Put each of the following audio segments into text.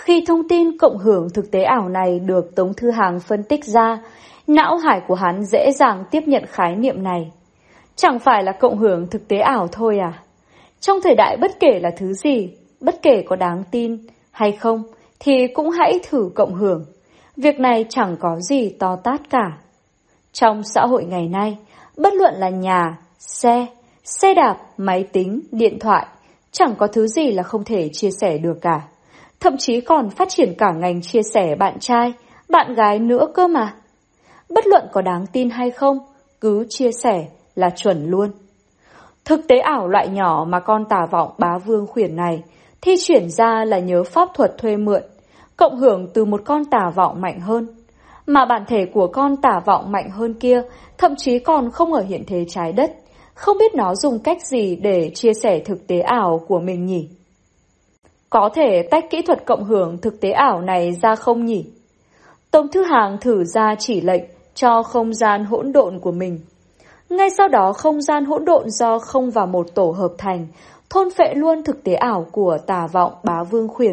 Khi thông tin cộng hưởng thực tế ảo này được Tống Thư Hàng phân tích ra, não hải của hắn dễ dàng tiếp nhận khái niệm này. Chẳng phải là cộng hưởng thực tế ảo thôi à? Trong thời đại bất kể là thứ gì, bất kể có đáng tin hay không, thì cũng hãy thử cộng hưởng. Việc này chẳng có gì to tát cả. Trong xã hội ngày nay, bất luận là nhà, xe đạp, máy tính, điện thoại, chẳng có thứ gì là không thể chia sẻ được cả. Thậm chí còn phát triển cả ngành chia sẻ bạn trai, bạn gái nữa cơ mà. Bất luận có đáng tin hay không, cứ chia sẻ là chuẩn luôn. Thực tế ảo loại nhỏ mà con Tà Vọng Bá Vương khuyển này thi triển ra là nhớ pháp thuật thuê mượn, cộng hưởng từ một con tà vọng mạnh hơn. Mà bản thể của con tà vọng mạnh hơn kia thậm chí còn không ở hiện thế trái đất, không biết nó dùng cách gì để chia sẻ thực tế ảo của mình nhỉ? Có thể tách kỹ thuật cộng hưởng thực tế ảo này ra không nhỉ? Tống Thư Hàng thử ra chỉ lệnh cho không gian hỗn độn của mình. Ngay sau đó không gian hỗn độn do không và một tổ hợp thành, thôn phệ luôn thực tế ảo của Tà Vọng Bá Vương khuyển.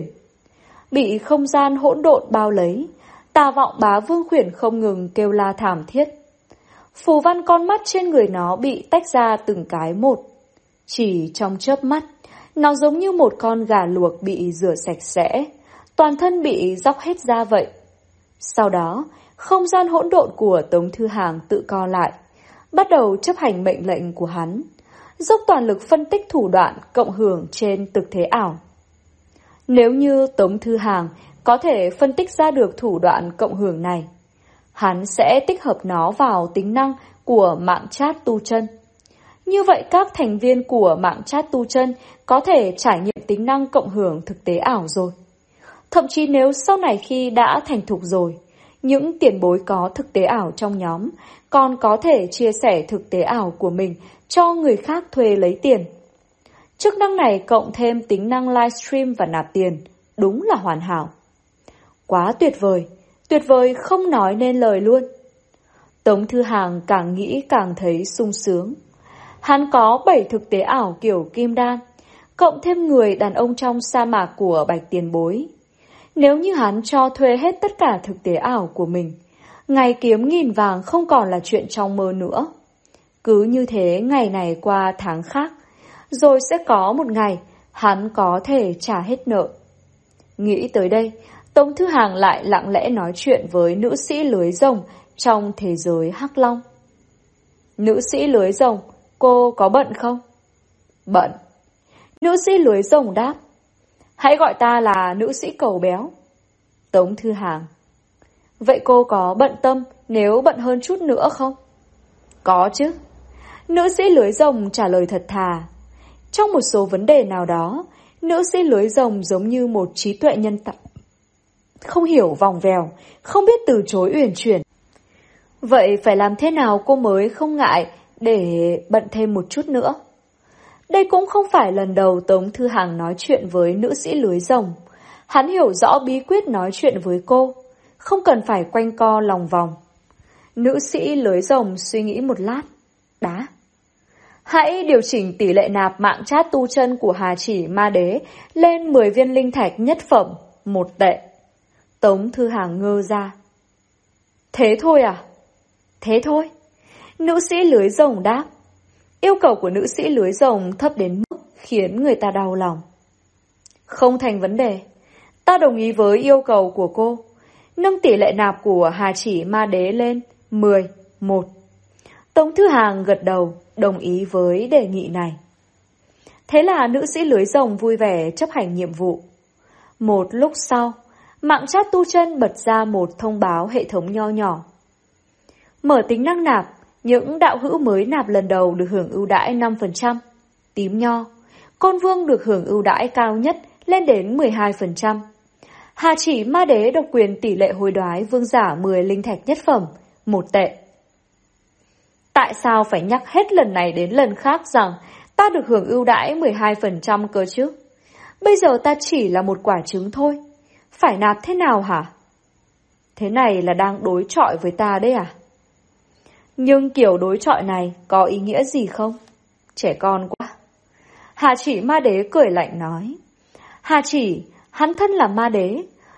Bị không gian hỗn độn bao lấy, Tà Vọng Bá Vương khuyển không ngừng kêu la thảm thiết. Phù văn con mắt trên người nó bị tách ra từng cái một. Chỉ trong chớp mắt, nó giống như một con gà luộc bị rửa sạch sẽ, toàn thân bị róc hết ra vậy. Sau đó, không gian hỗn độn của Tống Thư Hàng tự co lại, bắt đầu chấp hành mệnh lệnh của hắn, dốc toàn lực phân tích thủ đoạn cộng hưởng trên thực thế ảo. Nếu như Tống Thư Hàng có thể phân tích ra được thủ đoạn cộng hưởng này, hắn sẽ tích hợp nó vào tính năng của mạng chat tu chân. Như vậy các thành viên của mạng chat tu chân có thể trải nghiệm tính năng cộng hưởng thực tế ảo rồi. Thậm chí nếu sau này khi đã thành thục rồi, những tiền bối có thực tế ảo trong nhóm còn có thể chia sẻ thực tế ảo của mình cho người khác thuê lấy tiền. Chức năng này cộng thêm tính năng livestream và nạp tiền, đúng là hoàn hảo. Quá tuyệt vời không nói nên lời luôn. Tống Thư Hàng càng nghĩ càng thấy sung sướng. Hắn có 7 thực tế ảo kiểu kim đan, cộng thêm người đàn ông trong sa mạc của Bạch Tiền Bối. Nếu như hắn cho thuê hết tất cả thực tế ảo của mình, ngày kiếm nghìn vàng không còn là chuyện trong mơ nữa. Cứ như thế ngày này qua tháng khác, rồi sẽ có một ngày hắn có thể trả hết nợ. Nghĩ tới đây, Tống Thư Hàng lại lặng lẽ nói chuyện với nữ sĩ lưới rồng trong thế giới Hắc Long. Nữ sĩ lưới rồng, cô có bận không? Bận. Nữ sĩ lưới rồng đáp. Hãy gọi ta là nữ sĩ cầu béo. Tống Thư Hàng. Vậy cô có bận tâm nếu bận hơn chút nữa không? Có chứ. Nữ sĩ lưới rồng trả lời thật thà. Trong một số vấn đề nào đó, nữ sĩ lưới rồng giống như một trí tuệ nhân tạo, không hiểu vòng vèo, không biết từ chối uyển chuyển. Vậy phải làm thế nào cô mới không ngại để bận thêm một chút nữa? Đây cũng không phải lần đầu Tống Thư Hàng nói chuyện với nữ sĩ lưới rồng. Hắn hiểu rõ bí quyết nói chuyện với cô, không cần phải quanh co lòng vòng. Nữ sĩ lưới rồng suy nghĩ một lát. Đá. Hãy điều chỉnh tỷ lệ nạp mạng chat tu chân của Hà Chỉ Ma Đế lên 10 viên linh thạch nhất phẩm, 1 tệ. Tống Thư Hàng ngơ ra. Thế thôi à? Thế thôi. Nữ sĩ lưới rồng đáp. Yêu cầu của nữ sĩ lưới rồng thấp đến mức khiến người ta đau lòng. Không thành vấn đề. Ta đồng ý với yêu cầu của cô. Nâng tỷ lệ nạp của Hà Chỉ Ma Đế lên 10-1. Tống Thư Hàng gật đầu, đồng ý với đề nghị này. Thế là nữ sĩ lưới rồng vui vẻ chấp hành nhiệm vụ. Một lúc sau, mạng chat tu chân bật ra một thông báo hệ thống nho nhỏ. Mở tính năng nạp, những đạo hữu mới nạp lần đầu được hưởng ưu đãi 5%. Tím nho, Côn Vương được hưởng ưu đãi cao nhất lên đến 12%. Hà Chỉ Ma Đế độc quyền tỷ lệ hối đoái vương giả 10 linh thạch nhất phẩm, 1 tệ. Tại sao phải nhắc hết lần này đến lần khác rằng ta được hưởng ưu đãi 12% cơ chứ? Bây giờ ta chỉ là một quả trứng thôi. Phải nạp thế nào hả? Thế này là đang đối chọi với ta đấy à? Nhưng kiểu đối chọi này có ý nghĩa gì không? Trẻ con quá. Hà Chỉ Ma Đế cười lạnh nói. Hà Chỉ, hắn thân là ma đế.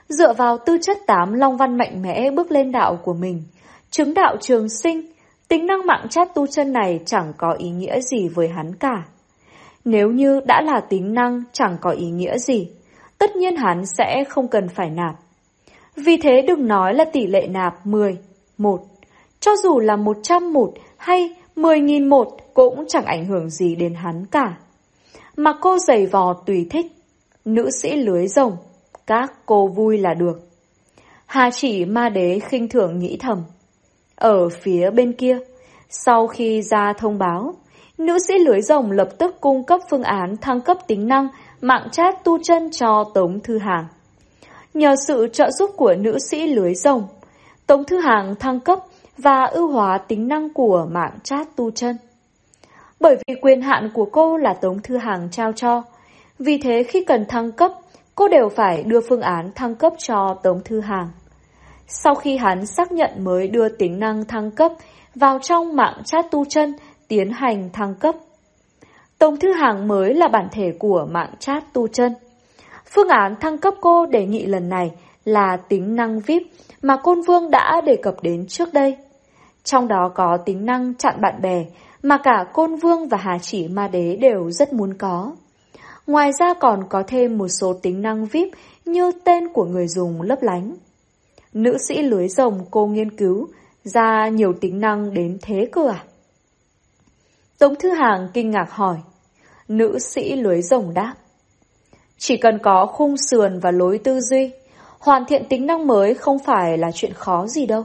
Dựa vào tư chất 8 Long Văn mạnh mẽ bước lên đạo của mình, chứng đạo trường sinh, tính năng mạng chát tu chân này chẳng có ý nghĩa gì với hắn cả. Nếu như đã là tính năng chẳng có ý nghĩa gì, tất nhiên hắn sẽ không cần phải nạp. Vì thế đừng nói là tỷ lệ nạp 10:1, cho dù là 100:1 hay 10.000:1 cũng chẳng ảnh hưởng gì đến hắn cả. Mà cô giày vò tùy thích, nữ sĩ lưới rồng, các cô vui là được. Hà Chỉ Ma Đế khinh thường nghĩ thầm. Ở phía bên kia, sau khi ra thông báo, nữ sĩ lưới rồng lập tức cung cấp phương án thăng cấp tính năng mạng chat tu chân cho Tống Thư Hàng. Nhờ sự trợ giúp của nữ sĩ lưới rồng, Tống Thư Hàng thăng cấp và ưu hóa tính năng của mạng chat tu chân. Bởi vì quyền hạn của cô là Tống Thư Hàng trao cho, vì thế khi cần thăng cấp, cô đều phải đưa phương án thăng cấp cho Tống Thư Hàng. Sau khi hắn xác nhận mới đưa tính năng thăng cấp vào trong mạng chat tu chân tiến hành thăng cấp. Tống Thư Hàng mới là bản thể của mạng chat tu chân. Phương án thăng cấp cô đề nghị lần này là tính năng VIP mà Côn Vương đã đề cập đến trước đây. Trong đó có tính năng chặn bạn bè mà cả Côn Vương và Hà Chỉ Ma Đế đều rất muốn có. Ngoài ra còn có thêm một số tính năng VIP như tên của người dùng lấp lánh. Nữ sĩ lưới rồng cô nghiên cứu ra nhiều tính năng đến thế cơ à? Tống Thư Hàng kinh ngạc hỏi. Nữ sĩ lưới rồng đáp. Chỉ cần có khung sườn và lối tư duy, hoàn thiện tính năng mới không phải là chuyện khó gì đâu.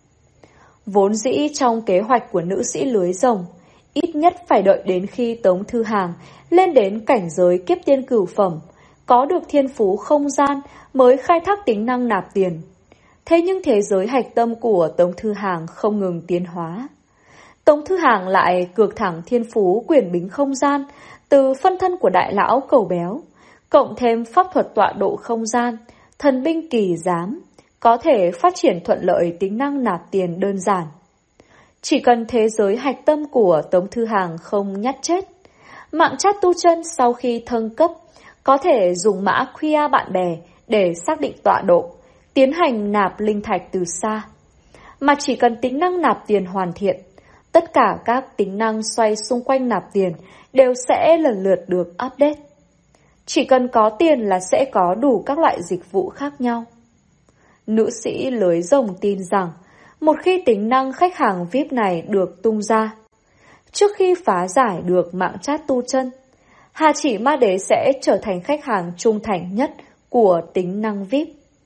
Vốn dĩ trong kế hoạch của nữ sĩ lưới rồng, ít nhất phải đợi đến khi Tống Thư Hàng lên đến cảnh giới kiếp tiên cửu phẩm, có được thiên phú không gian mới khai thác tính năng nạp tiền. Thế nhưng thế giới hạch tâm của Tống Thư Hàng không ngừng tiến hóa. Tống Thư Hàng lại cược thẳng thiên phú quyền bính không gian từ phân thân của đại lão Cẩu Béo, cộng thêm pháp thuật tọa độ không gian, thần binh kỳ giám, có thể phát triển thuận lợi tính năng nạp tiền đơn giản. Chỉ cần thế giới hạch tâm của Tống Thư Hàng không nhát chết, mạng chat tu chân sau khi thăng cấp có thể dùng mã QR bạn bè để xác định tọa độ, tiến hành nạp linh thạch từ xa. Mà chỉ cần tính năng nạp tiền hoàn thiện, tất cả các tính năng xoay xung quanh nạp tiền đều sẽ lần lượt được update. Chỉ cần có tiền là sẽ có đủ các loại dịch vụ khác nhau. Nữ sĩ lưới rồng tin rằng, một khi tính năng khách hàng VIP này được tung ra, trước khi phá giải được mạng chat tu chân, Hà Chỉ Ma Đế sẽ trở thành khách hàng trung thành nhất của tính năng VIP.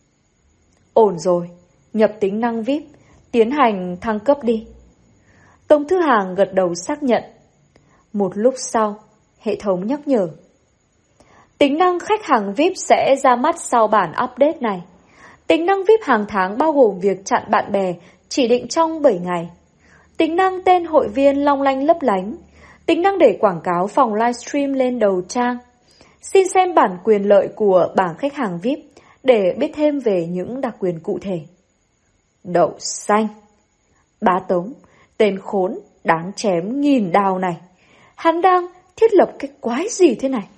Ổn rồi, nhập tính năng VIP, tiến hành thăng cấp đi. Tống Thư Hàng gật đầu xác nhận. Một lúc sau, hệ thống nhắc nhở. Tính năng khách hàng VIP sẽ ra mắt sau bản update này. Tính năng VIP hàng tháng bao gồm việc chặn bạn bè chỉ định trong 7 ngày. Tính năng tên hội viên long lanh lấp lánh. Tính năng để quảng cáo phòng livestream lên đầu trang. Xin xem bản quyền lợi của bảng khách hàng VIP để biết thêm về những đặc quyền cụ thể. Đậu xanh. Bá Tống, tên khốn, đáng chém nghìn đao này. Hắn đang thiết lập cái quái gì thế này?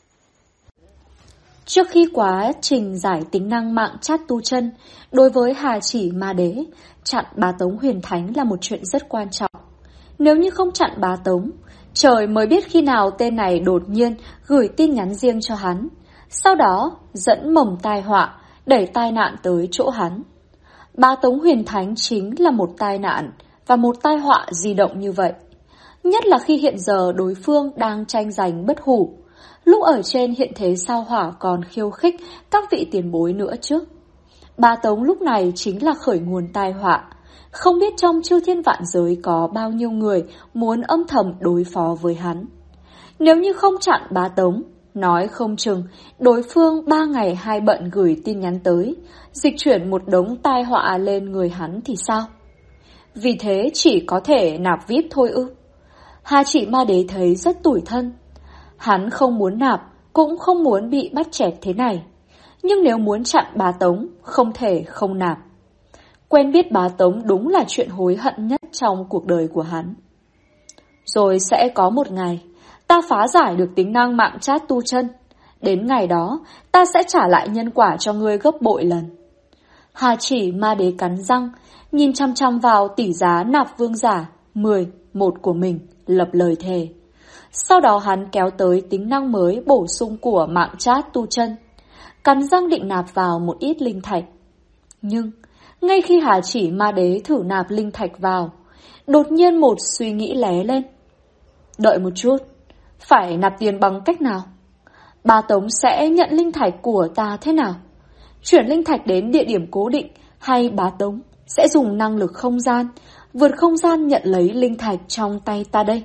Trước khi quá trình giải tính năng mạng chat tu chân, đối với Hà Chỉ Ma Đế, chặn Bá Tống Huyền Thánh là một chuyện rất quan trọng. Nếu như không chặn Bá Tống, trời mới biết khi nào tên này đột nhiên gửi tin nhắn riêng cho hắn, sau đó dẫn mầm tai họa, đẩy tai nạn tới chỗ hắn. Bá Tống Huyền Thánh chính là một tai nạn và một tai họa di động như vậy. Nhất là khi hiện giờ đối phương đang tranh giành bất hủ, lúc ở trên hiện thế sao hỏa còn khiêu khích các vị tiền bối nữa trước. Bá Tống lúc này chính là khởi nguồn tai họa. Không biết trong chư thiên vạn giới có bao nhiêu người muốn âm thầm đối phó với hắn. Nếu như không chặn Bá Tống, nói không chừng đối phương 3 ngày 2 bận gửi tin nhắn tới, dịch chuyển một đống tai họa lên người hắn thì sao? Vì thế chỉ có thể nạp VIP thôi ư? Hà Chỉ Ma Đế thấy rất tủi thân. Hắn không muốn nạp, cũng không muốn bị bắt chẹt thế này. Nhưng nếu muốn chặn Bá Tống, không thể không nạp. Quen biết Bá Tống đúng là chuyện hối hận nhất trong cuộc đời của hắn. Rồi sẽ có một ngày, ta phá giải được tính năng mạng chat tu chân. Đến ngày đó, ta sẽ trả lại nhân quả cho ngươi gấp bội lần. Hà Chỉ Ma Đế cắn răng, nhìn chăm chăm vào tỷ giá nạp vương giả 10-1 của mình, lập lời thề. Sau đó hắn kéo tới tính năng mới bổ sung của mạng chat tu chân, cắn răng định nạp vào một ít linh thạch. Nhưng, ngay khi Hà Chỉ Ma Đế thử nạp linh thạch vào, đột nhiên một suy nghĩ lóe lên. Đợi một chút, phải nạp tiền bằng cách nào? Bá Tống sẽ nhận linh thạch của ta thế nào? Chuyển linh thạch đến địa điểm cố định hay Bá Tống sẽ dùng năng lực không gian, vượt không gian nhận lấy linh thạch trong tay ta đây?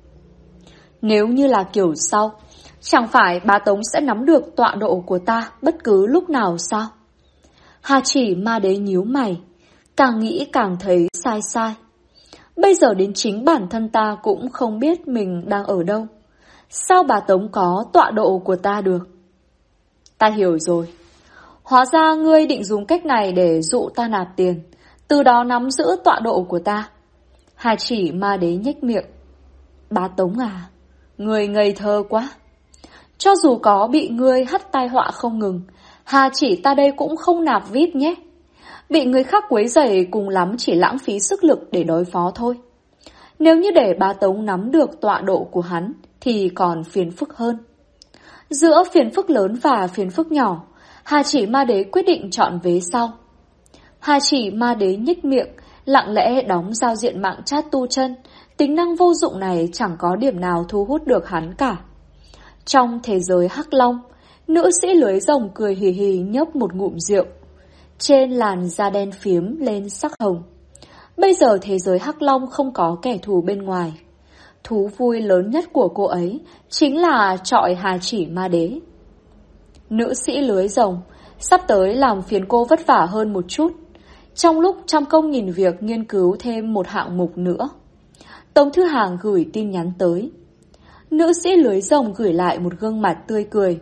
Nếu như là kiểu sau, chẳng phải Bá Tống sẽ nắm được tọa độ của ta bất cứ lúc nào sao? Hà Chỉ Ma Đế nhíu mày, càng nghĩ càng thấy sai sai. Bây giờ đến chính bản thân ta cũng không biết mình đang ở đâu. Sao Bá Tống có tọa độ của ta được? Ta hiểu rồi. Hóa ra ngươi định dùng cách này để dụ ta nạp tiền, từ đó nắm giữ tọa độ của ta. Hà Chỉ Ma Đế nhếch miệng. Bá Tống à, ngươi ngây thơ quá. Cho dù có bị ngươi hắt tai họa không ngừng, Hà Chỉ ta đây cũng không nạp VIP nhé. Bị người khác quấy rầy cùng lắm chỉ lãng phí sức lực để đối phó thôi. Nếu như để Bá Tống nắm được tọa độ của hắn thì còn phiền phức hơn. Giữa phiền phức lớn và phiền phức nhỏ, Hà Chỉ Ma Đế quyết định chọn vế sau. Hà Chỉ Ma Đế nhếch miệng, lặng lẽ đóng giao diện mạng chat tu chân. Tính năng vô dụng này chẳng có điểm nào thu hút được hắn cả. Trong thế giới Hắc Long, nữ sĩ lưới rồng cười hì hì nhấp một ngụm rượu. Trên làn da đen phiếm lên sắc hồng. Bây giờ thế giới Hắc Long không có kẻ thù bên ngoài. Thú vui lớn nhất của cô ấy chính là trọi Hà Chỉ Ma Đế. Nữ sĩ lưới rồng sắp tới làm phiền cô vất vả hơn một chút, trong lúc trăm công nghìn việc nghiên cứu thêm một hạng mục nữa. Tống Thư Hàng gửi tin nhắn tới. Nữ sĩ lưới rồng gửi lại một gương mặt tươi cười.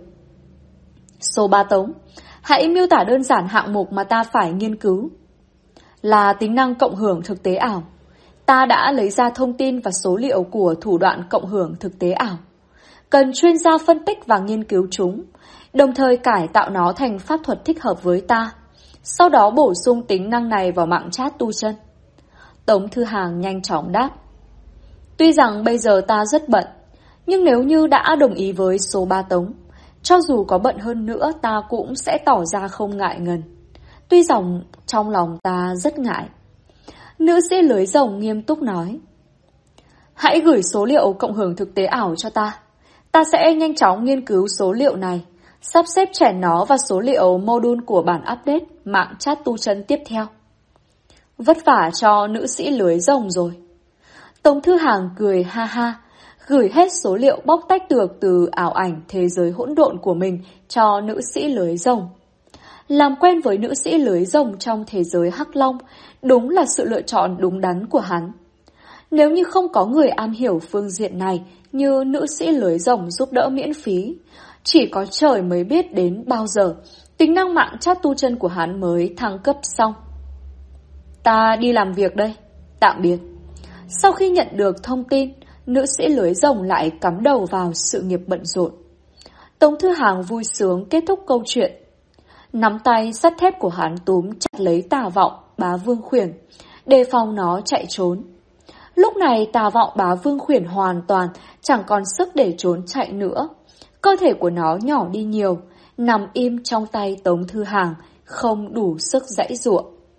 Số 3 Tống, hãy miêu tả đơn giản hạng mục mà ta phải nghiên cứu. Là tính năng cộng hưởng thực tế ảo. Ta đã lấy ra thông tin và số liệu của thủ đoạn cộng hưởng thực tế ảo. Cần chuyên gia phân tích và nghiên cứu chúng, đồng thời cải tạo nó thành pháp thuật thích hợp với ta. Sau đó bổ sung tính năng này vào mạng chat tu chân. Tống Thư Hàng nhanh chóng đáp. Tuy rằng bây giờ ta rất bận, nhưng nếu như đã đồng ý với số 3 Tống, cho dù có bận hơn nữa ta cũng sẽ tỏ ra không ngại ngần. Tuy rằng trong lòng ta rất ngại. Nữ sĩ lưới rồng nghiêm túc nói. Hãy gửi số liệu cộng hưởng thực tế ảo cho ta. Ta sẽ nhanh chóng nghiên cứu số liệu này, sắp xếp chèn nó vào số liệu module của bản update mạng chat tu chân tiếp theo. Vất vả cho nữ sĩ lưới rồng rồi. Tống Thư Hàng cười ha ha, gửi hết số liệu bóc tách được từ ảo ảnh thế giới hỗn độn của mình cho nữ sĩ lưới rồng. Làm quen với nữ sĩ lưới rồng trong thế giới Hắc Long đúng là sự lựa chọn đúng đắn của hắn. Nếu như không có người am hiểu phương diện này như nữ sĩ lưới rồng giúp đỡ miễn phí, chỉ có trời mới biết đến bao giờ tính năng mạng chat tu chân của hắn mới thăng cấp xong. Ta đi làm việc đây, tạm biệt. Sau khi nhận được thông tin, nữ sĩ lưới rồng lại cắm đầu vào sự nghiệp bận rộn. Tống Thư Hàng vui sướng kết thúc câu chuyện. Nắm tay sắt thép của hắn túm chặt lấy Tà Vọng Bá Vương Khuyển, đề phòng nó chạy trốn. Lúc này Tà Vọng Bá Vương Khuyển hoàn toàn chẳng còn sức để trốn chạy nữa. Cơ thể của nó nhỏ đi nhiều, nằm im trong tay Tống Thư Hàng, không đủ sức giãy giụa.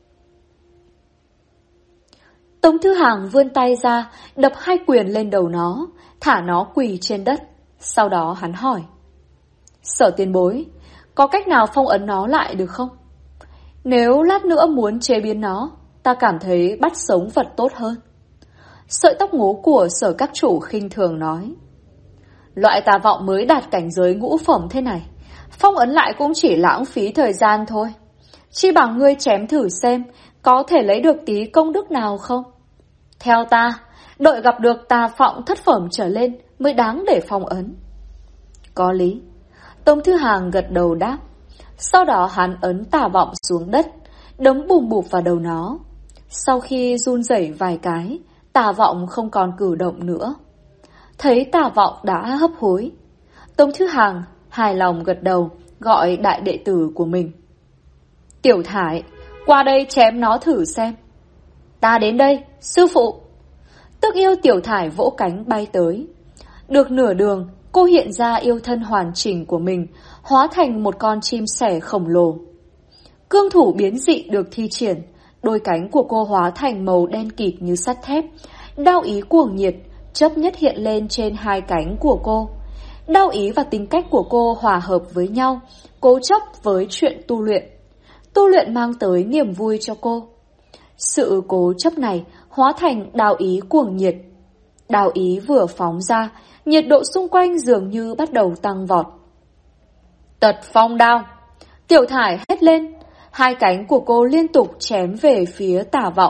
Tống Thư Hàng vươn tay ra, đập 2 quyền lên đầu nó, thả nó quỳ trên đất. Sau đó hắn hỏi. Sở tiền bối, có cách nào phong ấn nó lại được không? Nếu lát nữa muốn chế biến nó, ta cảm thấy bắt sống vật tốt hơn. Sợi tóc ngố của Sở các chủ khinh thường nói. Loại Tà Vọng mới đạt cảnh giới ngũ phẩm thế này, phong ấn lại cũng chỉ lãng phí thời gian thôi. Chi bằng ngươi chém thử xem, có thể lấy được tí công đức nào không? Theo ta, đợi gặp được Tà Vọng thất phẩm trở lên mới đáng để phong ấn. Có lý. Tống Thư Hàng gật đầu đáp. Sau đó hắn ấn Tà Vọng xuống đất, đấm bùm bụp vào đầu nó. Sau khi run rẩy vài cái, Tà Vọng không còn cử động nữa. Thấy Tà Vọng đã hấp hối, Tống Thư Hàng hài lòng gật đầu, gọi đại đệ tử của mình. Tiểu Thải, qua đây chém nó thử xem. Ta đến đây, sư phụ. Tước yêu Tiểu Thải vỗ cánh bay tới. Được nửa đường, cô hiện ra yêu thân hoàn chỉnh của mình, hóa thành một con chim sẻ khổng lồ. Cương thủ biến dị được thi triển, đôi cánh của cô hóa thành màu đen kịt như sắt thép. Đao ý cuồng nhiệt, chấp nhất hiện lên trên hai cánh của cô. Đao ý và tính cách của cô hòa hợp với nhau, cố chấp với chuyện tu luyện. Tu luyện mang tới niềm vui cho cô. Sự cố chấp này hóa thành đao ý cuồng nhiệt. Đao ý vừa phóng ra, nhiệt độ xung quanh dường như bắt đầu tăng vọt. Tật phong đao! Tiểu Thải hét lên, hai cánh của cô liên tục chém về phía Tà Vọng.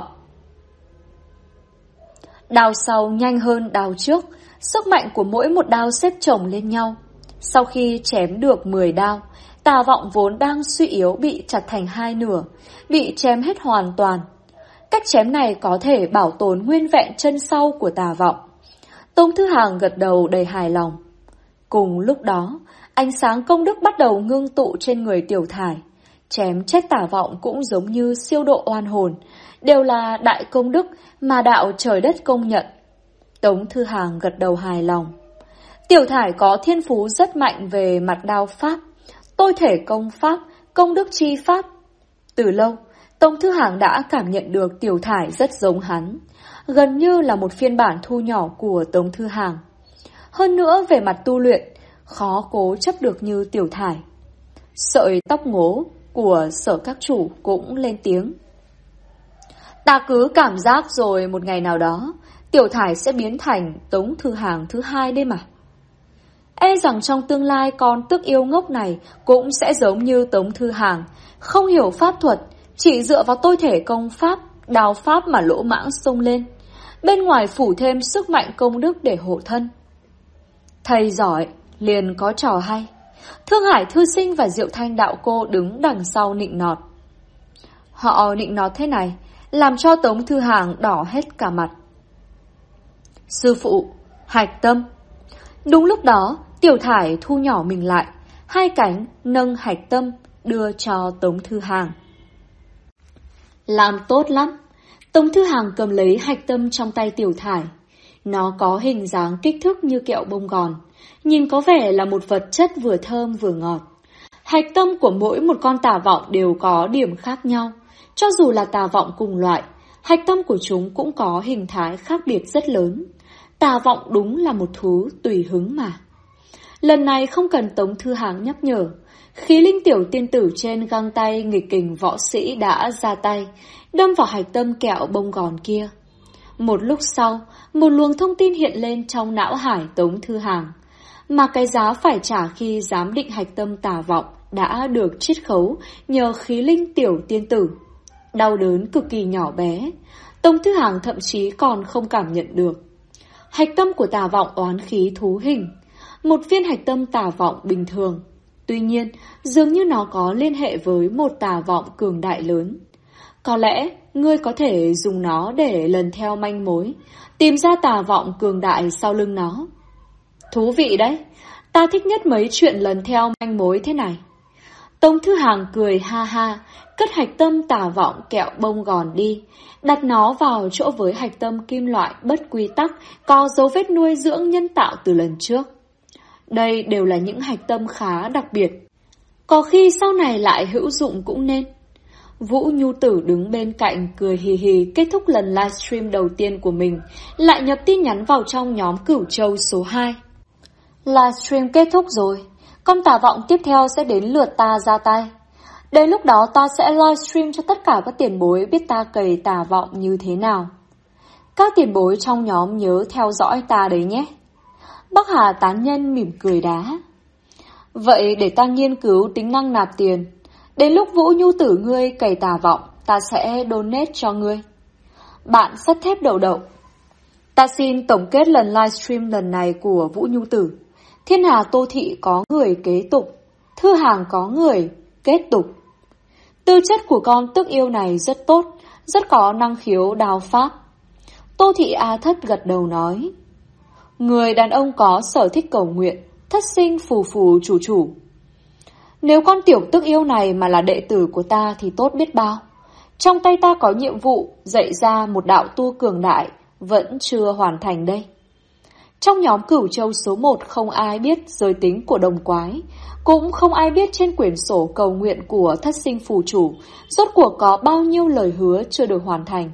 Đao sau nhanh hơn đao trước, sức mạnh của mỗi một đao xếp chồng lên nhau. Sau khi chém được 10 đao, Tà Vọng vốn đang suy yếu bị chặt thành hai nửa, bị chém hết hoàn toàn. Cách chém này có thể bảo tồn nguyên vẹn chân sau của Tà Vọng. Tống Thư Hàng gật đầu đầy hài lòng. Cùng lúc đó, ánh sáng công đức bắt đầu ngưng tụ trên người Tiểu Thải. Chém chết Tà Vọng cũng giống như siêu độ oan hồn, đều là đại công đức mà đạo trời đất công nhận. Tống Thư Hàng gật đầu hài lòng. Tiểu Thải có thiên phú rất mạnh về mặt đao pháp, tôi thể công pháp, công đức chi pháp. Từ lâu, Tống Thư Hàng đã cảm nhận được Tiểu Thải rất giống hắn, gần như là một phiên bản thu nhỏ của Tống Thư Hàng. Hơn nữa về mặt tu luyện, khó cố chấp được như Tiểu Thải. Sợi tóc ngố của Sở các chủ cũng lên tiếng. Ta cứ cảm giác rồi một ngày nào đó, Tiểu Thải sẽ biến thành Tống Thư Hàng thứ hai đấy mà. E rằng trong tương lai con Tước yêu ngốc này cũng sẽ giống như Tống Thư Hàng, không hiểu pháp thuật, chỉ dựa vào tôi thể công pháp, đao pháp mà lỗ mãng xông lên. Bên ngoài phủ thêm sức mạnh công đức để hộ thân. Thầy giỏi, liền có trò hay. Thương Hải thư sinh và Diệu Thanh đạo cô đứng đằng sau nịnh nọt. Họ nịnh nọt thế này, làm cho Tống Thư Hàng đỏ hết cả mặt. Sư phụ, hạch tâm. Đúng lúc đó, Tiểu Thải thu nhỏ mình lại, hai cánh nâng hạch tâm đưa cho Tống Thư Hàng. Làm tốt lắm. Tống Thư Hàng cầm lấy hạch tâm trong tay Tiểu Thải. Nó có hình dáng kích thước như kẹo bông gòn, nhìn có vẻ là một vật chất vừa thơm vừa ngọt. Hạch tâm của mỗi một con Tà Vọng đều có điểm khác nhau. Cho dù là Tà Vọng cùng loại, hạch tâm của chúng cũng có hình thái khác biệt rất lớn. Tà Vọng đúng là một thú tùy hứng mà. Lần này không cần Tống Thư Hàng nhắc nhở, khí linh tiểu tiên tử trên găng tay nghịch kình võ sĩ đã ra tay, đâm vào hạch tâm kẹo bông gòn kia. Một lúc sau, một luồng thông tin hiện lên trong não hải Tống Thư Hàng, mà cái giá phải trả khi giám định hạch tâm Tà Vọng đã được chiết khấu nhờ khí linh tiểu tiên tử. Đau đớn cực kỳ nhỏ bé, Tống Thư Hàng thậm chí còn không cảm nhận được. Hạch tâm của Tà Vọng oán khí thú hình, một viên hạch tâm Tà Vọng bình thường. Tuy nhiên, dường như nó có liên hệ với một Tà Vọng cường đại lớn. Có lẽ, ngươi có thể dùng nó để lần theo manh mối, tìm ra Tà Vọng cường đại sau lưng nó. Thú vị đấy, ta thích nhất mấy chuyện lần theo manh mối thế này. Tống Thư Hàng cười ha ha, cất hạch tâm Tà Vọng kẹo bông gòn đi, đặt nó vào chỗ với hạch tâm kim loại bất quy tắc, có dấu vết nuôi dưỡng nhân tạo từ lần trước. Đây đều là những hạch tâm khá đặc biệt, có khi sau này lại hữu dụng cũng nên. Vũ Nhu Tử đứng bên cạnh cười hì hì kết thúc lần livestream đầu tiên của mình, lại nhập tin nhắn vào trong nhóm Cửu Châu số 2. Livestream kết thúc rồi, con Tà Vọng tiếp theo sẽ đến lượt ta ra tay. Đến lúc đó ta sẽ livestream cho tất cả các tiền bối biết ta cày Tà Vọng như thế nào. Các tiền bối trong nhóm nhớ theo dõi ta đấy nhé. Bắc Hà tán nhân mỉm cười đá. Vậy để ta nghiên cứu tính năng nạp tiền. Đến lúc Vũ Nhu Tử ngươi cày Tà Vọng, ta sẽ donate cho ngươi. Bạn sắt thép đậu đậu. Ta xin tổng kết lần livestream lần này của Vũ Nhu Tử. Thiên Hà Tô Thị có người kế tục, Thư Hàng có người kết tục. Tư chất của con Tước yêu này rất tốt, rất có năng khiếu đao pháp. Tô Thị A Thất gật đầu nói. Người đàn ông có sở thích cầu nguyện, thất sinh phù phù chủ chủ. Nếu con tiểu tức yêu này mà là đệ tử của ta thì tốt biết bao. Trong tay ta có nhiệm vụ dạy ra một đạo tu cường đại, vẫn chưa hoàn thành đây. Trong nhóm Cửu Châu số 1 không ai biết giới tính của đồng quái, cũng không ai biết trên quyển sổ cầu nguyện của thất sinh phù chủ rốt cuộc có bao nhiêu lời hứa chưa được hoàn thành.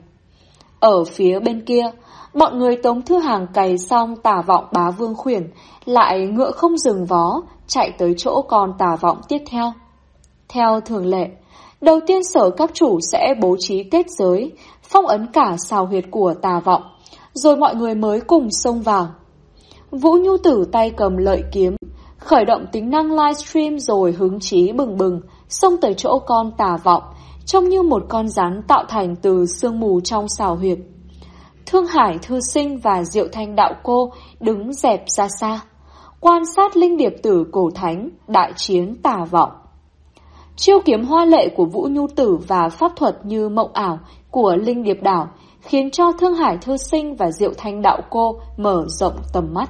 Ở phía bên kia, bọn người Tống Thư Hàng cày xong Tà Vọng Bá Vương Khuyển, lại ngựa không dừng vó, chạy tới chỗ con Tà Vọng tiếp theo. Theo thường lệ, đầu tiên sở các chủ sẽ bố trí kết giới, phong ấn cả sào huyệt của Tà Vọng, rồi mọi người mới cùng xông vào. Vũ Nhu Tử tay cầm lợi kiếm, khởi động tính năng livestream rồi hứng chí bừng bừng, xông tới chỗ con Tà Vọng, trông như một con rắn tạo thành từ sương mù trong sào huyệt. Thương Hải Thư Sinh và Diệu Thanh Đạo Cô đứng dẹp ra xa, quan sát linh điệp tử cổ thánh đại chiến Tà Vọng. Chiêu kiếm hoa lệ của Vũ Nhu Tử và pháp thuật như mộng ảo của linh điệp đảo khiến cho Thương Hải Thư Sinh và Diệu Thanh Đạo Cô mở rộng tầm mắt.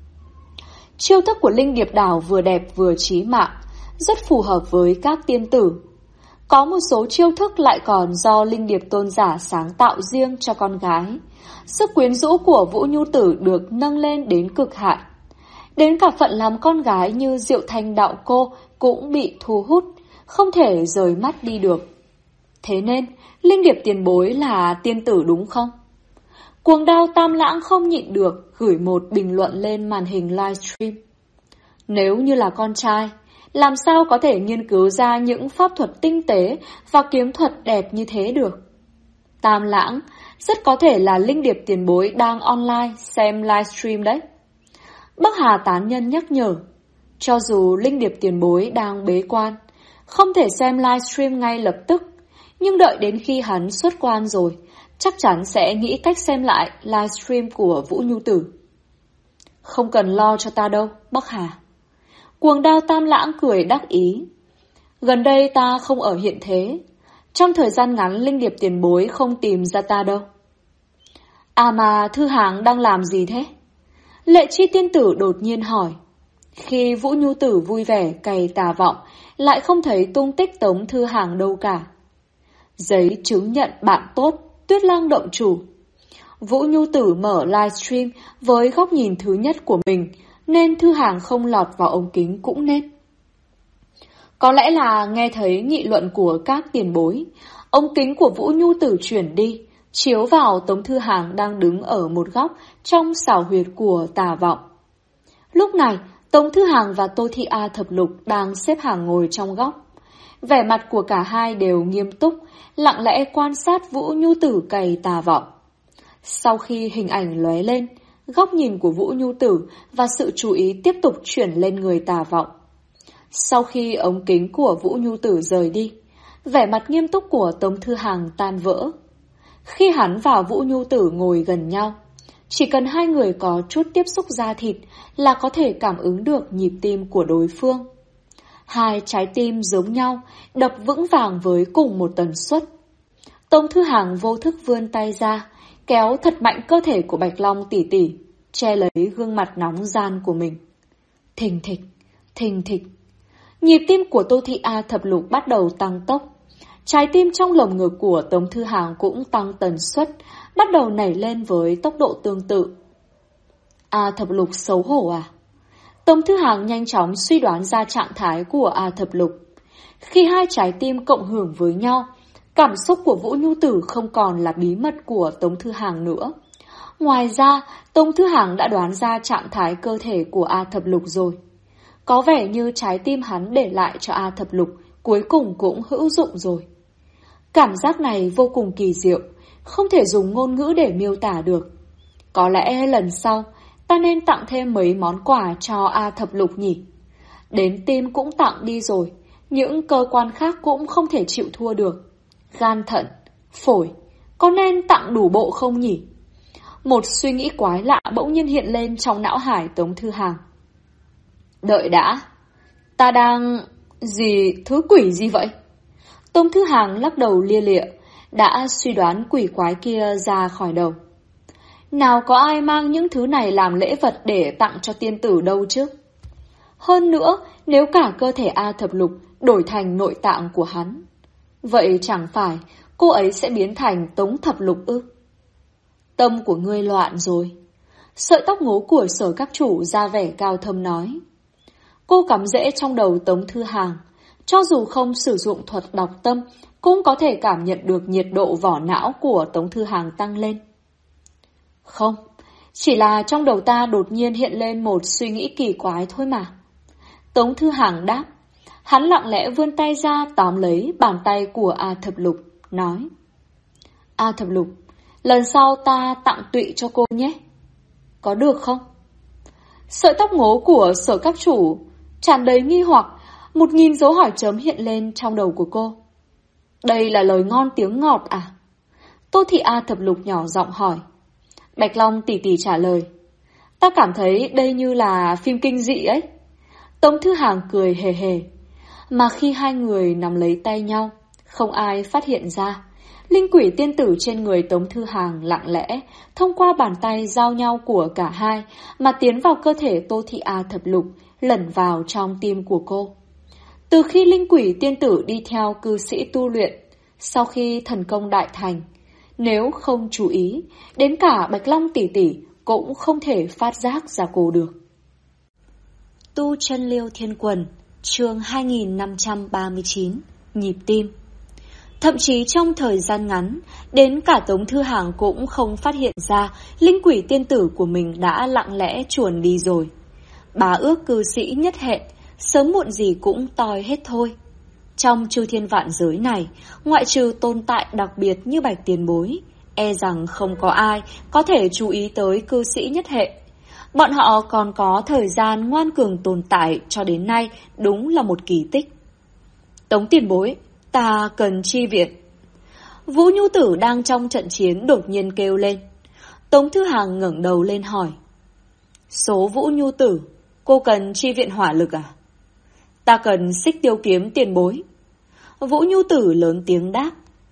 Chiêu thức của linh điệp đảo vừa đẹp vừa chí mạng, rất phù hợp với các tiên tử. Có một số chiêu thức lại còn do linh điệp tôn giả sáng tạo riêng cho con gái. Sức quyến rũ của Vũ Nhu Tử được nâng lên đến cực hạn. Đến cả phận làm con gái như Diệu Thanh Đạo Cô cũng bị thu hút, không thể rời mắt đi được. Thế nên, linh điệp tiền bối là tiên tử đúng không? Cuồng Đao Tam Lãng không nhịn được gửi một bình luận lên màn hình livestream. Nếu như là con trai, làm sao có thể nghiên cứu ra những pháp thuật tinh tế và kiếm thuật đẹp như thế được? Tam Lãng, rất có thể là linh điệp tiền bối đang online xem livestream đấy. Bắc Hà Tán Nhân nhắc nhở, cho dù linh điệp tiền bối đang bế quan, không thể xem livestream ngay lập tức, nhưng đợi đến khi hắn xuất quan rồi, chắc chắn sẽ nghĩ cách xem lại livestream của Vũ Nhu Tử. Không cần lo cho ta đâu, Bắc Hà. Cuồng Đao Tam Lãng cười đắc ý. Gần đây ta không ở hiện thế, trong thời gian ngắn linh điệp tiền bối không tìm ra ta đâu. À mà Thư Hàng đang làm gì thế? Lệ Chi tiên tử đột nhiên hỏi. Khi Vũ Nhu Tử vui vẻ cày Tà Vọng, lại không thấy tung tích Tống Thư Hàng đâu cả. Giấy chứng nhận bạn tốt, Tuyết Lang động chủ. Vũ Nhu Tử mở livestream với góc nhìn thứ nhất của mình, nên Thư Hàng không lọt vào ống kính cũng nên. Có lẽ là nghe thấy nghị luận của các tiền bối, ống kính của Vũ Nhu Tử chuyển đi, chiếu vào Tống Thư Hàng đang đứng ở một góc trong xảo huyệt của Tà Vọng. Lúc này, Tống Thư Hàng và Tô Thị A Thập Lục đang xếp hàng ngồi trong góc. Vẻ mặt của cả hai đều nghiêm túc, lặng lẽ quan sát Vũ Nhu Tử cày Tà Vọng. Sau khi hình ảnh lóe lên, góc nhìn của Vũ Nhu Tử và sự chú ý tiếp tục chuyển lên người Tà Vọng. Sau khi ống kính của Vũ Nhu Tử rời đi, vẻ mặt nghiêm túc của Tống Thư Hàng tan vỡ. Khi hắn và Vũ Nhu Tử ngồi gần nhau, chỉ cần hai người có chút tiếp xúc da thịt là có thể cảm ứng được nhịp tim của đối phương. Hai trái tim giống nhau, đập vững vàng với cùng một tần suất. Tống Thư Hàng vô thức vươn tay ra, kéo thật mạnh cơ thể của Bạch Long tỷ tỷ, che lấy gương mặt nóng gian của mình. Thình thịch, thình thịch. Nhịp tim của Tô Thị A Thập Lục bắt đầu tăng tốc. Trái tim trong lồng ngực của Tống Thư Hàng cũng tăng tần suất, bắt đầu nảy lên với tốc độ tương tự. A Thập Lục xấu hổ à? Tống Thư Hàng nhanh chóng suy đoán ra trạng thái của A Thập Lục. Khi hai trái tim cộng hưởng với nhau, cảm xúc của Vũ Nhu Tử không còn là bí mật của Tống Thư Hàng nữa. Ngoài ra, Tống Thư Hàng đã đoán ra trạng thái cơ thể của A Thập Lục rồi. Có vẻ như trái tim hắn để lại cho A Thập Lục cuối cùng cũng hữu dụng rồi. Cảm giác này vô cùng kỳ diệu, không thể dùng ngôn ngữ để miêu tả được. Có lẽ lần sau, ta nên tặng thêm mấy món quà cho A Thập Lục nhỉ? Đến tim cũng tặng đi rồi, những cơ quan khác cũng không thể chịu thua được. Gan thận, phổi, có nên tặng đủ bộ không nhỉ? Một suy nghĩ quái lạ bỗng nhiên hiện lên trong não hải Tống Thư Hàng. Đợi đã, ta đang... thứ quỷ gì vậy? Tống Thư Hàng lắc đầu lia lịa, đã suy đoán quỷ quái kia ra khỏi đầu. Nào có ai mang những thứ này làm lễ vật để tặng cho tiên tử đâu chứ? Hơn nữa, nếu cả cơ thể A Thập Lục đổi thành nội tạng của hắn, vậy chẳng phải cô ấy sẽ biến thành Tống Thập Lục ư? Tâm của ngươi loạn rồi. Sợi tóc ngố của Sở các chủ ra vẻ cao thâm nói. Cô cắm rễ trong đầu Tống Thư Hàng. Cho dù không sử dụng thuật đọc tâm, cũng có thể cảm nhận được nhiệt độ vỏ não của Tống Thư Hàng tăng lên. Không, chỉ là trong đầu ta đột nhiên hiện lên một suy nghĩ kỳ quái thôi mà. Tống Thư Hàng đáp. Hắn lặng lẽ vươn tay ra tóm lấy bàn tay của A Thập Lục, nói. A Thập Lục, lần sau ta tặng tụy cho cô nhé. Có được không? Sợi tóc ngố của Sở các chủ tràn đầy nghi hoặc, 1000 dấu hỏi chấm hiện lên trong đầu của cô. Đây là lời ngon tiếng ngọt à? Tô Thị A Thập Lục nhỏ giọng hỏi. Bạch Long tỉ tỉ trả lời. Ta cảm thấy đây như là phim kinh dị ấy. Tống Thư Hàng cười hề hề. Mà khi hai người nắm lấy tay nhau, không ai phát hiện ra. Linh quỷ tiên tử trên người Tống Thư Hàng lặng lẽ, thông qua bàn tay giao nhau của cả hai, mà tiến vào cơ thể Tô Thị A Thập Lục, lẩn vào trong tim của cô. Từ khi linh quỷ tiên tử đi theo cư sĩ tu luyện, sau khi thần công đại thành, nếu không chú ý, đến cả Bạch Long tỷ tỷ cũng không thể phát giác ra cô được. Tu Chân Liêu Thiên Quần, chương 2539, nhịp tim. Thậm chí trong thời gian ngắn, đến cả Tống Thư Hàng cũng không phát hiện ra linh quỷ tiên tử của mình đã lặng lẽ chuồn đi rồi. Bá ước cư sĩ nhất hẹn, sớm muộn gì cũng toi hết thôi. Trong chư thiên vạn giới này, ngoại trừ tồn tại đặc biệt như Bạch Tiền Bối, e rằng không có ai có thể chú ý tới cư sĩ nhất hệ. Bọn họ còn có thời gian ngoan cường tồn tại cho đến nay, đúng là một kỳ tích. Tống Tiền Bối, ta cần chi viện. Vũ Nhu Tử đang trong trận chiến đột nhiên kêu lên. Tống Thư Hàng ngẩng đầu lên hỏi. Số Vũ Nhu Tử, cô cần chi viện hỏa lực à? Ta cần Xích Tiêu Kiếm tiền bối. Vũ Nhu Tử lớn tiếng đáp.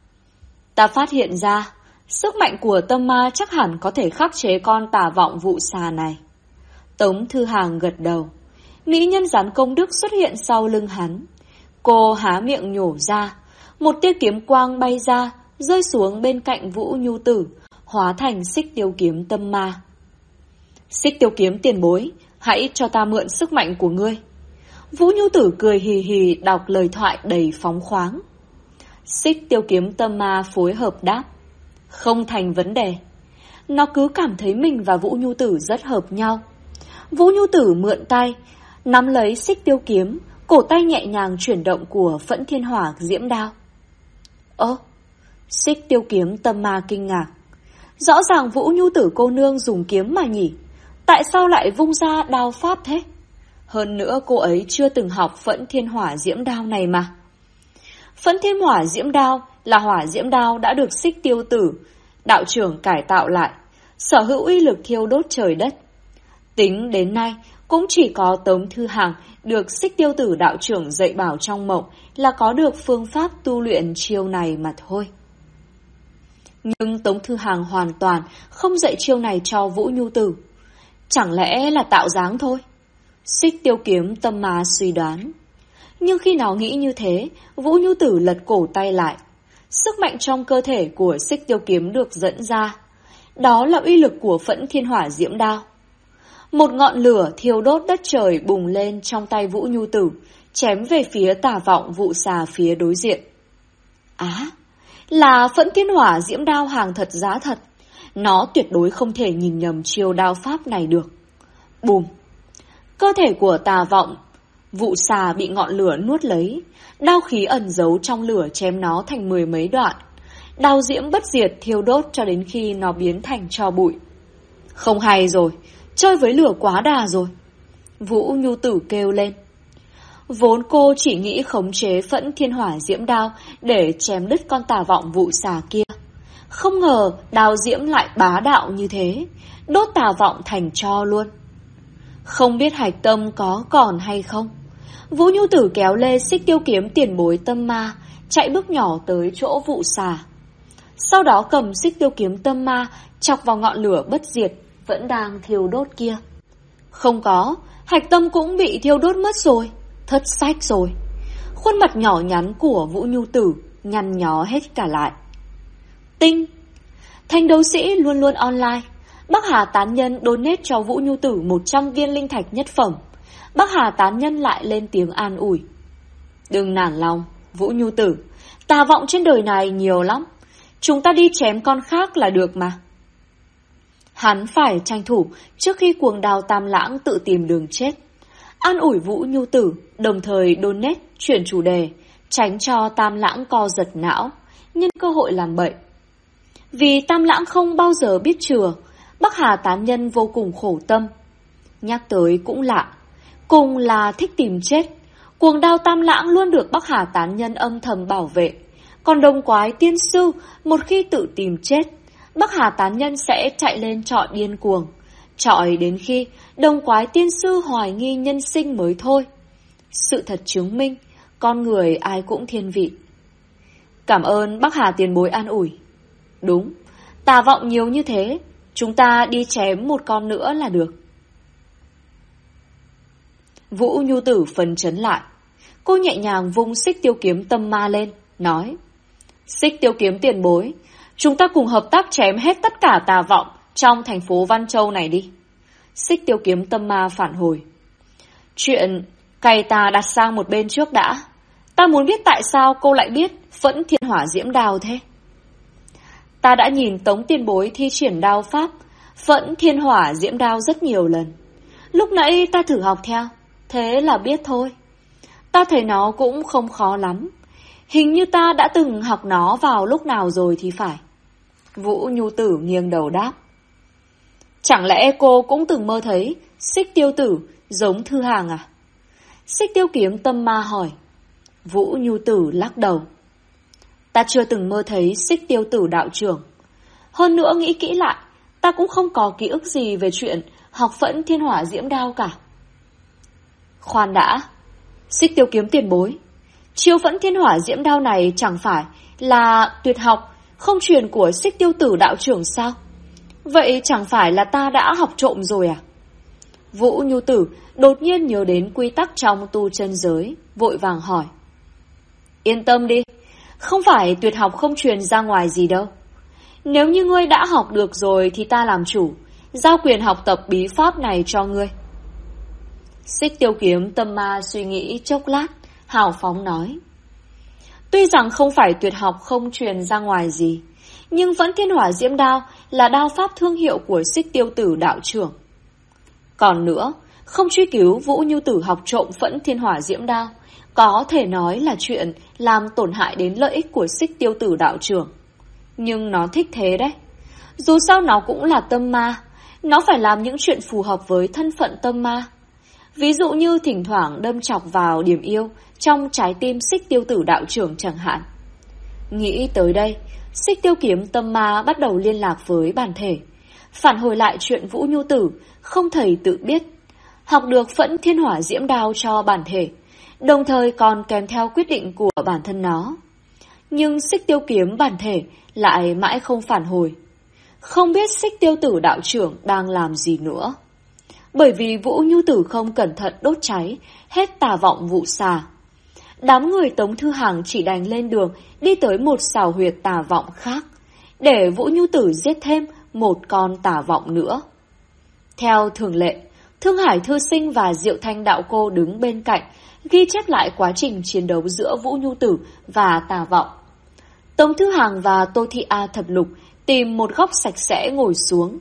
Ta phát hiện ra, sức mạnh của tâm ma chắc hẳn có thể khắc chế con tà vọng vụ xà này. Tống Thư Hàng gật đầu. Mỹ nhân gián công đức xuất hiện sau lưng hắn. Cô há miệng nhổ ra. Một tia kiếm quang bay ra, rơi xuống bên cạnh Vũ Nhu Tử, hóa thành Xích Tiêu Kiếm tâm ma. Xích Tiêu Kiếm tiền bối, hãy cho ta mượn sức mạnh của ngươi. Vũ Nhu Tử cười hì hì đọc lời thoại đầy phóng khoáng. Xích Tiêu Kiếm tâm ma phối hợp đáp. Không thành vấn đề. Nó cứ cảm thấy mình và Vũ Nhu Tử rất hợp nhau. Vũ Nhu Tử mượn tay, nắm lấy Xích Tiêu Kiếm, cổ tay nhẹ nhàng chuyển động của Phẫn Thiên Hỏa diễm đao. Ơ, Xích Tiêu Kiếm tâm ma kinh ngạc. Rõ ràng Vũ Nhu Tử cô nương dùng kiếm mà nhỉ? Tại sao lại vung ra đao pháp thế? Hơn nữa cô ấy chưa từng học Phẫn Thiên Hỏa diễm đao này mà. Phẫn Thiên Hỏa diễm đao là hỏa diễm đao đã được Xích Tiêu Tử, đạo trưởng cải tạo lại, sở hữu uy lực thiêu đốt trời đất. Tính đến nay, cũng chỉ có Tống Thư Hàng được Xích Tiêu Tử đạo trưởng dạy bảo trong mộng là có được phương pháp tu luyện chiêu này mà thôi. Nhưng Tống Thư Hàng hoàn toàn không dạy chiêu này cho Vũ Nhu Tử. Chẳng lẽ là tạo dáng thôi? Xích Tiêu Kiếm tâm ma suy đoán. Nhưng khi nó nghĩ như thế, Vũ Nhu Tử lật cổ tay lại. Sức mạnh trong cơ thể của Xích Tiêu Kiếm được dẫn ra. Đó là uy lực của Phẫn Thiên Hỏa diễm đao. Một ngọn lửa thiêu đốt đất trời bùng lên trong tay Vũ Nhu Tử, chém về phía tà vọng vụ xà phía đối diện. Á, là Phẫn Thiên Hỏa diễm đao hàng thật giá thật. Nó tuyệt đối không thể nhìn nhầm chiêu đao pháp này được. Bùm! Cơ thể của tà vọng vụ xà bị ngọn lửa nuốt lấy, đao khí ẩn giấu trong lửa chém nó thành 10 mấy đoạn. Đao diễm bất diệt thiêu đốt cho đến khi nó biến thành tro bụi. Không hay rồi, chơi với lửa quá đà rồi. Vũ Nhu Tử kêu lên. Vốn cô chỉ nghĩ khống chế Phẫn Thiên Hỏa diễm đao để chém đứt con tà vọng vụ xà kia. Không ngờ đao diễm lại bá đạo như thế, đốt tà vọng thành tro luôn. Không biết hạch tâm có còn hay không. Vũ Nhu Tử kéo lê Xích Tiêu Kiếm tiền bối tâm ma, chạy bước nhỏ tới chỗ vụ xà. Sau đó cầm Xích Tiêu Kiếm tâm ma chọc vào ngọn lửa bất diệt vẫn đang thiêu đốt kia. Không có, Hạch Tâm cũng bị thiêu đốt mất rồi. Thất sách rồi. Khuôn mặt nhỏ nhắn của Vũ Nhu Tử nhăn nhó hết cả lại. Tinh. Thanh đấu sĩ luôn luôn online. Bắc Hà tán nhân donate cho Vũ Nhu Tử 100 viên linh thạch nhất phẩm. Bắc Hà tán nhân lại lên tiếng an ủi. Đừng nản lòng, Vũ Nhu Tử. Tà vọng trên đời này nhiều lắm. Chúng ta đi chém con khác là được mà. Hắn phải tranh thủ trước khi cuồng đao Tam Lãng tự tìm đường chết. An ủi Vũ Nhu Tử, đồng thời donate chuyển chủ đề, tránh cho Tam Lãng co giật não, nhân cơ hội làm bậy. Vì Tam Lãng không bao giờ biết chừa, Bắc Hà tán nhân vô cùng khổ tâm. Nhắc tới cũng lạ, cùng là thích tìm chết, cuồng đao Tam Lãng luôn được Bắc Hà tán nhân âm thầm bảo vệ. Còn Đông Quái tiên sư, một khi tự tìm chết, Bắc Hà tán nhân sẽ chạy lên trọi điên cuồng, trọi đến khi Đông Quái tiên sư hoài nghi nhân sinh mới thôi. Sự thật chứng minh, con người ai cũng thiên vị. Cảm ơn Bắc Hà tiền bối an ủi. Đúng, tà vọng nhiều như thế, chúng ta đi chém một con nữa là được. Vũ Nhu Tử phấn chấn lại. Cô nhẹ nhàng vung xích tiêu kiếm tâm ma lên, nói: Xích tiêu kiếm tiền bối, chúng ta cùng hợp tác chém hết tất cả tà vọng trong thành phố Văn Châu này đi. Xích tiêu kiếm tâm ma phản hồi: Chuyện cày tà đặt sang một bên trước đã. Ta muốn biết tại sao cô lại biết Phẫn Thiên Hỏa Diễm Đao thế. Ta đã nhìn Tống tiền bối thi triển đao pháp Phẫn Thiên Hỏa Diễm Đao rất nhiều lần. Lúc nãy ta thử học theo, thế là biết thôi. Ta thấy nó cũng không khó lắm. Hình như ta đã từng học nó vào lúc nào rồi thì phải. Vũ Nhu Tử nghiêng đầu đáp: Chẳng lẽ cô cũng từng mơ thấy Xích Tiêu Tử giống Thư Hàng à? Xích Tiêu kiếm tâm ma hỏi. Vũ Nhu Tử lắc đầu: Ta chưa từng mơ thấy Xích Tiêu Tử đạo trưởng. Hơn nữa nghĩ kỹ lại, ta cũng không có ký ức gì về chuyện học Phẫn Thiên Hỏa Diễm Đao cả. Khoan đã, Xích Tiêu kiếm tiền bối, chiêu Phẫn Thiên Hỏa Diễm Đao này chẳng phải là tuyệt học không truyền của Xích Tiêu Tử đạo trưởng sao? Vậy chẳng phải là ta đã học trộm rồi à? Vũ Nhu Tử đột nhiên nhớ đến quy tắc trong tu chân giới, vội vàng hỏi. Yên tâm đi, không phải tuyệt học không truyền ra ngoài gì đâu. Nếu như ngươi đã học được rồi thì ta làm chủ, giao quyền học tập bí pháp này cho ngươi. Xích Tiêu kiếm tâm ma suy nghĩ chốc lát, hào phóng nói. Tuy rằng không phải tuyệt học không truyền ra ngoài gì, nhưng Phẫn Thiên Hỏa Diễm Đao là đao pháp thương hiệu của Xích Tiêu Tử đạo trưởng. Còn nữa, không truy cứu Vũ Nhu Tử học trộm Phẫn Thiên Hỏa Diễm Đao, có thể nói là chuyện làm tổn hại đến lợi ích của Xích Tiêu Tử đạo trưởng. Nhưng nó thích thế đấy. Dù sao nó cũng là tâm ma, nó phải làm những chuyện phù hợp với thân phận tâm ma. Ví dụ như thỉnh thoảng đâm chọc vào điểm yêu trong trái tim Xích Tiêu Tử đạo trưởng chẳng hạn. Nghĩ tới đây, Xích Tiêu kiếm tâm ma bắt đầu liên lạc với bản thể, phản hồi lại chuyện Vũ Nhu Tử không thầy tự biết, học được Phẫn Thiên Hỏa Diễm Đao cho bản thể, đồng thời còn kèm theo quyết định của bản thân nó. Nhưng Xích Tiêu kiếm bản thể lại mãi không phản hồi. Không biết Xích Tiêu Tử đạo trưởng đang làm gì nữa. Bởi vì Vũ Nhu Tử không cẩn thận đốt cháy hết tà vọng vụ xà. Đám người Tống Thư Hàng chỉ đành lên đường đi tới một xào huyệt tà vọng khác, để Vũ Nhu Tử giết thêm một con tà vọng nữa. Theo thường lệ, Thương Hải Thư Sinh và Diệu Thanh đạo cô đứng bên cạnh, ghi chép lại quá trình chiến đấu giữa Vũ Nhu Tử và tà vọng. Tống Thư Hàng và Tô Thị A Thập Lục tìm một góc sạch sẽ ngồi xuống.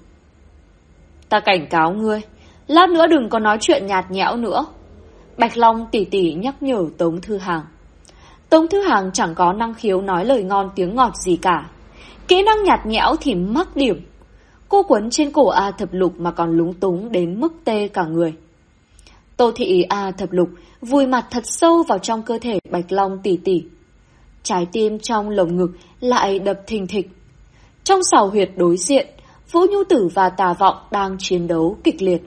Ta cảnh cáo ngươi, lát nữa đừng có nói chuyện nhạt nhẽo nữa. Bạch Long tỉ tỉ nhắc nhở Tống Thư Hàng. Tống Thư Hàng chẳng có năng khiếu nói lời ngon tiếng ngọt gì cả. Kỹ năng nhạt nhẽo thì mắc điểm. Cô quấn trên cổ A Thập Lục mà còn lúng túng đến mức tê cả người. Tô Thị A Thập Lục vùi mặt thật sâu vào trong cơ thể Bạch Long tỉ tỉ. Trái tim trong lồng ngực lại đập thình thịch. Trong sào huyệt đối diện, Vũ Nhu Tử và tà vọng đang chiến đấu kịch liệt.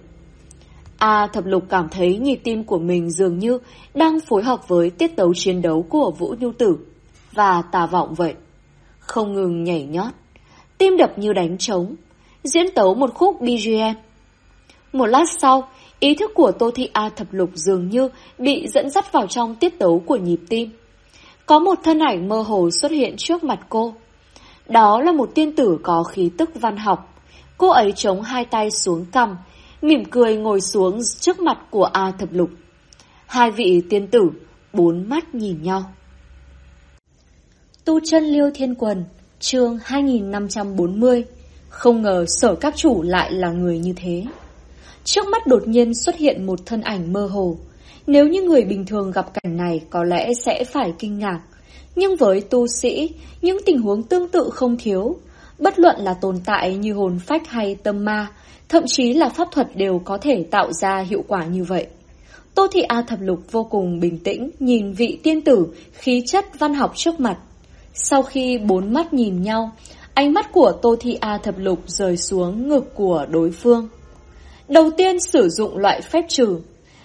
A Thập Lục cảm thấy nhịp tim của mình dường như đang phối hợp với tiết tấu chiến đấu của Vũ Nhu Tử và tà vọng vậy. Không ngừng nhảy nhót, tim đập như đánh trống, diễn tấu một khúc BGM. Một lát sau, Ý thức của Tô Thị A Thập Lục dường như bị dẫn dắt vào trong tiết tấu của nhịp tim. Có một thân ảnh mơ hồ xuất hiện trước mặt cô. Đó là một tiên tử có khí tức văn học. Cô ấy chống hai tay xuống cằm, mỉm cười ngồi xuống trước mặt của A Thập Lục. Hai vị tiên tử bốn mắt nhìn nhau. Tu chân Liêu Thiên Quần, chương 2540. Không ngờ Sở các chủ lại là người như thế. Trước mắt đột nhiên xuất hiện một thân ảnh mơ hồ. Nếu như người bình thường gặp cảnh này có lẽ sẽ phải kinh ngạc. Nhưng với tu sĩ, những tình huống tương tự không thiếu. Bất luận là tồn tại như hồn phách hay tâm ma, thậm chí là pháp thuật đều có thể tạo ra hiệu quả như vậy. Tô Thị A Thập Lục vô cùng bình tĩnh nhìn vị tiên tử khí chất văn học trước mặt. Sau khi bốn mắt nhìn nhau, ánh mắt của Tô Thị A Thập Lục rời xuống ngực của đối phương. Đầu tiên sử dụng loại phép trừ.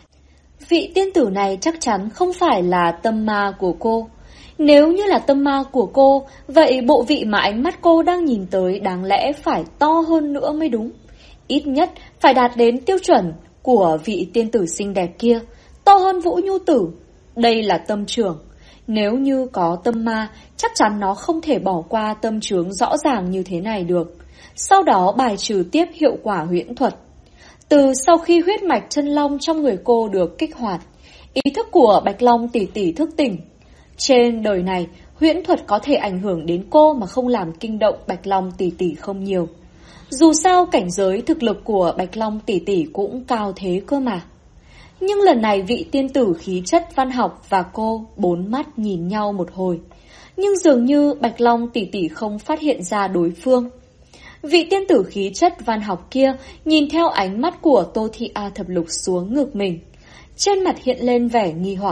Vị tiên tử này chắc chắn không phải là tâm ma của cô. Nếu như là tâm ma của cô, vậy bộ vị mà ánh mắt cô đang nhìn tới đáng lẽ phải to hơn nữa mới đúng. Ít nhất phải đạt đến tiêu chuẩn của vị tiên tử xinh đẹp kia, to hơn Vũ Nhu Tử. Đây là tâm trưởng. Nếu như có tâm ma, chắc chắn nó không thể bỏ qua tâm chướng rõ ràng như thế này được. Sau đó bài trừ tiếp hiệu quả huyễn thuật. Từ sau khi huyết mạch chân long trong người cô được kích hoạt, ý thức của Bạch Long tỷ tỷ thức tỉnh. Trên đời này, huyễn thuật có thể ảnh hưởng đến cô mà không làm kinh động Bạch Long tỷ tỷ không nhiều. Dù sao cảnh giới thực lực của Bạch Long tỷ tỷ cũng cao thế cơ mà. Nhưng lần này vị tiên tử khí chất văn học và cô bốn mắt nhìn nhau một hồi. Nhưng dường như Bạch Long tỷ tỷ không phát hiện ra đối phương. Vị tiên tử khí chất văn học kia nhìn theo ánh mắt của Tô Thị A Thập Lục xuống ngực mình. Trên mặt hiện lên vẻ nghi hoặc.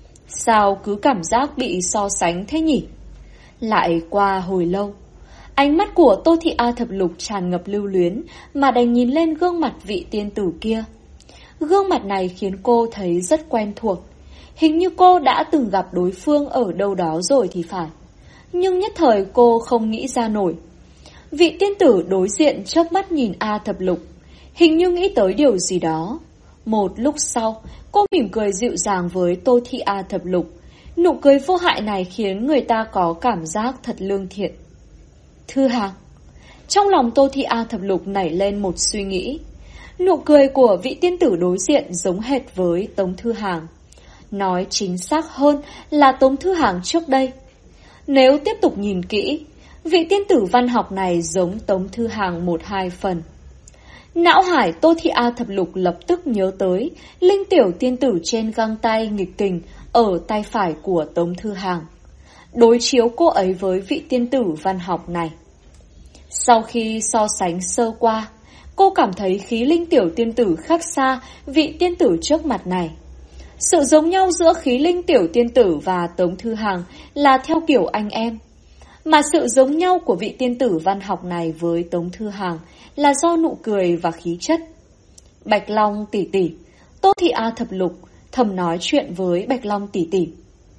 Sao cứ cảm giác bị so sánh thế nhỉ? Lại qua hồi lâu, ánh mắt của Tô Thị A Thập Lục tràn ngập lưu luyến mà đành nhìn lên gương mặt vị tiên tử kia. Gương mặt này khiến cô thấy rất quen thuộc. Hình như cô đã từng gặp đối phương ở đâu đó rồi thì phải. Nhưng nhất thời cô không nghĩ ra nổi. Vị tiên tử đối diện chớp mắt nhìn A Thập Lục, hình như nghĩ tới điều gì đó. Một lúc sau, cô mỉm cười dịu dàng với Tô Thị A Thập Lục. Nụ cười vô hại này khiến người ta có cảm giác thật lương thiện. Thư Hàng. Trong lòng Tô Thị A Thập Lục nảy lên một suy nghĩ. Nụ cười của vị tiên tử đối diện giống hệt với Tống Thư Hàng. Nói chính xác hơn là Tống Thư Hàng trước đây. Nếu tiếp tục nhìn kỹ, vị tiên tử văn học này giống Tống Thư Hàng 1-2 phần. Não hải Tô Thị A Thập Lục lập tức nhớ tới linh tiểu tiên tử trên găng tay nghịch kình ở tay phải của Tống Thư Hàng. Đối chiếu cô ấy với vị tiên tử văn học này. Sau khi so sánh sơ qua, cô cảm thấy khí linh tiểu tiên tử khác xa vị tiên tử trước mặt này. Sự giống nhau giữa khí linh tiểu tiên tử và Tống Thư Hàng là theo kiểu anh em. Mà sự giống nhau của vị tiên tử văn học này với Tống Thư Hàng là do nụ cười và khí chất. Bạch Long tỷ tỷ, Tô Thị A Thập Lục thầm nói chuyện với Bạch Long tỷ tỷ.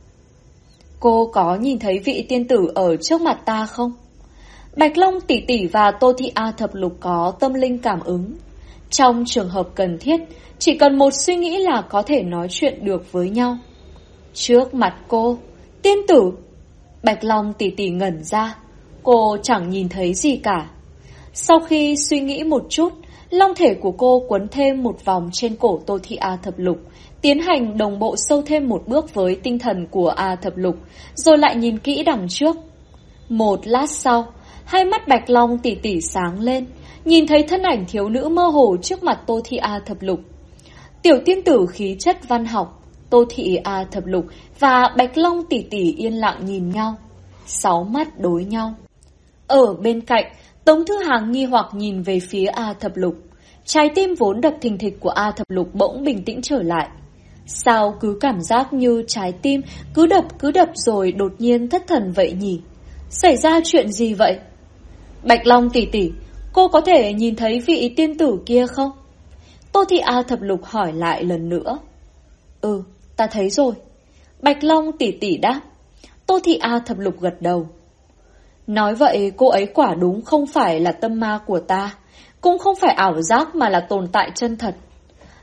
Cô có nhìn thấy vị tiên tử ở trước mặt ta không? Bạch Long tỷ tỷ và Tô Thị A Thập Lục có tâm linh cảm ứng. Trong trường hợp cần thiết, chỉ cần một suy nghĩ là có thể nói chuyện được với nhau. Trước mặt cô, tiên tử. Bạch Long tỷ tỷ ngẩn ra, cô chẳng nhìn thấy gì cả. Sau khi suy nghĩ một chút, long thể của cô quấn thêm một vòng trên cổ Tô Thị A Thập Lục, tiến hành đồng bộ sâu thêm một bước với tinh thần của A Thập Lục, rồi lại nhìn kỹ đằng trước. Một lát sau, hai mắt Bạch Long tỷ tỷ sáng lên, nhìn thấy thân ảnh thiếu nữ mơ hồ trước mặt Tô Thị A Thập Lục. Tiểu tiên tử khí chất văn học, Tô Thị A Thập Lục và Bạch Long tỷ tỷ yên lặng nhìn nhau, 6 mắt đối nhau. Ở bên cạnh, Tống Thư Hàng nghi hoặc nhìn về phía A Thập Lục. Trái tim vốn đập thình thịch của A Thập Lục bỗng bình tĩnh trở lại. Sao cứ cảm giác như trái tim cứ đập rồi đột nhiên thất thần vậy nhỉ? Xảy ra chuyện gì vậy? Bạch Long tỷ tỷ, cô có thể nhìn thấy vị tiên tử kia không? Tô Thị A Thập Lục hỏi lại lần nữa. Ừ, ta thấy rồi. Bạch Long tỷ tỷ đáp. Tô Thị A Thập Lục gật đầu. Nói vậy cô ấy quả đúng không phải là tâm ma của ta, cũng không phải ảo giác mà là tồn tại chân thật.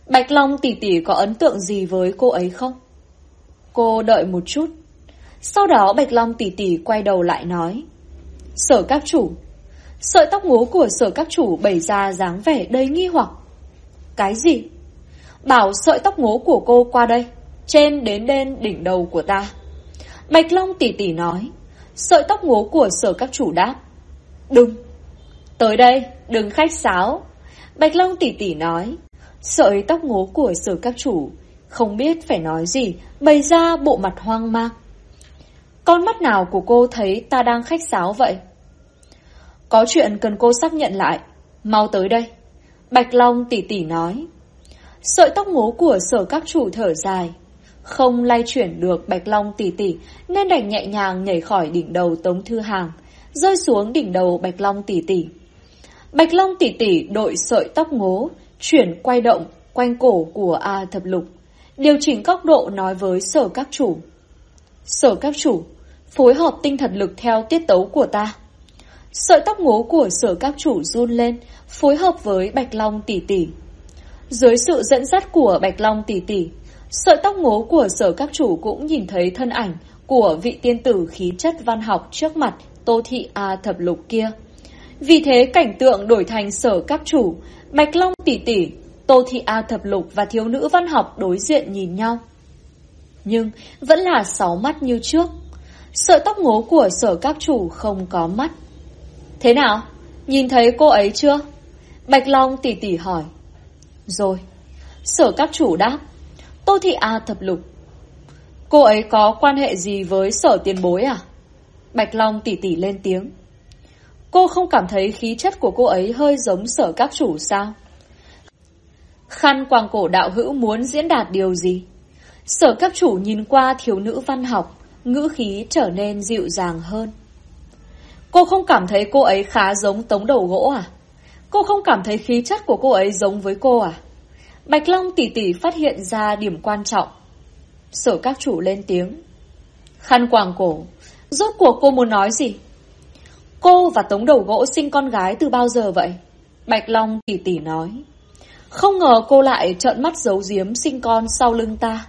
Bạch Long tỷ tỷ có ấn tượng gì với cô ấy không? Cô đợi một chút. Sau đó Bạch Long tỷ tỷ quay đầu lại nói. Sở các chủ. Sợi tóc ngố của Sở các chủ bày ra dáng vẻ đầy nghi hoặc. Cái gì? Bảo sợi tóc ngố của cô qua đây, trên đến đỉnh đầu của ta. Bạch Long tỷ tỷ nói. Sợi tóc ngố của Sở các chủ đáp. Đừng. Tới đây, đừng khách sáo. Bạch Long tỷ tỷ nói. Sợi tóc ngố của Sở các chủ không biết phải nói gì, bày ra bộ mặt hoang mang. Con mắt nào của cô thấy ta đang khách sáo vậy? Có chuyện cần cô xác nhận lại. Mau tới đây. Bạch Long tỷ tỷ nói. Sợi tóc ngố của Sở các chủ thở dài. Không lay chuyển được Bạch Long tỷ tỷ nên đành nhẹ nhàng nhảy khỏi đỉnh đầu Tống Thư Hàng, rơi xuống đỉnh đầu Bạch Long tỷ tỷ. Bạch Long tỷ tỷ đội sợi tóc ngố, chuyển quay động quanh cổ của A Thập Lục, điều chỉnh góc độ nói với Sở các chủ. Sở các chủ, phối hợp tinh thần lực theo tiết tấu của ta. Sợi tóc ngố của Sở các chủ run lên, phối hợp với Bạch Long tỷ tỷ. Dưới sự dẫn dắt của Bạch Long tỷ tỷ, sợi tóc ngố của Sở các chủ cũng nhìn thấy thân ảnh của vị tiên tử khí chất văn học trước mặt Tô Thị A Thập Lục kia. Vì thế cảnh tượng đổi thành Sở các chủ, Bạch Long tỷ tỷ, Tô Thị A Thập Lục và thiếu nữ văn học đối diện nhìn nhau. Nhưng vẫn là 6 mắt như trước. Sợi tóc ngố của Sở các chủ không có mắt. Thế nào? Nhìn thấy cô ấy chưa? Bạch Long tỷ tỷ hỏi. Rồi. Sở các chủ đáp. Tô Thị A Thập Lục. Cô ấy có quan hệ gì với Sở tiền bối à? Bạch Long tỷ tỷ lên tiếng. Cô không cảm thấy khí chất của cô ấy hơi giống Sở các chủ sao? Khăn quàng cổ đạo hữu muốn diễn đạt điều gì? Sở các chủ nhìn qua thiếu nữ văn học, ngữ khí trở nên dịu dàng hơn. Cô không cảm thấy cô ấy khá giống Tống Đầu Gỗ à? Cô không cảm thấy khí chất của cô ấy giống với cô à? Bạch Long tỷ tỷ phát hiện ra điểm quan trọng. Sở các chủ lên tiếng. Khăn quàng cổ, rốt cuộc cô muốn nói gì? Cô và Tống Đầu Gỗ sinh con gái từ bao giờ vậy? Bạch Long tỷ tỷ nói. Không ngờ cô lại trợn mắt giấu giếm sinh con sau lưng ta.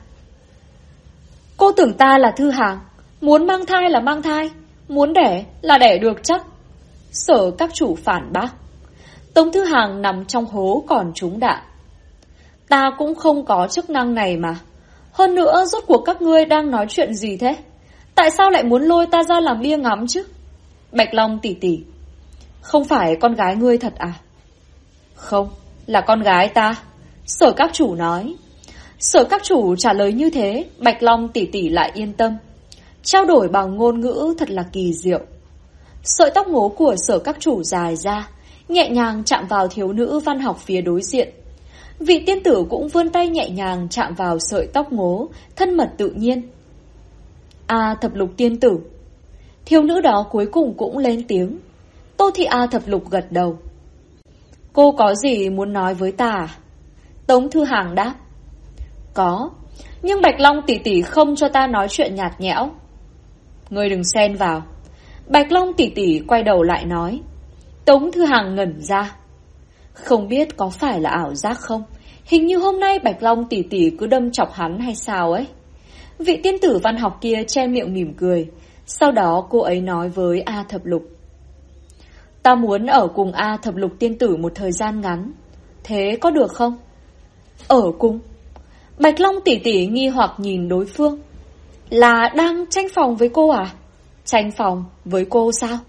Cô tưởng ta là Thư Hàng, muốn mang thai là mang thai, muốn đẻ là đẻ được chắc. Sở các chủ phản bác. Tống Thư Hàng nằm trong hố còn trúng đạn. Ta cũng không có chức năng này mà. Hơn nữa rốt cuộc các ngươi đang nói chuyện gì thế? Tại sao lại muốn lôi ta ra làm bia ngắm chứ? Bạch Long tỷ tỷ. Không phải con gái ngươi thật à? Không, là con gái ta. Sở các chủ nói. Sở các chủ trả lời như thế, Bạch Long tỷ tỷ lại yên tâm. Trao đổi bằng ngôn ngữ thật là kỳ diệu. Sợi tóc ngố của Sở các chủ dài ra, nhẹ nhàng chạm vào thiếu nữ văn học phía đối diện. Vị tiên tử cũng vươn tay nhẹ nhàng chạm vào sợi tóc ngố, thân mật tự nhiên. A Thập Lục tiên tử. Thiếu nữ đó cuối cùng cũng lên tiếng. Tô Thị A Thập Lục gật đầu. Cô có gì muốn nói với ta à? Tống Thư Hàng đáp. Có, nhưng Bạch Long tỷ tỷ không cho ta nói chuyện nhạt nhẽo. Ngươi đừng xen vào. Bạch Long tỷ tỷ quay đầu lại nói. Tống Thư Hàng ngẩn ra. Không biết có phải là ảo giác không? Hình như hôm nay Bạch Long tỷ tỷ cứ đâm chọc hắn hay sao ấy. Vị tiên tử văn học kia che miệng mỉm cười. Sau đó cô ấy nói với A Thập Lục. Ta muốn ở cùng A Thập Lục tiên tử một thời gian ngắn. Thế có được không? Ở cùng? Bạch Long tỷ tỷ nghi hoặc nhìn đối phương. Là đang tranh phòng với cô à? Tranh phòng với cô sao?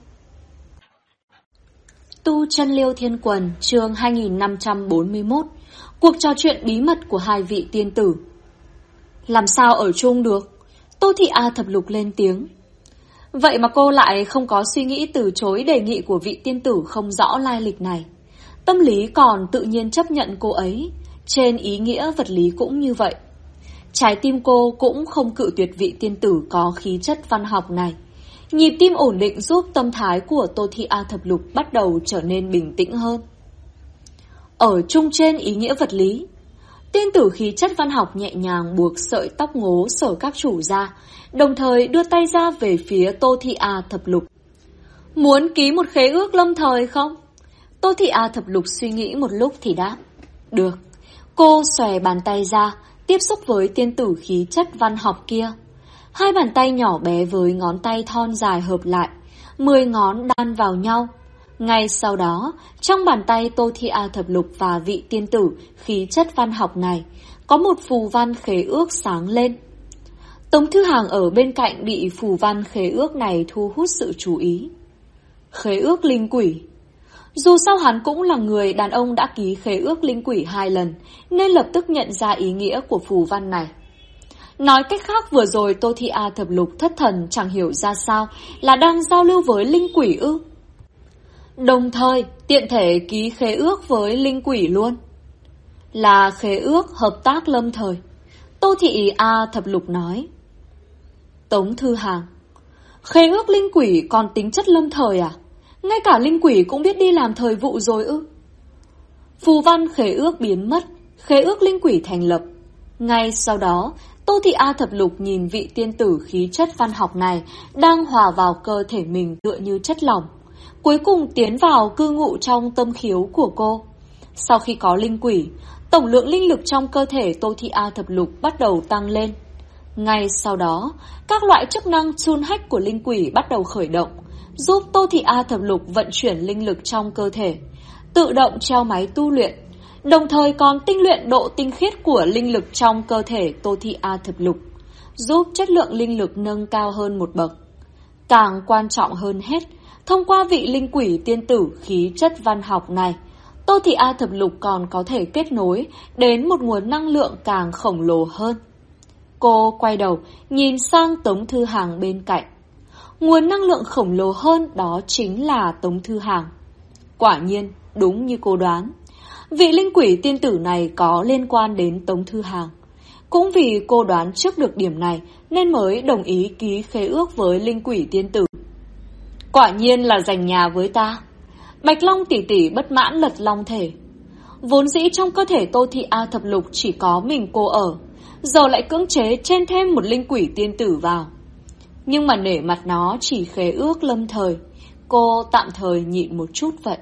Tu Chân Liêu Thiên Quần, chương 2541. Cuộc trò chuyện bí mật của hai vị tiên tử. Làm sao ở chung được? Tô Thị A Thập Lục lên tiếng. Vậy mà cô lại không có suy nghĩ từ chối đề nghị của vị tiên tử không rõ lai lịch này. Tâm lý còn tự nhiên chấp nhận cô ấy. Trên ý nghĩa vật lý cũng như vậy. Trái tim cô cũng không cự tuyệt vị tiên tử có khí chất văn học này. Nhịp tim ổn định giúp tâm thái của Tô Thị A Thập Lục bắt đầu trở nên bình tĩnh hơn. Ở chung trên ý nghĩa vật lý, tiên tử khí chất văn học nhẹ nhàng buộc sợi tóc ngố Sở các chủ ra, đồng thời đưa tay ra về phía Tô Thị A Thập Lục. Muốn ký một khế ước lâm thời không? Tô Thị A Thập Lục suy nghĩ một lúc thì đáp. Được. Cô xòe bàn tay ra, tiếp xúc với tiên tử khí chất văn học kia. Hai bàn tay nhỏ bé với ngón tay thon dài hợp lại, 10 ngón đan vào nhau. Ngay sau đó, trong bàn tay Tô Thi A Thập Lục và vị tiên tử khí chất văn học này, có một phù văn khế ước sáng lên. Tống Thư Hàng ở bên cạnh bị phù văn khế ước này thu hút sự chú ý. Khế ước linh quỷ. Dù sao hắn cũng là người đàn ông đã ký khế ước linh quỷ 2 lần, nên lập tức nhận ra ý nghĩa của phù văn này. Nói cách khác, vừa rồi Tô Thi A Thập Lục thất thần chẳng hiểu ra sao là đang giao lưu với linh quỷ ư. Đồng thời tiện thể ký khế ước với linh quỷ luôn. Là khế ước hợp tác lâm thời, Tô Thị A Thập Lục nói. Tống Thư Hàng: khế ước linh quỷ còn tính chất lâm thời à? Ngay cả linh quỷ cũng biết đi làm thời vụ rồi ư? Phù văn khế ước biến mất, khế ước linh quỷ thành lập. Ngay sau đó, Tô Thị A Thập Lục nhìn vị tiên tử khí chất văn học này đang hòa vào cơ thể mình tựa như chất lỏng, cuối cùng tiến vào cư ngụ trong tâm khiếu của cô. Sau khi có linh quỷ, tổng lượng linh lực trong cơ thể Tô Thị A Thập Lục bắt đầu tăng lên. Ngay sau đó, các loại chức năng chun hách của linh quỷ bắt đầu khởi động, giúp Tô Thị A Thập Lục vận chuyển linh lực trong cơ thể, tự động treo máy tu luyện, đồng thời còn tinh luyện độ tinh khiết của linh lực trong cơ thể Tô Thị A Thập Lục, giúp chất lượng linh lực nâng cao hơn một bậc. Càng quan trọng hơn hết, thông qua vị linh quỷ tiên tử khí chất văn học này, Tô Thị A Thập Lục còn có thể kết nối đến một nguồn năng lượng càng khổng lồ hơn. Cô quay đầu, nhìn sang Tống Thư Hàng bên cạnh. Nguồn năng lượng khổng lồ hơn đó chính là Tống Thư Hàng. Quả nhiên, đúng như cô đoán, vị linh quỷ tiên tử này có liên quan đến Tống Thư Hàng. Cũng vì cô đoán trước được điểm này nên mới đồng ý ký khế ước với linh quỷ tiên tử. Quả nhiên là giành nhà với ta. Bạch Long tỷ tỷ bất mãn lật long thể. Vốn dĩ trong cơ thể Tô Thị A Thập Lục chỉ có mình cô ở, giờ lại cưỡng chế chen thêm một linh quỷ tiên tử vào. Nhưng mà nể mặt nó chỉ khế ước lâm thời, cô tạm thời nhịn một chút vậy.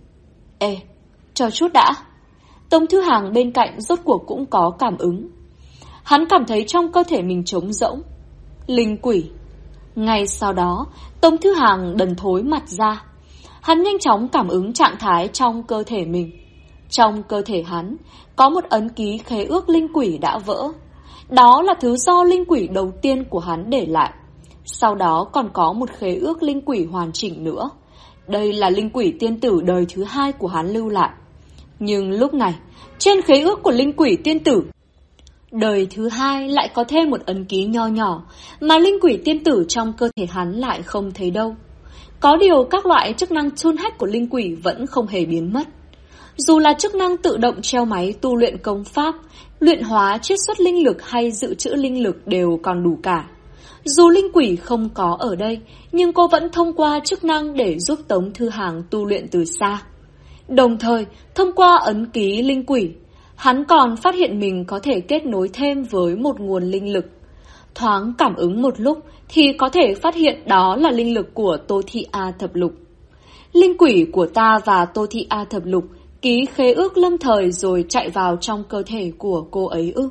Ê, chờ chút đã. Tống Thư Hàng bên cạnh rốt cuộc cũng có cảm ứng. Hắn cảm thấy trong cơ thể mình trống rỗng. Linh quỷ. Ngay sau đó, Tống Thư Hàng đần thối mặt ra. Hắn nhanh chóng cảm ứng trạng thái trong cơ thể mình. Trong cơ thể hắn, có một ấn ký khế ước linh quỷ đã vỡ. Đó là thứ do linh quỷ đầu tiên của hắn để lại. Sau đó còn có một khế ước linh quỷ hoàn chỉnh nữa. Đây là linh quỷ tiên tử đời thứ 2 của hắn lưu lại. Nhưng lúc này, trên khế ước của linh quỷ tiên tử đời thứ 2 lại có thêm một ấn ký nho nhỏ mà linh quỷ tiên tử trong cơ thể hắn lại không thấy đâu. Có điều các loại chức năng chun hách của linh quỷ vẫn không hề biến mất. Dù là chức năng tự động treo máy tu luyện công pháp, luyện hóa chiết xuất linh lực hay dự trữ linh lực đều còn đủ cả. Dù linh quỷ không có ở đây, nhưng cô vẫn thông qua chức năng để giúp Tống Thư Hàng tu luyện từ xa. Đồng thời, thông qua ấn ký linh quỷ, hắn còn phát hiện mình có thể kết nối thêm với một nguồn linh lực. Thoáng cảm ứng một lúc thì có thể phát hiện đó là linh lực của Tô Thị A Thập Lục. Linh quỷ của ta và Tô Thị A Thập Lục ký khế ước lâm thời rồi chạy vào trong cơ thể của cô ấy ư?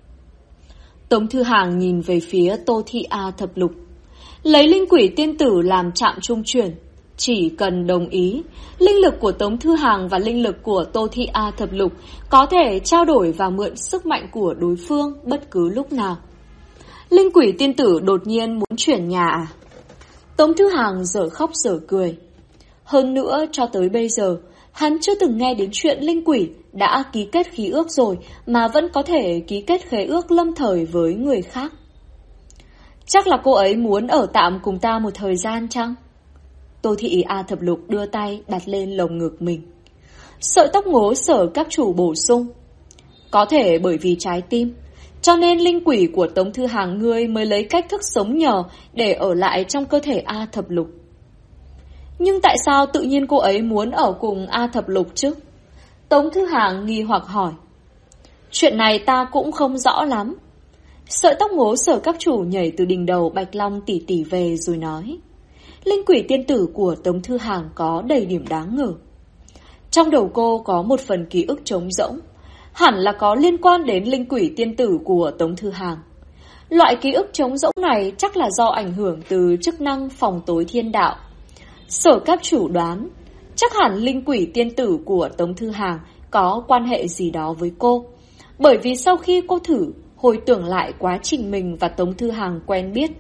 Tống Thư Hàng nhìn về phía Tô Thị A Thập Lục. Lấy linh quỷ tiên tử làm trạm trung chuyển. Chỉ cần đồng ý, linh lực của Tống Thư Hàng và linh lực của Tô Thị A Thập Lục có thể trao đổi và mượn sức mạnh của đối phương bất cứ lúc nào. Linh quỷ tiên tử đột nhiên muốn chuyển nhà à? Tống Thư Hàng dở khóc dở cười. Hơn nữa cho tới bây giờ, hắn chưa từng nghe đến chuyện linh quỷ đã ký kết khí ước rồi mà vẫn có thể ký kết khế ước lâm thời với người khác. Chắc là cô ấy muốn ở tạm cùng ta một thời gian chăng? Tô Thị A Thập Lục đưa tay đặt lên lồng ngực mình. Sợi tóc ngố sở các chủ bổ sung. Có thể bởi vì trái tim, cho nên linh quỷ của Tống Thư Hàng ngươi mới lấy cách thức sống nhờ để ở lại trong cơ thể A Thập Lục. Nhưng tại sao tự nhiên cô ấy muốn ở cùng A Thập Lục chứ? Tống Thư Hàng nghi hoặc hỏi. Chuyện này ta cũng không rõ lắm. Sợi tóc ngố sở các chủ nhảy từ đỉnh đầu Bạch Long tỉ tỉ về rồi nói. Linh quỷ tiên tử của Tống Thư Hàng có đầy điểm đáng ngờ. Trong đầu cô có một phần ký ức trống rỗng. hẳn là có liên quan đến linh quỷ tiên tử của Tống Thư Hàng. Loại ký ức trống rỗng này chắc là do ảnh hưởng từ chức năng phòng tối thiên đạo. Sở Các Chủ đoán, chắc hẳn linh quỷ tiên tử của Tống Thư Hàng có quan hệ gì đó với cô. Bởi vì sau khi cô thử hồi tưởng lại quá trình mình và Tống Thư Hàng quen biết,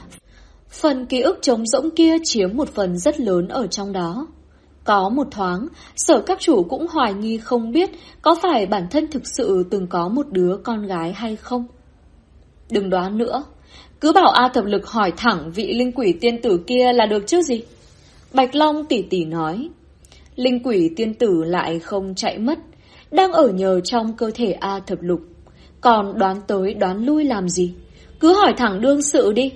phần ký ức trống rỗng kia chiếm một phần rất lớn ở trong đó. Có một thoáng, Sở Các Chủ cũng hoài nghi không biết có phải bản thân thực sự từng có một đứa con gái hay không. Đừng đoán nữa, cứ bảo A Thập Lực hỏi thẳng vị linh quỷ tiên tử kia là được chứ gì. Bạch Long tỉ tỉ nói. Linh quỷ tiên tử lại không chạy mất, đang ở nhờ trong cơ thể A Thập Lục. Còn đoán tới đoán lui làm gì? Cứ hỏi thẳng đương sự đi.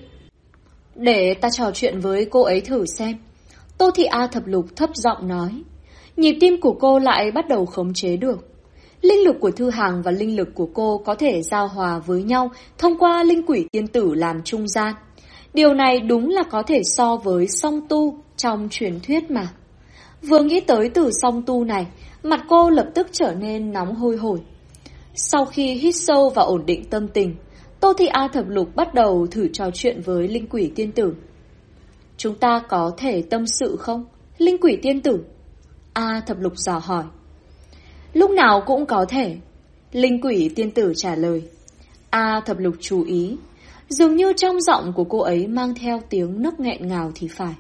Để ta trò chuyện với cô ấy thử xem. Tô Thị A Thập Lục thấp giọng nói. Nhịp tim của cô lại bắt đầu khống chế được. Linh lực của Thư Hàng và linh lực của cô có thể giao hòa với nhau thông qua linh quỷ tiên tử làm trung gian. Điều này đúng là có thể so với song tu trong truyền thuyết mà. Vừa nghĩ tới từ song tu này, mặt cô lập tức trở nên nóng hôi hổi. Sau khi hít sâu và ổn định tâm tình, Tô Thị A Thập Lục bắt đầu thử trò chuyện với linh quỷ tiên tử. Chúng ta có thể tâm sự không, linh quỷ tiên tử? A Thập Lục dò hỏi. Lúc nào cũng có thể, linh quỷ tiên tử trả lời. A Thập Lục chú ý, dường như trong giọng của cô ấy mang theo tiếng nấc nghẹn ngào thì phải.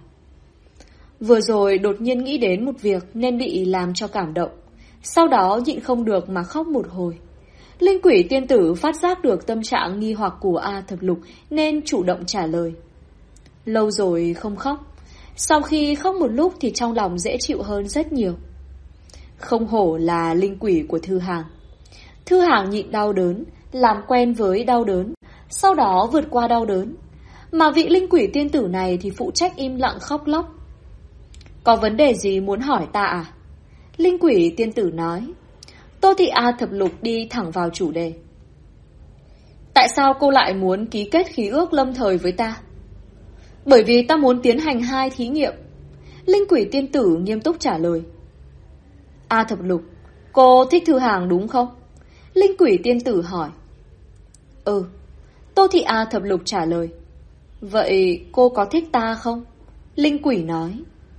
Vừa rồi đột nhiên nghĩ đến một việc nên bị làm cho cảm động, sau đó nhịn không được mà khóc một hồi. Linh quỷ tiên tử phát giác được tâm trạng nghi hoặc của A Thập Lục nên chủ động trả lời. Lâu rồi không khóc, sau khi khóc một lúc thì trong lòng dễ chịu hơn rất nhiều. Không hổ là linh quỷ của Thư Hàng. Thư Hàng nhịn đau đớn, làm quen với đau đớn, sau đó vượt qua đau đớn. Mà vị linh quỷ tiên tử này thì phụ trách im lặng khóc lóc. Có vấn đề gì muốn hỏi ta à? Linh quỷ tiên tử nói. Tô Thị A Thập Lục đi thẳng vào chủ đề. Tại sao cô lại muốn ký kết khí ước lâm thời với ta? Bởi vì ta muốn tiến hành 2 thí nghiệm. Linh quỷ tiên tử nghiêm túc trả lời. A Thập Lục, cô thích Thư Hàng đúng không? Linh quỷ tiên tử hỏi. Ừ. Tô Thị A Thập Lục trả lời. Vậy cô có thích ta không? Linh quỷ nói.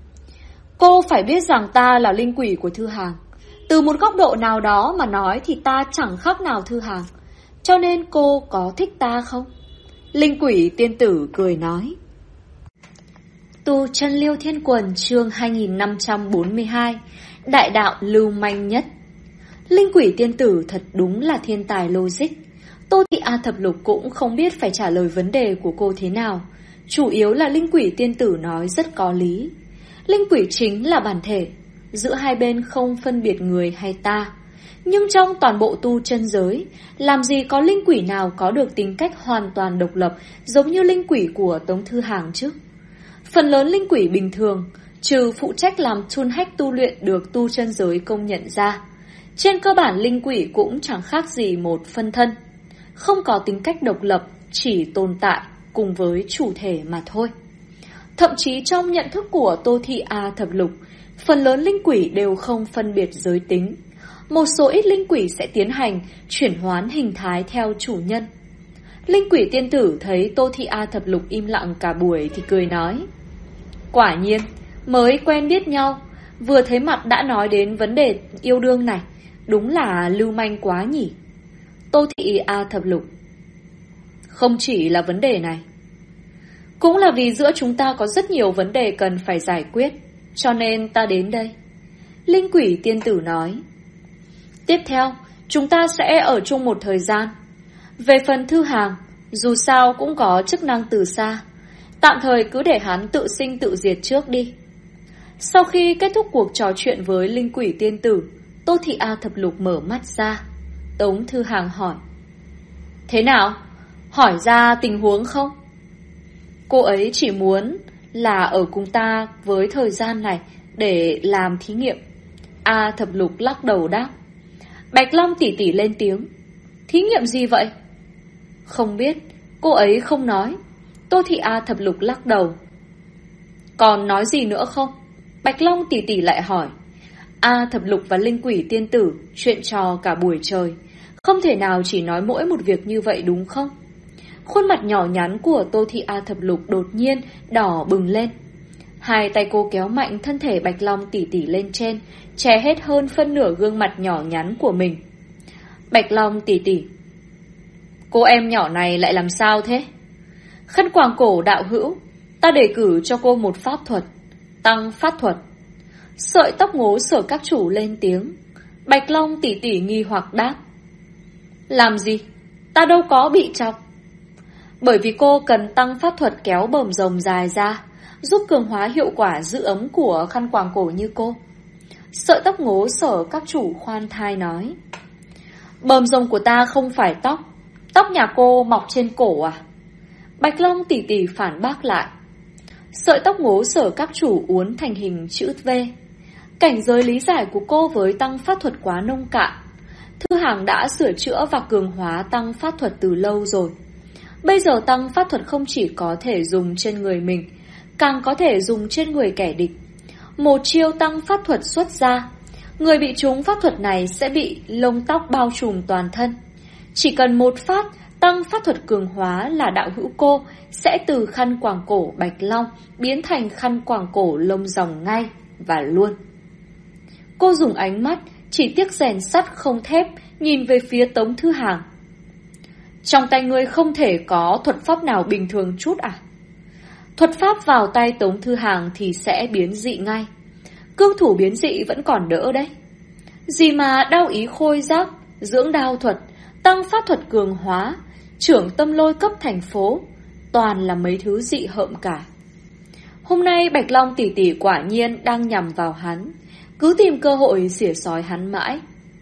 Cô phải biết rằng ta là linh quỷ của Thư Hàng. Từ một góc độ nào đó mà nói thì ta chẳng khác nào Thư Hàng. Cho nên cô có thích ta không? Linh quỷ tiên tử cười nói. Tu Chân Liêu Thiên Quần chương 2542. Đại đạo lưu manh nhất. Linh quỷ tiên tử thật đúng là thiên tài logic. Tô Thị A Thập Lục cũng không biết phải trả lời vấn đề của cô thế nào. Chủ yếu là linh quỷ tiên tử nói rất có lý. Linh quỷ chính là bản thể, giữa hai bên không phân biệt người hay ta. Nhưng trong toàn bộ tu chân giới, làm gì có linh quỷ nào có được tính cách hoàn toàn độc lập giống như linh quỷ của Tống Thư Hàng chứ? Phần lớn linh quỷ bình thường, trừ phụ trách làm chun hách tu luyện được tu chân giới công nhận ra, trên cơ bản linh quỷ cũng chẳng khác gì một phân thân, không có tính cách độc lập, chỉ tồn tại cùng với chủ thể mà thôi. Thậm chí trong nhận thức của Tô Thị A Thập Lục, phần lớn linh quỷ đều không phân biệt giới tính. Một số ít linh quỷ sẽ tiến hành chuyển hoán hình thái theo chủ nhân. Linh quỷ tiên tử thấy Tô Thị A Thập Lục im lặng cả buổi thì cười nói. Quả nhiên, mới quen biết nhau, vừa thấy mặt đã nói đến vấn đề yêu đương này, đúng là lưu manh quá nhỉ. Tô Thị A Thập Lục. Không chỉ là vấn đề này, cũng là vì giữa chúng ta có rất nhiều vấn đề cần phải giải quyết, cho nên ta đến đây. Linh quỷ tiên tử nói. Tiếp theo, chúng ta sẽ ở chung một thời gian. Về phần Thư Hàng, dù sao cũng có chức năng từ xa, tạm thời cứ để hắn tự sinh tự diệt trước đi. Sau khi kết thúc cuộc trò chuyện với linh quỷ tiên tử, Tô Thị A Thập Lục mở mắt ra. Tống Thư Hàng hỏi. Thế nào? Hỏi ra tình huống không? Cô ấy chỉ muốn là ở cùng ta với thời gian này để làm thí nghiệm. A Thập Lục lắc đầu đáp. Bạch Long tỉ tỉ lên tiếng. Thí nghiệm gì vậy? Không biết, cô ấy không nói. Tô Thị A Thập Lục lắc đầu. Còn nói gì nữa không? Bạch Long tỉ tỉ lại hỏi. A Thập Lục và Linh Quỷ Tiên Tử chuyện trò cả buổi trời, không thể nào chỉ nói mỗi một việc như vậy đúng không? Khuôn mặt nhỏ nhắn của Tô Thị A Thập Lục đột nhiên đỏ bừng lên. Hai tay cô kéo mạnh thân thể Bạch Long tỷ tỷ lên trên, che hết hơn phân nửa gương mặt nhỏ nhắn của mình. Bạch Long tỷ tỷ, cô em nhỏ này lại làm sao thế? Khăn quàng cổ đạo hữu, ta đề cử cho cô một pháp thuật, tăng pháp thuật. Sợi tóc ngố Sở các chủ lên tiếng. Bạch Long tỷ tỷ nghi hoặc đáp. Làm gì? Ta đâu có bị chọc. Bởi vì cô cần tăng pháp thuật kéo bờm rồng dài ra, giúp cường hóa hiệu quả giữ ấm của khăn quàng cổ như cô. Sợi tóc ngố Sở các chủ khoan thai nói. Bờm rồng của ta không phải tóc, tóc nhà cô mọc trên cổ à? Bạch Long tỷ tỷ phản bác lại. Sợi tóc ngố Sở các chủ uốn thành hình chữ V. Cảnh giới lý giải của cô với tăng pháp thuật quá nông cạn. Thư Hàng đã sửa chữa và cường hóa tăng pháp thuật từ lâu rồi. Bây giờ tăng pháp thuật không chỉ có thể dùng trên người mình, càng có thể dùng trên người kẻ địch. Một chiêu tăng pháp thuật xuất ra, người bị trúng pháp thuật này sẽ bị lông tóc bao trùm toàn thân. Chỉ cần một phát tăng pháp thuật cường hóa là đạo hữu cô sẽ từ khăn quàng cổ Bạch Long biến thành khăn quàng cổ lông rồng ngay và luôn. Cô dùng ánh mắt chỉ tiếc rèn sắt không thép nhìn về phía Tống Thư Hàng. Trong tay ngươi không thể có thuật pháp nào bình thường chút à? Thuật pháp vào tay Tống Thư Hàng thì sẽ biến dị ngay. Cương thủ biến dị vẫn còn đỡ đấy. Gì mà đao ý khôi giác, dưỡng đao thuật, tăng pháp thuật cường hóa, trưởng tâm lôi cấp thành phố, toàn là mấy thứ dị hợm cả. Hôm nay Bạch Long tỷ tỷ quả nhiên đang nhằm vào hắn, cứ tìm cơ hội xỉa xói hắn mãi.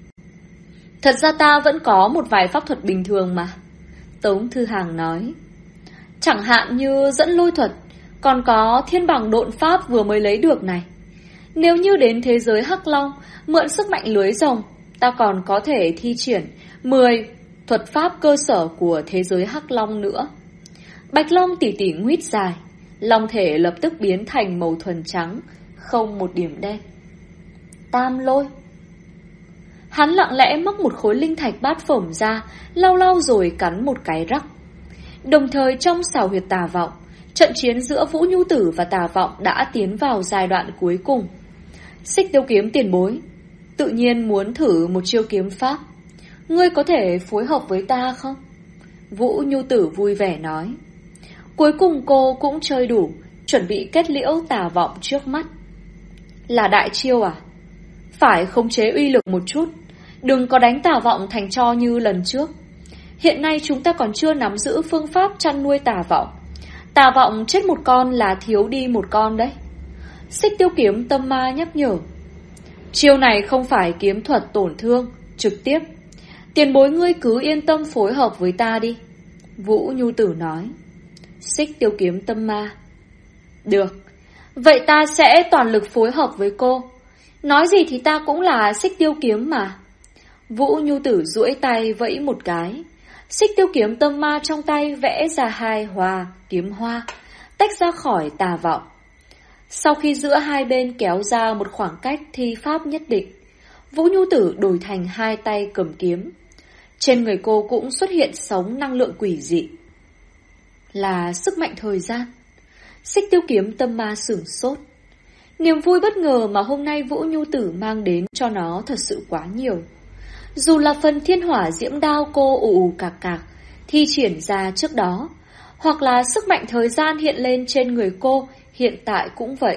Thật ra ta vẫn có một vài pháp thuật bình thường mà, Tống Thư Hàng nói. Chẳng hạn như dẫn lôi thuật, còn có thiên bằng độn pháp vừa mới lấy được này. Nếu như đến thế giới Hắc Long, mượn sức mạnh lưới rồng, ta còn có thể thi triển 10 thuật pháp cơ sở của thế giới Hắc Long nữa. Bạch Long tỉ tỉ nguyết dài, long thể lập tức biến thành màu thuần trắng, không một điểm đen. Tam lôi. Hắn lặng lẽ móc một khối linh thạch bát phẩm ra, lau lau rồi cắn một cái rắc. Đồng thời trong xào huyệt Tà Vọng, trận chiến giữa Vũ Nhu Tử và Tà Vọng đã tiến vào giai đoạn cuối cùng. Xích Tiêu Kiếm tiền bối, tự nhiên muốn thử một chiêu kiếm pháp. Ngươi có thể phối hợp với ta không? Vũ Nhu Tử vui vẻ nói. Cuối cùng cô cũng chơi đủ, chuẩn bị kết liễu Tà Vọng trước mắt. Là đại chiêu à? Phải khống chế uy lực một chút, đừng có đánh Tà Vọng thành tro như lần trước. Hiện nay chúng ta còn chưa nắm giữ phương pháp chăn nuôi Tà Vọng. Tà Vọng chết một con là thiếu đi một con đấy. Xích Tiêu Kiếm tâm ma nhắc nhở. Chiêu này không phải kiếm thuật tổn thương trực tiếp. Tiền bối ngươi cứ yên tâm phối hợp với ta đi, Vũ Nhu Tử nói. Xích Tiêu Kiếm tâm ma. Được, vậy ta sẽ toàn lực phối hợp với cô. Nói gì thì ta cũng là Xích Tiêu Kiếm mà. Vũ Nhu Tử duỗi tay vẫy một cái. Xích Tiêu Kiếm tâm ma trong tay vẽ ra hai hoa kiếm hoa, tách ra khỏi Tà Vọng. Sau khi giữa hai bên kéo ra một khoảng cách thi pháp nhất định, Vũ Nhu Tử đổi thành hai tay cầm kiếm. Trên người cô cũng xuất hiện sóng năng lượng quỷ dị. Là sức mạnh thời gian. Xích Tiêu Kiếm tâm ma sửng sốt. Niềm vui bất ngờ mà hôm nay Vũ Nhu Tử mang đến cho nó thật sự quá nhiều. Dù là phần thiên hỏa diễm đao cô ù cạc cạc thi triển ra trước đó, hoặc là sức mạnh thời gian hiện lên trên người cô hiện tại cũng vậy.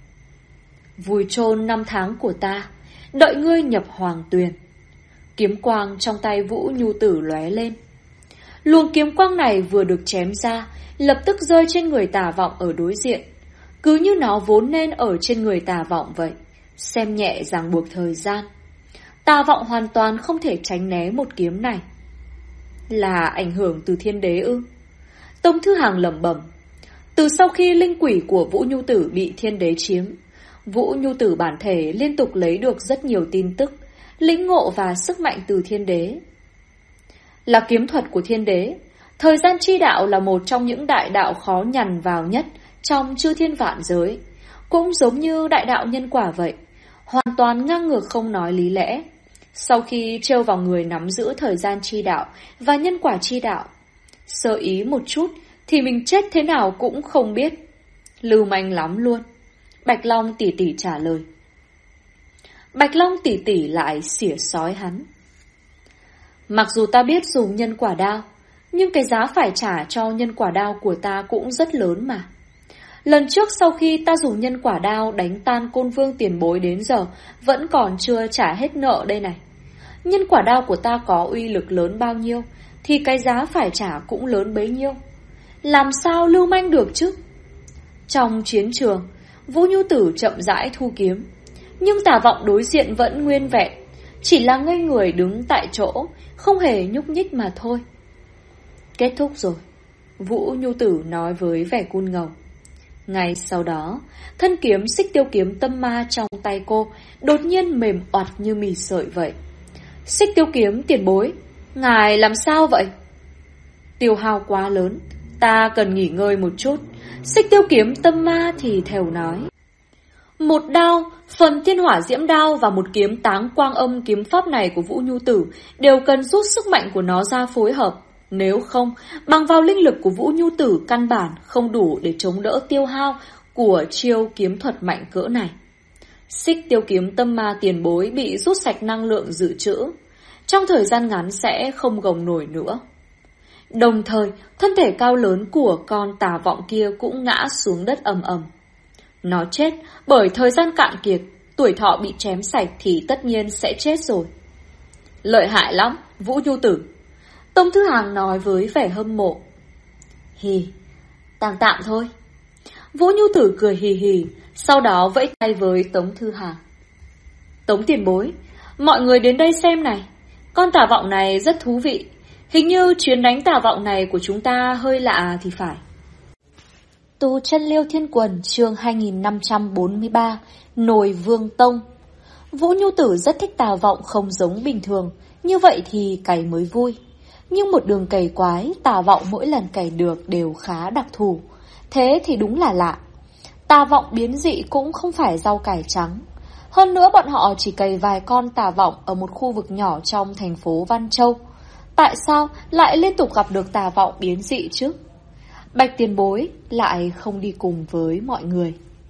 Vùi chôn 5 tháng của ta, đợi ngươi nhập hoàng tuyền. Kiếm quang trong tay Vũ Nhu Tử lóe lên. Luồng kiếm quang này vừa được chém ra, lập tức rơi trên người Tà Vọng ở đối diện. Cứ như nó vốn nên ở trên người Tà Vọng vậy, xem nhẹ ràng buộc thời gian. Tà Vọng hoàn toàn không thể tránh né một kiếm này. Là ảnh hưởng từ thiên đế ư? Tống Thư Hàng lẩm bẩm. Từ sau khi linh quỷ của Vũ Nhu Tử bị thiên đế chiếm, Vũ Nhu Tử bản thể liên tục lấy được rất nhiều tin tức, lĩnh ngộ và sức mạnh từ thiên đế. Là kiếm thuật của thiên đế, thời gian chi đạo là một trong những đại đạo khó nhằn vào nhất trong chư thiên vạn giới. Cũng giống như đại đạo nhân quả vậy, hoàn toàn ngang ngược không nói lý lẽ. Sau khi trêu vào người nắm giữ thời gian chi đạo và nhân quả chi đạo, sơ ý một chút thì mình chết thế nào cũng không biết. Lưu manh lắm luôn. Bạch Long tỷ tỷ trả lời. Bạch Long tỷ tỷ lại xỉa xói hắn. Mặc dù ta biết dùng nhân quả đao, nhưng cái giá phải trả cho nhân quả đao của ta cũng rất lớn mà. Lần trước sau khi ta dùng nhân quả đao đánh tan Côn Vương tiền bối đến giờ vẫn còn chưa trả hết nợ đây này. Nhân quả đao của ta có uy lực lớn bao nhiêu thì cái giá phải trả cũng lớn bấy nhiêu. Làm sao lưu manh được chứ? Trong chiến trường, Vũ Nhu Tử chậm rãi thu kiếm, nhưng Tà Vọng đối diện vẫn nguyên vẹn, chỉ là ngây người đứng tại chỗ, không hề nhúc nhích mà thôi. Kết thúc rồi, Vũ Nhu Tử nói với vẻ cun ngầu. Ngay sau đó, thân kiếm Xích Tiêu kiếm tâm ma trong tay cô đột nhiên mềm oặt như mì sợi vậy. Xích Tiêu kiếm tiền bối, ngài làm sao vậy? Tiêu hao quá lớn, ta cần nghỉ ngơi một chút. Xích Tiêu kiếm tâm ma thì thều nói. Một đao, phần thiên hỏa diễm đao và một kiếm táng quang âm kiếm pháp này của Vũ Nhu Tử đều cần rút sức mạnh của nó ra phối hợp. Nếu không, bằng vào linh lực của Vũ Nhu Tử căn bản không đủ để chống đỡ tiêu hao của chiêu kiếm thuật mạnh cỡ này. Xích Tiêu kiếm tâm ma tiền bối bị rút sạch năng lượng dự trữ, trong thời gian ngắn sẽ không gồng nổi nữa. Đồng thời, thân thể cao lớn của con Tà Vọng kia cũng ngã xuống đất ầm ầm. Nó chết bởi thời gian cạn kiệt, tuổi thọ bị chém sạch thì tất nhiên sẽ chết rồi. Lợi hại lắm, Vũ Nhu Tử. Tông Thư Hàng nói với vẻ hâm mộ. Hì, tạm tạm thôi. Vũ Nhu Tử cười hì hì, sau đó vẫy tay với Tống Thư Hàng. Tống tiền bối, mọi người đến đây xem này. Con Tà Vọng này rất thú vị. Hình như chuyến đánh Tà Vọng này của chúng ta hơi lạ thì phải. Tu Chân Liêu Thiên Quần chương 2543 Nồi Vương Tông. Vũ Nhu Tử rất thích Tà Vọng không giống bình thường, như vậy thì cày mới vui. Nhưng một đường cày quái, Tà Vọng mỗi lần cày được đều khá đặc thù. Thế thì đúng là lạ. Tà Vọng biến dị cũng không phải rau cải trắng. Hơn nữa bọn họ chỉ cày vài con Tà Vọng ở một khu vực nhỏ trong thành phố Văn Châu. Tại sao lại liên tục gặp được Tà Vọng biến dị chứ? Bạch tiền bối lại không đi cùng với mọi người.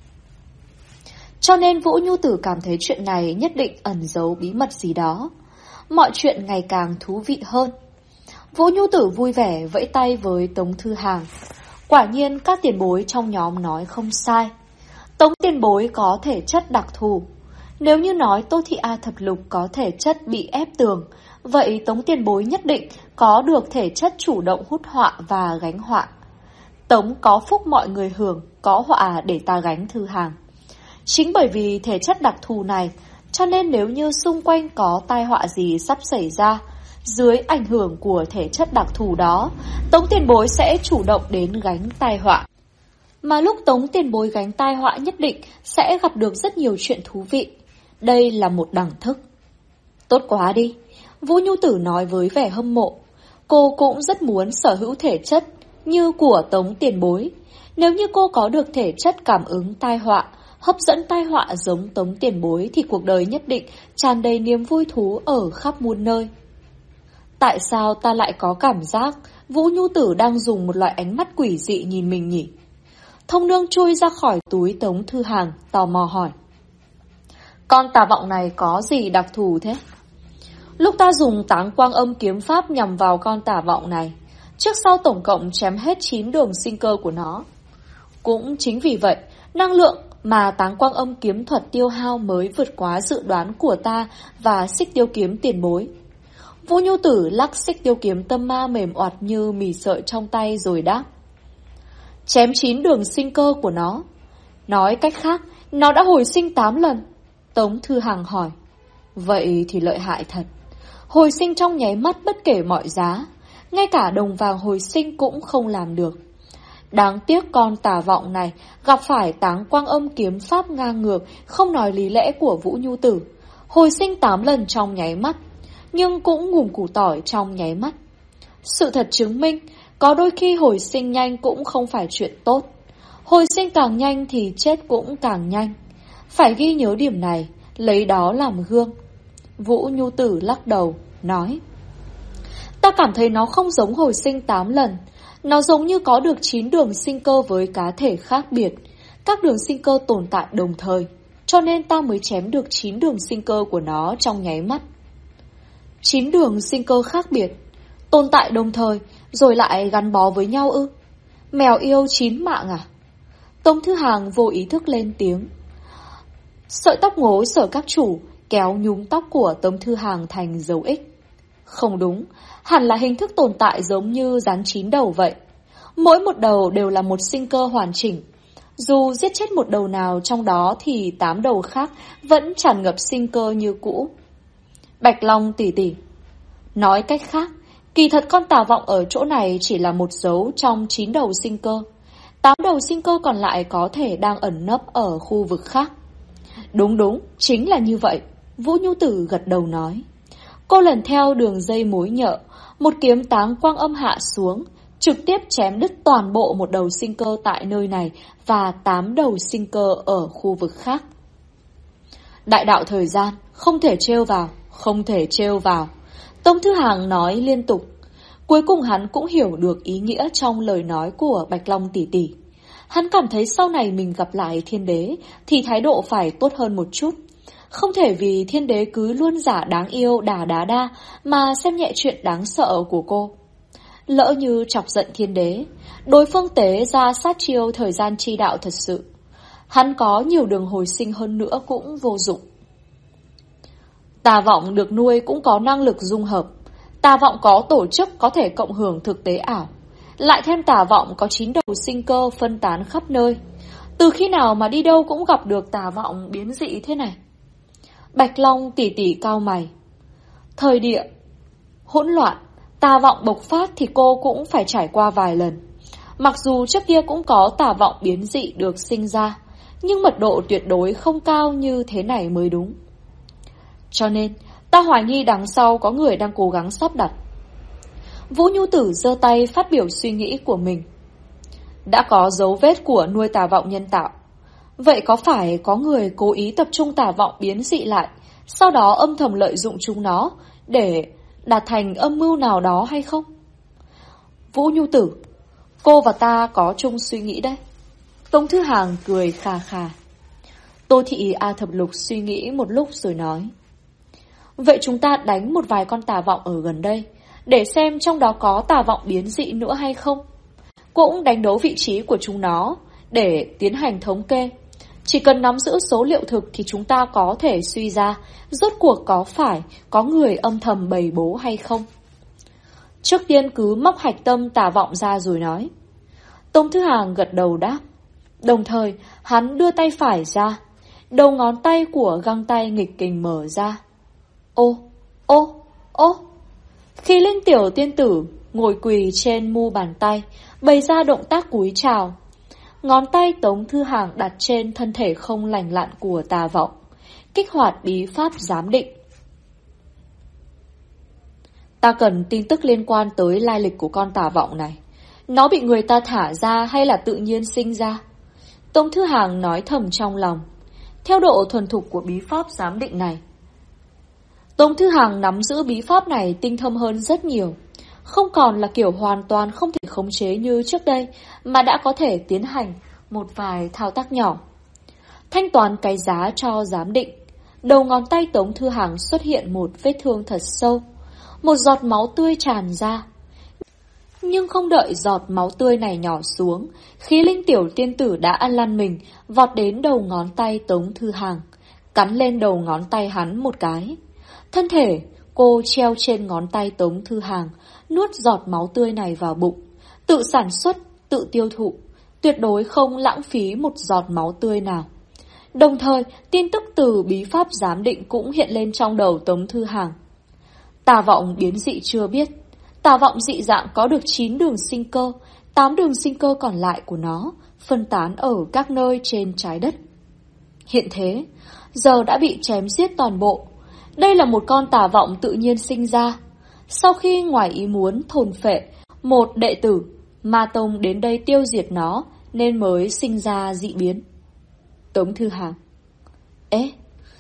Cho nên Vũ Nhu Tử cảm thấy chuyện này nhất định ẩn giấu bí mật gì đó. Mọi chuyện ngày càng thú vị hơn. Vũ Nhu Tử vui vẻ vẫy tay với Tống Thư Hàng. Quả nhiên các tiền bối trong nhóm nói không sai. Tống tiền bối có thể chất đặc thù. Nếu như nói Tô Thị A Thập Lục có thể chất bị ép tường, vậy Tống tiền bối nhất định có được thể chất chủ động hút họa và gánh họa. Tống có phúc mọi người hưởng, có họa để ta gánh. Thư Hàng. Chính bởi vì thể chất đặc thù này, cho nên nếu như xung quanh có tai họa gì sắp xảy ra, dưới ảnh hưởng của thể chất đặc thù đó, Tống tiền bối sẽ chủ động đến gánh tai họa. Mà lúc Tống tiền bối gánh tai họa nhất định sẽ gặp được rất nhiều chuyện thú vị. Đây là một đẳng thức. Tốt quá đi, Vũ Nhu Tử nói với vẻ hâm mộ. Cô cũng rất muốn sở hữu thể chất như của Tống tiền bối. Nếu như cô có được thể chất cảm ứng tai họa, hấp dẫn tai họa giống Tống tiền bối thì cuộc đời nhất định tràn đầy niềm vui thú ở khắp muôn nơi. Tại sao ta lại có cảm giác Vũ Nhu Tử đang dùng một loại ánh mắt quỷ dị nhìn mình nhỉ? Thông Nương chui ra khỏi túi Tống Thư Hàng, tò mò hỏi. Con Tà Vọng này có gì đặc thù thế? Lúc ta dùng Táng Quang Âm kiếm pháp nhằm vào con Tà Vọng này, trước sau tổng cộng chém hết 9 đường sinh cơ của nó. Cũng chính vì vậy, năng lượng mà Táng Quang Âm kiếm thuật tiêu hao mới vượt quá dự đoán của ta và Xích Tiêu kiếm tiền bối. Vũ Nhu Tử lắc Xích Tiêu kiếm tâm ma mềm oặt như mì sợi trong tay rồi đáp. Chém 9 đường sinh cơ của nó. Nói cách khác, nó đã hồi sinh 8 lần. Tống Thư Hàng hỏi. Vậy thì lợi hại thật. Hồi sinh trong nháy mắt bất kể mọi giá. Ngay cả đồng vàng hồi sinh cũng không làm được. Đáng tiếc con Tà Vọng này gặp phải Táng Quang Âm kiếm pháp ngang ngược, không nói lý lẽ của Vũ Nhu Tử. Hồi sinh 8 lần trong nháy mắt, nhưng cũng ngùm củ tỏi trong nháy mắt. Sự thật chứng minh, có đôi khi hồi sinh nhanh cũng không phải chuyện tốt. Hồi sinh càng nhanh thì chết cũng càng nhanh. Phải ghi nhớ điểm này, lấy đó làm gương. Vũ Nhu Tử lắc đầu, nói: ta cảm thấy nó không giống hồi sinh 8 lần. Nó giống như có được 9 đường sinh cơ với cá thể khác biệt. Các đường sinh cơ tồn tại đồng thời, cho nên ta mới chém được 9 đường sinh cơ của nó trong nháy mắt. 9 đường sinh cơ khác biệt, tồn tại đồng thời, rồi lại gắn bó với nhau ư? Mèo yêu 9 mạng à? Tống Thư Hàng vô ý thức lên tiếng. Sợi tóc ngố Sở các chủ kéo nhúm tóc của Tống Thư Hàng thành dấu X. Không đúng, hẳn là hình thức tồn tại giống như rắn 9 đầu vậy. Mỗi một đầu đều là một sinh cơ hoàn chỉnh. Dù giết chết một đầu nào trong đó thì 8 đầu khác vẫn tràn ngập sinh cơ như cũ. Bạch Long tỷ tỷ, nói cách khác, kỳ thật con Tà Vọng ở chỗ này chỉ là một dấu trong 9 đầu sinh cơ. 8 đầu sinh cơ còn lại có thể đang ẩn nấp ở khu vực khác. Đúng, chính là như vậy, Vũ Nhu Tử gật đầu nói. Cô lần theo đường dây mối nhợ, một kiếm táng quang âm hạ xuống, trực tiếp chém đứt toàn bộ một đầu sinh cơ tại nơi này và 8 đầu sinh cơ ở khu vực khác. Đại đạo thời gian, không thể trêu vào, không thể trêu vào. Tống Thư Hàng nói liên tục. Cuối cùng hắn cũng hiểu được ý nghĩa trong lời nói của Bạch Long tỷ tỷ. Hắn cảm thấy sau này mình gặp lại thiên đế thì thái độ phải tốt hơn một chút. Không thể vì thiên đế cứ luôn giả đáng yêu đà mà xem nhẹ chuyện đáng sợ của cô. Lỡ như chọc giận thiên đế, đối phương tế ra sát chiêu thời gian chi đạo thật sự. Hắn có nhiều đường hồi sinh hơn nữa cũng vô dụng. Tà Vọng được nuôi cũng có năng lực dung hợp. Tà Vọng có tổ chức có thể cộng hưởng thực tế ảo. Lại thêm Tà Vọng có 9 đầu sinh cơ phân tán khắp nơi. Từ khi nào mà đi đâu cũng gặp được Tà Vọng biến dị thế này? Bạch Long tỉ tỉ cao mày. Thời địa hỗn loạn, Tà Vọng bộc phát thì cô cũng phải trải qua vài lần. Mặc dù trước kia cũng có Tà Vọng biến dị được sinh ra, nhưng mật độ tuyệt đối không cao như thế này mới đúng. Cho nên, ta hoài nghi đằng sau có người đang cố gắng sắp đặt. Vũ Nhu Tử giơ tay phát biểu suy nghĩ của mình. Đã có dấu vết của nuôi Tà Vọng nhân tạo. Vậy có phải có người cố ý tập trung Tà Vọng biến dị lại, sau đó âm thầm lợi dụng chúng nó để đạt thành âm mưu nào đó hay không? Vũ Nhu Tử, cô và ta có chung suy nghĩ đấy. Tống Thư Hàng cười khà khà. Tô Thị A Thập Lục suy nghĩ một lúc rồi nói. Vậy chúng ta đánh một vài con Tà Vọng ở gần đây, để xem trong đó có Tà Vọng biến dị nữa hay không. Cũng đánh dấu vị trí của chúng nó, để tiến hành thống kê. Chỉ cần nắm giữ số liệu thực thì chúng ta có thể suy ra rốt cuộc có phải có người âm thầm bày bố hay không. Trước tiên cứ móc hạch tâm Tà Vọng ra rồi nói. Tống Thư Hàng gật đầu đáp. Đồng thời hắn đưa tay phải ra. Đầu ngón tay của găng tay nghịch kình mở ra. Ô. Khi Linh Tiểu Tiên Tử ngồi quỳ trên mu bàn tay, bày ra động tác cúi chào. Ngón tay Tống Thư Hàng đặt trên thân thể không lành lặn của Tà Vọng, kích hoạt bí pháp giám định. Ta cần tin tức liên quan tới lai lịch của con Tà Vọng này. Nó bị người ta thả ra hay là tự nhiên sinh ra? Tống Thư Hàng nói thầm trong lòng. Theo độ thuần thục của bí pháp giám định này, Tống Thư Hàng nắm giữ bí pháp này tinh thâm hơn rất nhiều. Không còn là kiểu hoàn toàn không thể khống chế như trước đây, mà đã có thể tiến hành một vài thao tác nhỏ. Thanh toán cái giá cho giám định, đầu ngón tay Tống Thư Hàng xuất hiện một vết thương thật sâu. Một giọt máu tươi tràn ra. Nhưng không đợi giọt máu tươi này nhỏ xuống, Khí Linh Tiểu Tiên Tử đã lăn mình, vọt đến đầu ngón tay Tống Thư Hàng, cắn lên đầu ngón tay hắn một cái. Thân thể cô treo trên ngón tay Tống Thư Hàng, nuốt giọt máu tươi này vào bụng, tự sản xuất, tự tiêu thụ, tuyệt đối không lãng phí một giọt máu tươi nào. Đồng thời, tin tức từ bí pháp giám định cũng hiện lên trong đầu Tống Thư Hàng. Tà Vọng biến dị chưa biết. Tà Vọng dị dạng có được 9 đường sinh cơ, 8 đường sinh cơ còn lại của nó phân tán ở các nơi trên trái đất. Hiện thế, giờ đã bị chém giết toàn bộ. Đây là một con Tà Vọng tự nhiên sinh ra. Sau khi ngoài ý muốn thôn phệ một đệ tử, Ma Tông đến đây tiêu diệt nó nên mới sinh ra dị biến. Tống Thư Hàng.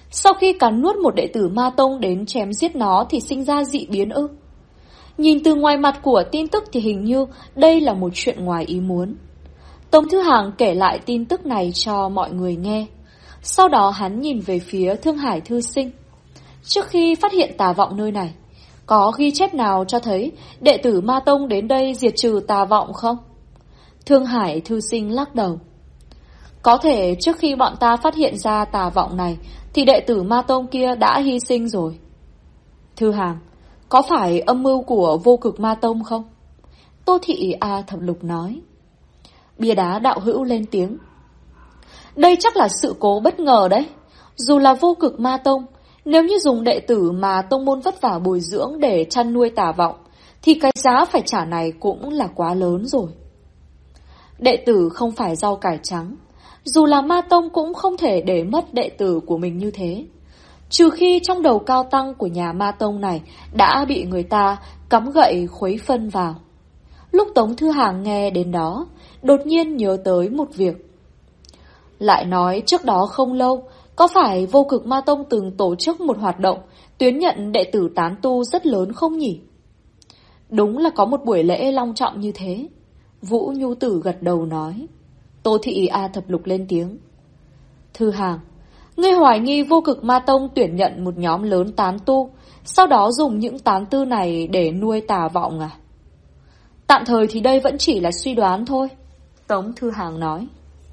Sau khi cắn nuốt một đệ tử Ma Tông đến chém giết nó thì sinh ra dị biến ư? Nhìn từ ngoài mặt của tin tức thì hình như đây là một chuyện ngoài ý muốn. Tống Thư Hàng kể lại tin tức này cho mọi người nghe. Sau đó hắn nhìn về phía Thương Hải thư sinh. Trước khi phát hiện tà vọng nơi này, có ghi chép nào cho thấy đệ tử Ma Tông đến đây diệt trừ tà vọng không? Thương Hải thư sinh lắc đầu. Có thể trước khi bọn ta phát hiện ra tà vọng này thì đệ tử Ma Tông kia đã hy sinh rồi. Thư Hàng, có phải âm mưu của Vô Cực Ma Tông không? Tô Thị A Thập Lục nói. Bia đá đạo hữu lên tiếng. Đây chắc là sự cố bất ngờ đấy. Dù là Vô Cực Ma Tông, nếu như dùng đệ tử mà tông môn vất vả bồi dưỡng để chăn nuôi tà vọng, thì cái giá phải trả này cũng là quá lớn rồi. Đệ tử không phải rau cải trắng. Dù là Ma Tông cũng không thể để mất đệ tử của mình như thế. Trừ khi trong đầu cao tăng của nhà Ma Tông này đã bị người ta cắm gậy khuấy phân vào. Lúc Tống Thư Hàng nghe đến đó, đột nhiên nhớ tới một việc. Lại nói trước đó không lâu, có phải Vô Cực Ma Tông từng tổ chức một hoạt động tuyến nhận đệ tử tán tu rất lớn không nhỉ? Đúng là có một buổi lễ long trọng như thế. Vũ Nhu Tử gật đầu nói. Tô Thị A Thập Lục lên tiếng. Thư Hàng, ngươi hoài nghi Vô Cực Ma Tông tuyển nhận một nhóm lớn tán tu, sau đó dùng những tán tư này để nuôi tà vọng à? Tạm thời thì đây vẫn chỉ là suy đoán thôi. Tống Thư Hàng nói.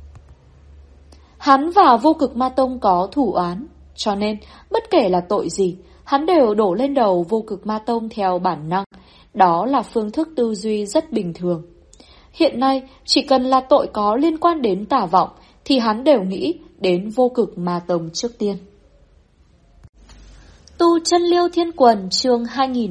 Hắn và Vô Cực Ma Tông có thủ oán, cho nên bất kể là tội gì, hắn đều đổ lên đầu Vô Cực Ma Tông theo bản năng. Đó là phương thức tư duy rất bình thường. Hiện nay, chỉ cần là tội có liên quan đến tà vọng, thì hắn đều nghĩ đến Vô Cực Ma Tông trước tiên. Tu Chân Liêu Thiên Quần chương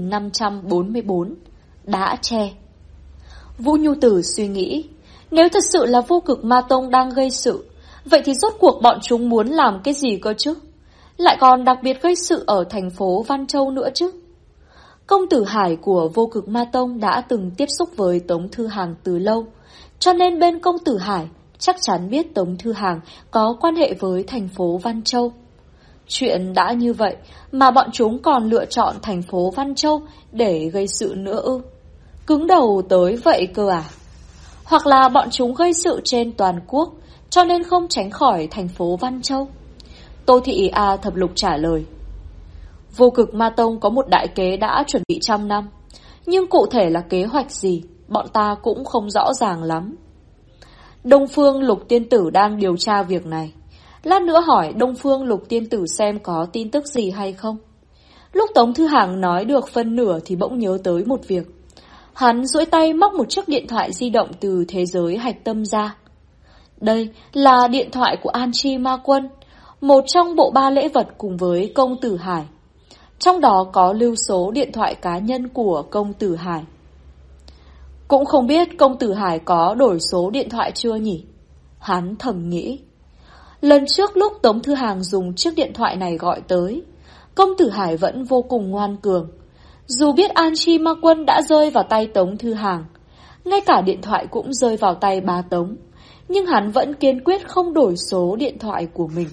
2544 Đã che. Vũ Nhu Tử suy nghĩ, nếu thật sự là Vô Cực Ma Tông đang gây sự, vậy thì rốt cuộc bọn chúng muốn làm cái gì cơ chứ? Lại còn đặc biệt gây sự ở thành phố Văn Châu nữa chứ? Công tử Hải của Vô Cực Ma Tông đã từng tiếp xúc với Tống Thư Hàng từ lâu, cho nên bên công tử Hải chắc chắn biết Tống Thư Hàng có quan hệ với thành phố Văn Châu. Chuyện đã như vậy mà bọn chúng còn lựa chọn thành phố Văn Châu để gây sự nữa ư? Cứng đầu tới vậy cơ à? Hoặc là bọn chúng gây sự trên toàn quốc, cho nên không tránh khỏi thành phố Văn Châu? Tô Thị A Thập Lục trả lời. Vô Cực Ma Tông có một đại kế đã chuẩn bị 100 năm, nhưng cụ thể là kế hoạch gì, bọn ta cũng không rõ ràng lắm. Đông Phương Lục Tiên Tử đang điều tra việc này. Lát nữa hỏi Đông Phương Lục Tiên Tử xem có tin tức gì hay không. Lúc Tống Thư Hàng nói được phân nửa thì bỗng nhớ tới một việc. Hắn duỗi tay móc một chiếc điện thoại di động từ thế giới hạch tâm ra. Đây là điện thoại của An Chi Ma Quân, một trong bộ 3 lễ vật cùng với công tử Hải. Trong đó có lưu số điện thoại cá nhân của công tử Hải. Cũng không biết công tử Hải có đổi số điện thoại chưa nhỉ? Hắn thầm nghĩ. Lần trước lúc Tống Thư Hàng dùng chiếc điện thoại này gọi tới, công tử Hải vẫn vô cùng ngoan cường. Dù biết An Chi Ma Quân đã rơi vào tay Tống Thư Hàng, ngay cả điện thoại cũng rơi vào tay ba Tống, nhưng hắn vẫn kiên quyết không đổi số điện thoại của mình.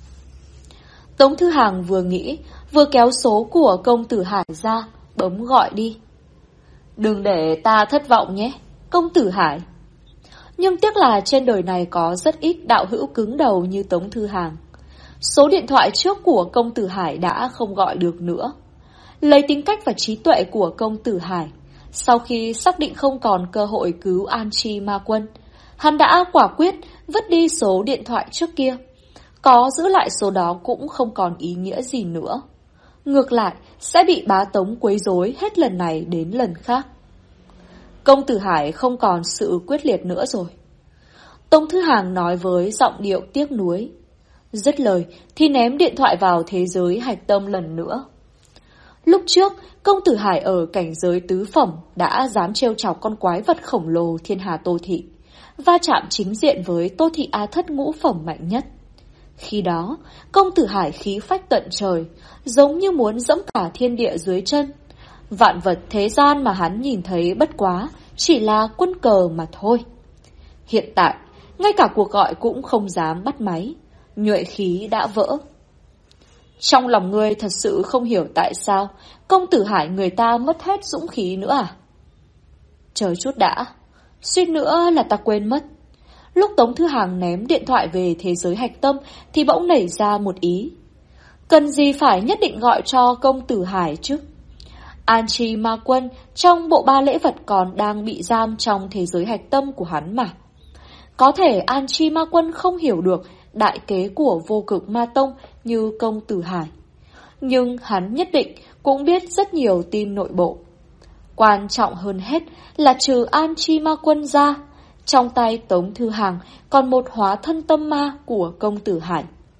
Tống Thư Hàng vừa nghĩ, vừa kéo số của công tử Hải ra, bấm gọi đi. Đừng để ta thất vọng nhé, công tử Hải. Nhưng tiếc là trên đời này có rất ít đạo hữu cứng đầu như Tống Thư Hàng. Số điện thoại trước của công tử Hải đã không gọi được nữa. Lấy tính cách và trí tuệ của công tử Hải, sau khi xác định không còn cơ hội cứu An Chi Ma Quân, hắn đã quả quyết vứt đi số điện thoại trước kia. Có giữ lại số đó cũng không còn ý nghĩa gì nữa. Ngược lại, sẽ bị bá Tống quấy rối hết lần này đến lần khác. Công tử Hải không còn sự quyết liệt nữa rồi. Tống Thư Hàng nói với giọng điệu tiếc nuối. Dứt lời thì ném điện thoại vào thế giới hạch tâm lần nữa. Lúc trước, công tử Hải ở cảnh giới tứ phẩm đã dám trêu chọc con quái vật khổng lồ thiên hà Tô Thị, va chạm chính diện với Tô Thị Á Thất ngũ phẩm mạnh nhất. Khi đó, công tử Hải khí phách tận trời, giống như muốn dẫm cả thiên địa dưới chân. Vạn vật thế gian mà hắn nhìn thấy bất quá chỉ là quân cờ mà thôi. Hiện tại, ngay cả cuộc gọi cũng không dám bắt máy, nhuệ khí đã vỡ. Trong lòng ngươi thật sự không hiểu tại sao công tử Hải người ta mất hết dũng khí nữa à? Chờ chút đã, suýt nữa là ta quên mất. Lúc Tống Thư Hàng ném điện thoại về thế giới hạch tâm thì bỗng nảy ra một ý. Cần gì phải nhất định gọi cho công tử Hải chứ? An Chi Ma Quân trong bộ ba lễ vật còn đang bị giam trong thế giới hạch tâm của hắn mà. Có thể An Chi Ma Quân không hiểu được đại kế của Vô Cực Ma Tông như công tử Hải, nhưng hắn nhất định cũng biết rất nhiều tin nội bộ. Quan trọng hơn hết là trừ An Chi Ma Quân ra, trong tay Tống Thư Hàng còn một hóa thân tâm ma của công tử Hải.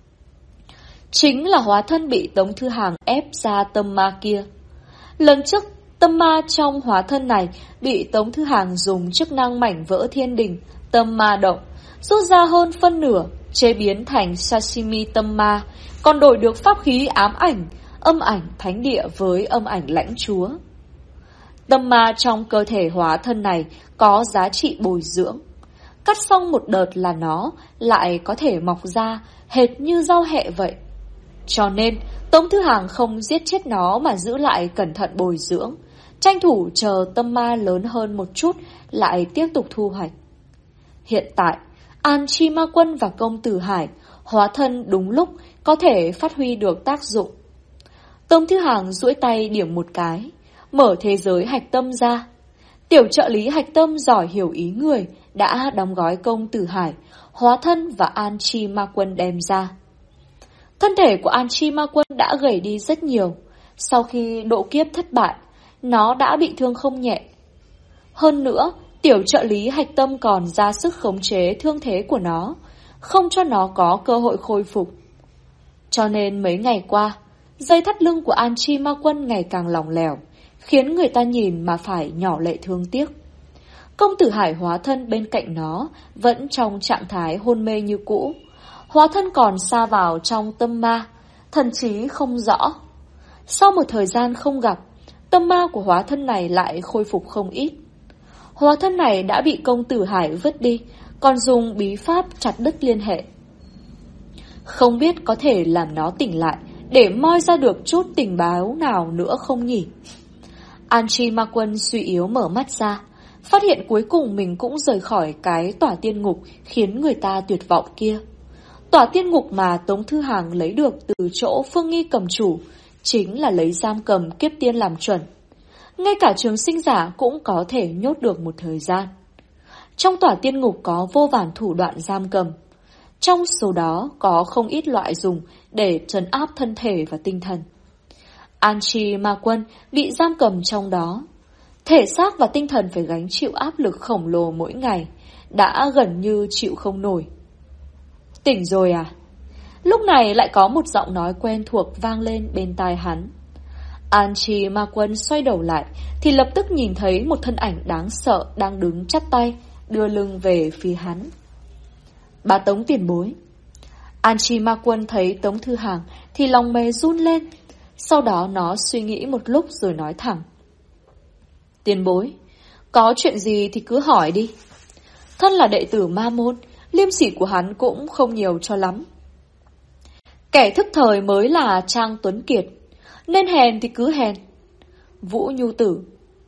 Chính là hóa thân bị Tống Thư Hàng ép ra tâm ma kia. Lần trước tâm ma trong hóa thân này bị Tống Thư Hàng dùng chức năng mảnh vỡ thiên đình tâm ma động rút ra hơn phân nửa, chế biến thành sashimi tâm ma, còn đổi được pháp khí ám ảnh, âm ảnh thánh địa với âm ảnh lãnh chúa. Tâm ma trong cơ thể hóa thân này có giá trị bồi dưỡng. Cắt xong một đợt là nó lại có thể mọc ra hệt như rau hẹ vậy. Cho nên Tống Thư Hàng không giết chết nó mà giữ lại cẩn thận bồi dưỡng, tranh thủ chờ tâm ma lớn hơn một chút lại tiếp tục thu hoạch. Hiện tại An Chi Ma Quân và công tử Hải hóa thân đúng lúc có thể phát huy được tác dụng. Tống Thư Hàng duỗi tay điểm một cái, mở thế giới hạch tâm ra. Tiểu trợ lý hạch tâm giỏi hiểu ý người đã đóng gói công tử Hải, hóa thân và An Chi Ma Quân đem ra. Thân thể của An Chi Ma Quân đã gầy đi rất nhiều. Sau khi độ kiếp thất bại, nó đã bị thương không nhẹ. Hơn nữa, tiểu trợ lý hạch tâm còn ra sức khống chế thương thế của nó, không cho nó có cơ hội khôi phục. Cho nên mấy ngày qua, dây thắt lưng của An Chi Ma Quân ngày càng lỏng lẻo, khiến người ta nhìn mà phải nhỏ lệ thương tiếc. Công tử Hải hóa thân bên cạnh nó vẫn trong trạng thái hôn mê như cũ. Hóa thân còn sa vào trong tâm ma, thần trí không rõ. Sau một thời gian không gặp, tâm ma của hóa thân này lại khôi phục không ít. Hóa thân này đã bị công tử Hải vứt đi, còn dùng bí pháp chặt đứt liên hệ. Không biết có thể làm nó tỉnh lại để moi ra được chút tình báo nào nữa không nhỉ? An Chi Ma Quân suy yếu mở mắt ra, phát hiện cuối cùng mình cũng rời khỏi cái tỏa tiên ngục khiến người ta tuyệt vọng kia. Tỏa tiên ngục mà Tống Thư Hàng lấy được từ chỗ Phương Nghi cầm chủ chính là lấy giam cầm kiếp tiên làm chuẩn. Ngay cả trường sinh giả cũng có thể nhốt được một thời gian. Trong tỏa tiên ngục có vô vàn thủ đoạn giam cầm. Trong số đó có không ít loại dùng để trấn áp thân thể và tinh thần. An Chi Ma Quân bị giam cầm trong đó. Thể xác và tinh thần phải gánh chịu áp lực khổng lồ mỗi ngày, đã gần như chịu không nổi. Tỉnh rồi à? Lúc này lại có một giọng nói quen thuộc vang lên bên tai hắn. An Chi Ma Quân xoay đầu lại thì lập tức nhìn thấy một thân ảnh đáng sợ đang đứng chắp tay, đưa lưng về phía hắn. Bà Tống tiền bối. An Chi Ma Quân thấy Tống Thư Hàng thì lòng mề run lên. Sau đó nó suy nghĩ một lúc rồi nói thẳng. Tiền bối, có chuyện gì thì cứ hỏi đi. Thân là đệ tử Ma Môn, liêm sỉ của hắn cũng không nhiều cho lắm. Kẻ thức thời mới là Trang Tuấn Kiệt, nên hèn thì cứ hèn. Vũ Nhu Tử.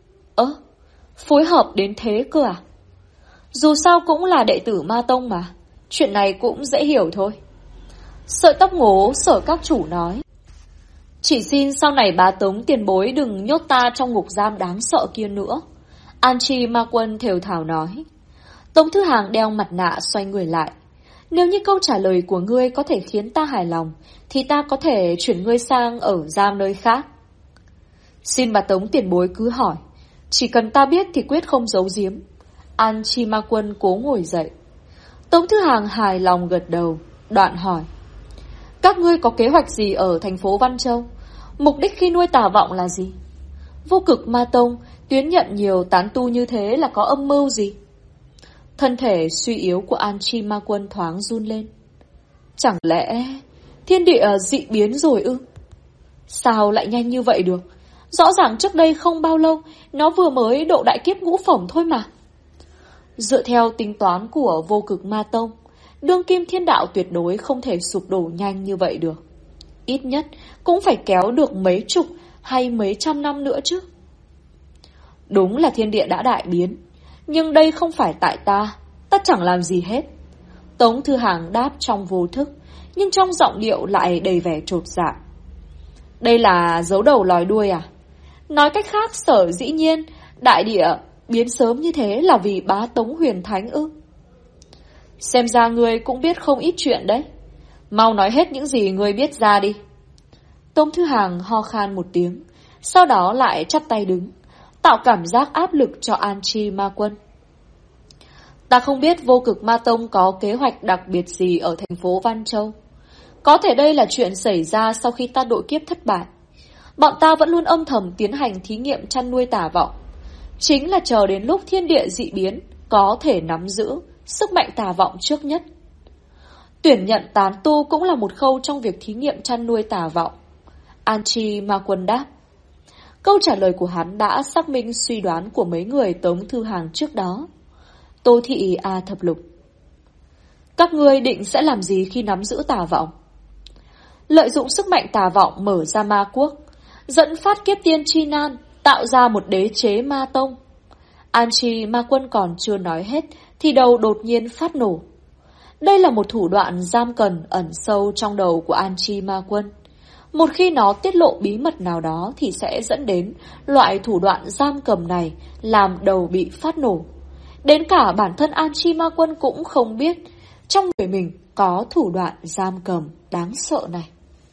Phối hợp đến thế cơ à? Dù sao cũng là đệ tử Ma Tông mà, chuyện này cũng dễ hiểu thôi. Sợi tóc ngố Sở các chủ nói. Chỉ xin sau này bá Tống tiền bối đừng nhốt ta trong ngục giam đáng sợ kia nữa. An Chi Ma Quân thều thào nói. Tống Thư Hàng đeo mặt nạ xoay người lại. Nếu như câu trả lời của ngươi có thể khiến ta hài lòng, thì ta có thể chuyển ngươi sang ở giam nơi khác. Xin bà Tống tiền bối cứ hỏi, chỉ cần ta biết thì quyết không giấu giếm. An Chi Ma Quân cố ngồi dậy. Tống Thư Hàng hài lòng gật đầu, đoạn hỏi. Các ngươi có kế hoạch gì ở thành phố Văn Châu? Mục đích khi nuôi Tà Vọng là gì? Vô Cực Ma Tông tuyến nhận nhiều tán tu như thế là có âm mưu gì? Thân thể suy yếu của An Chi Ma Quân thoáng run lên. Chẳng lẽ thiên địa dị biến rồi ư? Sao lại nhanh như vậy được? Rõ ràng trước đây không bao lâu nó vừa mới độ đại kiếp ngũ phẩm thôi mà. Dựa theo tính toán của Vô Cực Ma Tông, đương kim thiên đạo tuyệt đối không thể sụp đổ nhanh như vậy được. ít nhất cũng phải kéo được mấy chục hay mấy trăm năm nữa chứ. Đúng là thiên địa đã đại biến, nhưng đây không phải tại ta chẳng làm gì hết. Tống Thư Hàng đáp trong vô thức, nhưng trong giọng điệu lại đầy vẻ chột dạ. Đây là giấu đầu lòi đuôi à? Nói cách khác, sở dĩ nhiên đại địa biến sớm như thế là vì bá Tống Huyền Thánh ư? Xem ra ngươi cũng biết không ít chuyện đấy. Mau nói hết những gì ngươi biết ra đi. Tống Thư Hàng ho khan một tiếng, sau đó lại chắp tay đứng, tạo cảm giác áp lực cho An Chi Ma Quân. Ta không biết Vô Cực Ma Tông có kế hoạch đặc biệt gì ở thành phố Văn Châu. Có thể đây là chuyện xảy ra sau khi ta độ kiếp thất bại. Bọn ta vẫn luôn âm thầm tiến hành thí nghiệm chăn nuôi tà vọng. Chính là chờ đến lúc thiên địa dị biến, có thể nắm giữ sức mạnh tà vọng trước nhất. Tuyển nhận tán tu cũng là một khâu trong việc thí nghiệm chăn nuôi tà vọng. An Chi Ma Quân đáp. Câu trả lời của hắn đã xác minh suy đoán của mấy người Tống Thư Hàng trước đó. Tô Thị A Thập Lục. Các ngươi định sẽ làm gì khi nắm giữ tà vọng? Lợi dụng sức mạnh tà vọng mở ra ma quốc, dẫn phát kiếp tiên chi nan, tạo ra một đế chế ma tông. An Chi Ma Quân còn chưa nói hết thì đầu đột nhiên phát nổ. Đây là một thủ đoạn giam cầm ẩn sâu trong đầu của An Chi Ma Quân. Một khi nó tiết lộ bí mật nào đó thì sẽ dẫn đến loại thủ đoạn giam cầm này làm đầu bị phát nổ. Đến cả bản thân An Chi Ma Quân cũng không biết trong người mình có thủ đoạn giam cầm đáng sợ này.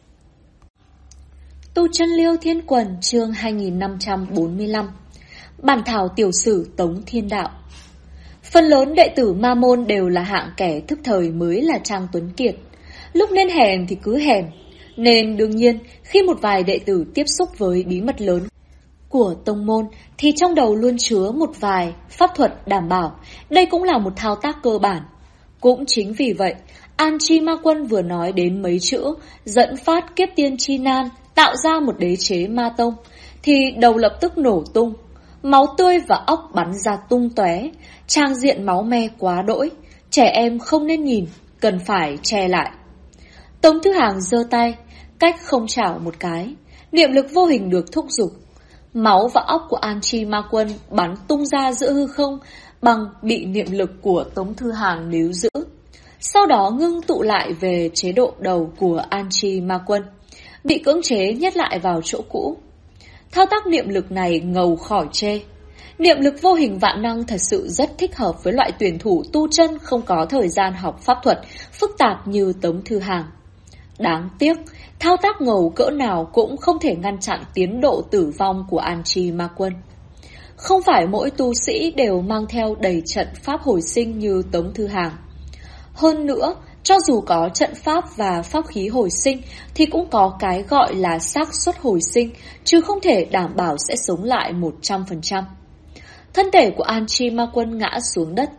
Tu Chân Liêu Thiên Quần chương 2545. Bản thảo tiểu sử Tống Thiên Đạo. Phần lớn đệ tử Ma Môn đều là hạng kẻ thức thời mới là Trang Tuấn Kiệt. Lúc nên hèn thì cứ hèn. Nên đương nhiên khi một vài đệ tử tiếp xúc với bí mật lớn của tông môn thì trong đầu luôn chứa một vài pháp thuật đảm bảo. Đây cũng là một thao tác cơ bản. Cũng chính vì vậy, An Chi Ma Quân vừa nói đến mấy chữ dẫn phát kiếp tiên chi nan, tạo ra một đế chế ma tông, thì đầu lập tức nổ tung. Máu tươi và óc bắn ra tung tóe, trang diện máu me quá đỗi. Trẻ em không nên nhìn, cần phải che lại. Tống Thư Hàng giơ tay, cách không chảo một cái, niệm lực vô hình được thúc giục. Máu và óc của An Chi Ma Quân bắn tung ra giữa hư không bằng bị niệm lực của Tống Thư Hàng níu giữ. Sau đó ngưng tụ lại về chế độ đầu của An Chi Ma Quân, bị cưỡng chế nhét lại vào chỗ cũ. Thao tác niệm lực này ngầu khỏi chê. Niệm lực vô hình vạn năng thật sự rất thích hợp với loại tuyển thủ tu chân không có thời gian học pháp thuật phức tạp như Tống Thư Hàng. Đáng tiếc, thao tác ngầu cỡ nào cũng không thể ngăn chặn tiến độ tử vong của An Chi Ma Quân. Không phải mỗi tu sĩ đều mang theo đầy trận pháp hồi sinh như Tống Thư Hàng. Hơn nữa, cho dù có trận pháp và pháp khí hồi sinh thì cũng có cái gọi là xác suất hồi sinh, chứ không thể đảm bảo sẽ sống lại 100%. Thân thể của An Chi Ma Quân ngã xuống đất.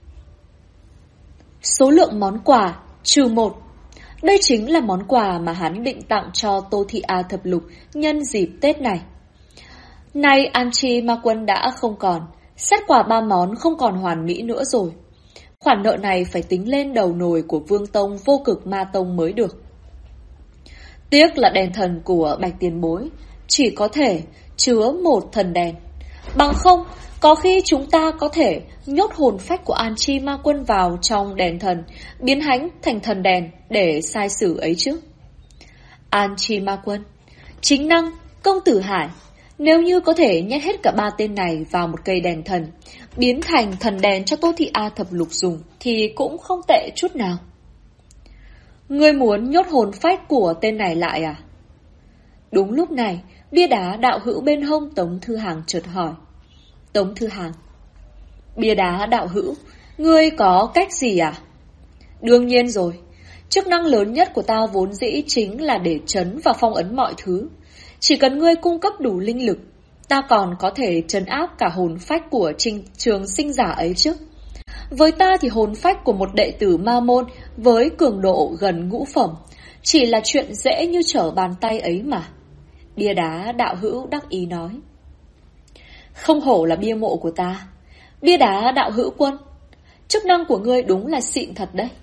Số lượng món quà -1. Đây chính là món quà mà hắn định tặng cho Tô Thị A Thập Lục nhân dịp Tết này. Nay An Chi Ma Quân đã không còn, xét quà 3 món không còn hoàn mỹ nữa rồi. Khoản nợ này phải tính lên đầu nồi của Vương Tông Vô Cực Ma Tông mới được. Tiếc là đèn thần của Bạch Tiền Bối chỉ có thể chứa một thần đèn. Bằng không, có khi chúng ta có thể nhốt hồn phách của An Chi Ma Quân vào trong đèn thần, biến hắn thành thần đèn để sai sử ấy chứ. An Chi Ma Quân, Chính Năng, Công Tử Hải, nếu như có thể nhét hết cả 3 tên này vào một cây đèn thần, biến thành thần đèn cho Tô Thị A Thập Lục dùng thì cũng không tệ chút nào. Ngươi muốn nhốt hồn phách của tên này lại à? Đúng lúc này, bia đá đạo hữu bên hông Tống Thư Hàng chợt hỏi. Tống Thư Hàng, bia đá đạo hữu, ngươi có cách gì à? Đương nhiên rồi, chức năng lớn nhất của ta vốn dĩ chính là để trấn và phong ấn mọi thứ. Chỉ cần ngươi cung cấp đủ linh lực, ta còn có thể trấn áp cả hồn phách của Trường Sinh giả ấy chứ. Với ta thì hồn phách của một đệ tử Ma Môn với cường độ gần ngũ phẩm chỉ là chuyện dễ như trở bàn tay ấy mà. Bia đá đạo hữu đắc ý nói. Không hổ là bia mộ của ta. Bia đá đạo hữu quân, chức năng của ngươi đúng là xịn thật đấy.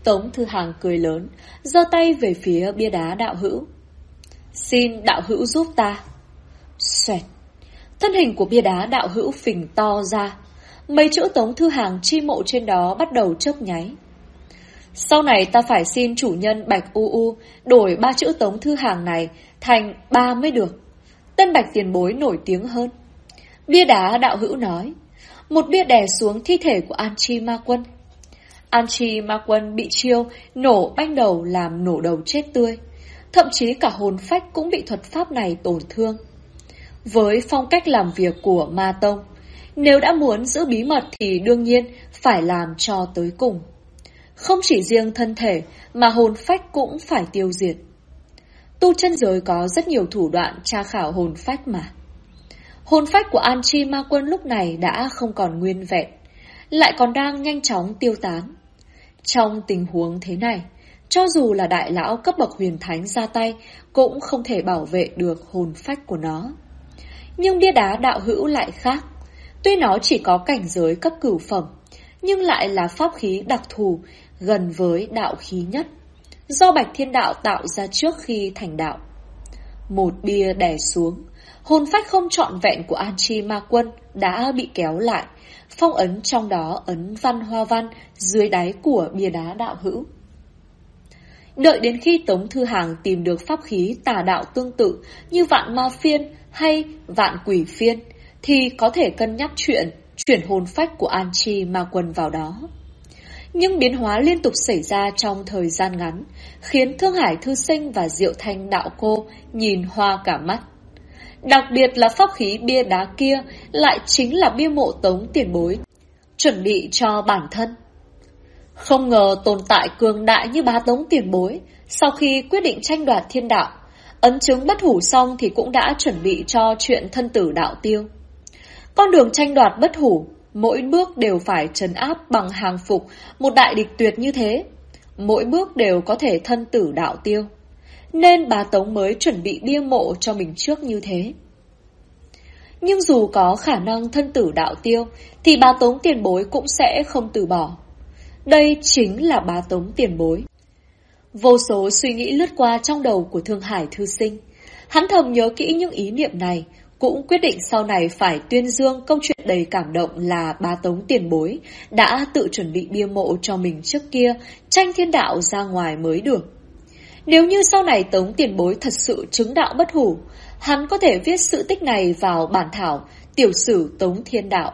Tống Thư Hàng cười lớn, giơ tay về phía bia đá đạo hữu. Xin đạo hữu giúp ta. Xoẹt. Thân hình của bia đá đạo hữu phình to ra. Mấy chữ Tống Thư Hàng chi mộ trên đó bắt đầu chớp nháy. Sau này ta phải xin chủ nhân Bạch U đổi 3 chữ Tống Thư Hàng này thành 3 mới được. Tên Bạch tiền bối nổi tiếng hơn. Bia đá đạo hữu nói. Một bia đè xuống thi thể của An Chi Ma Quân. An Chi Ma Quân bị chiêu nổ banh đầu làm nổ đầu chết tươi. Thậm chí cả hồn phách cũng bị thuật pháp này tổn thương. Với phong cách làm việc của Ma Tông, nếu đã muốn giữ bí mật thì đương nhiên phải làm cho tới cùng. Không chỉ riêng thân thể mà hồn phách cũng phải tiêu diệt. Tu chân giới có rất nhiều thủ đoạn tra khảo hồn phách mà. Hồn phách của An Chi Ma Quân lúc này đã không còn nguyên vẹn, lại còn đang nhanh chóng tiêu tán. Trong tình huống thế này, cho dù là đại lão cấp bậc huyền thánh ra tay cũng không thể bảo vệ được hồn phách của nó. Nhưng bia đá đạo hữu lại khác. Tuy nó chỉ có cảnh giới cấp cửu phẩm, nhưng lại là pháp khí đặc thù, gần với đạo khí nhất, do Bạch Thiên Đạo tạo ra trước khi thành đạo. Một bia đè xuống, hồn phách không trọn vẹn của An Chi Ma Quân đã bị kéo lại, phong ấn trong đó ấn văn hoa văn dưới đáy của bia đá đạo hữu. Đợi đến khi Tống Thư Hàng tìm được pháp khí tà đạo tương tự như Vạn Ma Phiên hay Vạn Quỷ Phiên, thì có thể cân nhắc chuyện chuyển hồn phách của An Chi Ma Quân vào đó. Nhưng biến hóa liên tục xảy ra trong thời gian ngắn, khiến Thương Hải Thư Sinh và Diệu Thanh Đạo Cô nhìn hoa cả mắt. Đặc biệt là pháp khí bia đá kia lại chính là bia mộ Tống tiền bối, chuẩn bị cho bản thân. Không ngờ tồn tại cường đại như bá Tống tiền bối, sau khi quyết định tranh đoạt thiên đạo, ấn chứng bất hủ xong thì cũng đã chuẩn bị cho chuyện thân tử đạo tiêu. Con đường tranh đoạt bất hủ, mỗi bước đều phải trấn áp bằng hàng phục một đại địch tuyệt như thế. Mỗi bước đều có thể thân tử đạo tiêu. Nên bá Tống mới chuẩn bị bia mộ cho mình trước như thế. Nhưng dù có khả năng thân tử đạo tiêu, thì bá Tống tiền bối cũng sẽ không từ bỏ. Đây chính là bá Tống tiền bối. Vô số suy nghĩ lướt qua trong đầu của Thương Hải Thư Sinh. Hắn thầm nhớ kỹ những ý niệm này, cũng quyết định sau này phải tuyên dương câu chuyện đầy cảm động là bá Tống tiền bối đã tự chuẩn bị bia mộ cho mình trước kia, tranh thiên đạo ra ngoài mới được. Nếu như sau này Tống tiền bối thật sự chứng đạo bất hủ, hắn có thể viết sự tích này vào bản thảo tiểu sử Tống Thiên Đạo.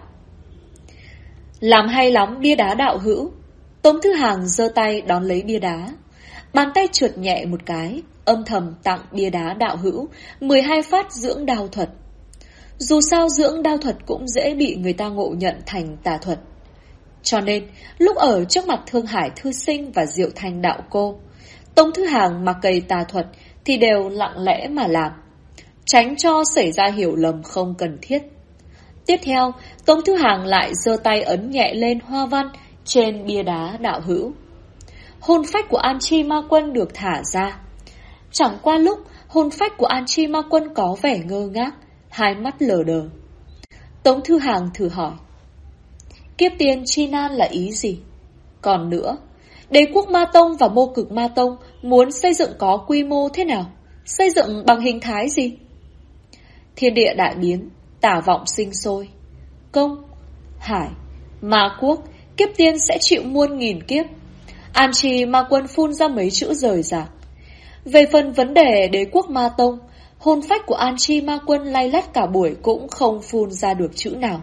Làm hay lắm bia đá đạo hữu. Tống Thư Hàng giơ tay đón lấy bia đá. Bàn tay trượt nhẹ một cái, âm thầm tặng bia đá đạo hữu 12 phát dưỡng đao thuật. Dù sao dưỡng đao thuật cũng dễ bị người ta ngộ nhận thành tà thuật. Cho nên, lúc ở trước mặt Thương Hải Thư Sinh và Diệu Thanh Đạo Cô, Tống Thư Hàng mặc cây tà thuật thì đều lặng lẽ mà làm, tránh cho xảy ra hiểu lầm không cần thiết. Tiếp theo, Tống Thư Hàng lại giơ tay ấn nhẹ lên hoa văn trên bia đá đạo hữu. Hồn phách của An Chi Ma Quân được thả ra. Chẳng qua lúc, hồn phách của An Chi Ma Quân có vẻ ngơ ngác, hai mắt lờ đờ. Tống Thư Hàng thử hỏi. Kiếp tiên chi nan là ý gì? Còn nữa, Đế quốc Ma Tông và Mô Cực Ma Tông muốn xây dựng có quy mô thế nào? Xây dựng bằng hình thái gì? Thiên địa đại biến, tả vọng sinh sôi. Công, hải, ma quốc, kiếp tiên sẽ chịu muôn nghìn kiếp. An Chi Ma Quân phun ra mấy chữ rời rạc. Về phần vấn đề đế quốc Ma Tông, hồn phách của An Chi Ma Quân lay lắt cả buổi cũng không phun ra được chữ nào.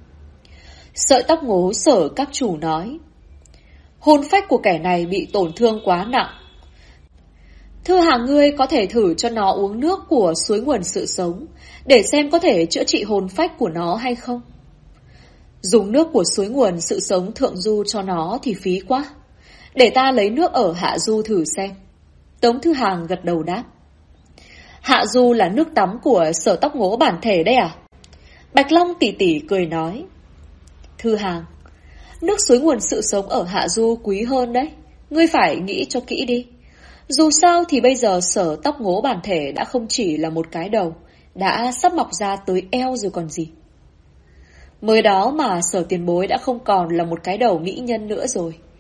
Sợi tóc ngố Sở các chủ nói. Hồn phách của kẻ này bị tổn thương quá nặng. Thưa Hàng ngươi có thể thử cho nó uống nước của suối nguồn sự sống, để xem có thể chữa trị hồn phách của nó hay không. Dùng nước của suối nguồn sự sống thượng du cho nó thì phí quá. Để ta lấy nước ở hạ du thử xem. Tống Thư Hàng gật đầu đáp. Hạ du là nước tắm của Sở tóc ngố bản thể đấy à? Bạch Long tỉ tỉ cười nói. Thư Hàng, nước suối nguồn sự sống ở hạ du quý hơn đấy. Ngươi phải nghĩ cho kỹ đi. Dù sao thì bây giờ Sở tóc ngố bản thể đã không chỉ là một cái đầu, đã sắp mọc ra tới eo rồi còn gì. Mới đó mà Sở tiền bối đã không còn là một cái đầu mỹ nhân nữa rồi.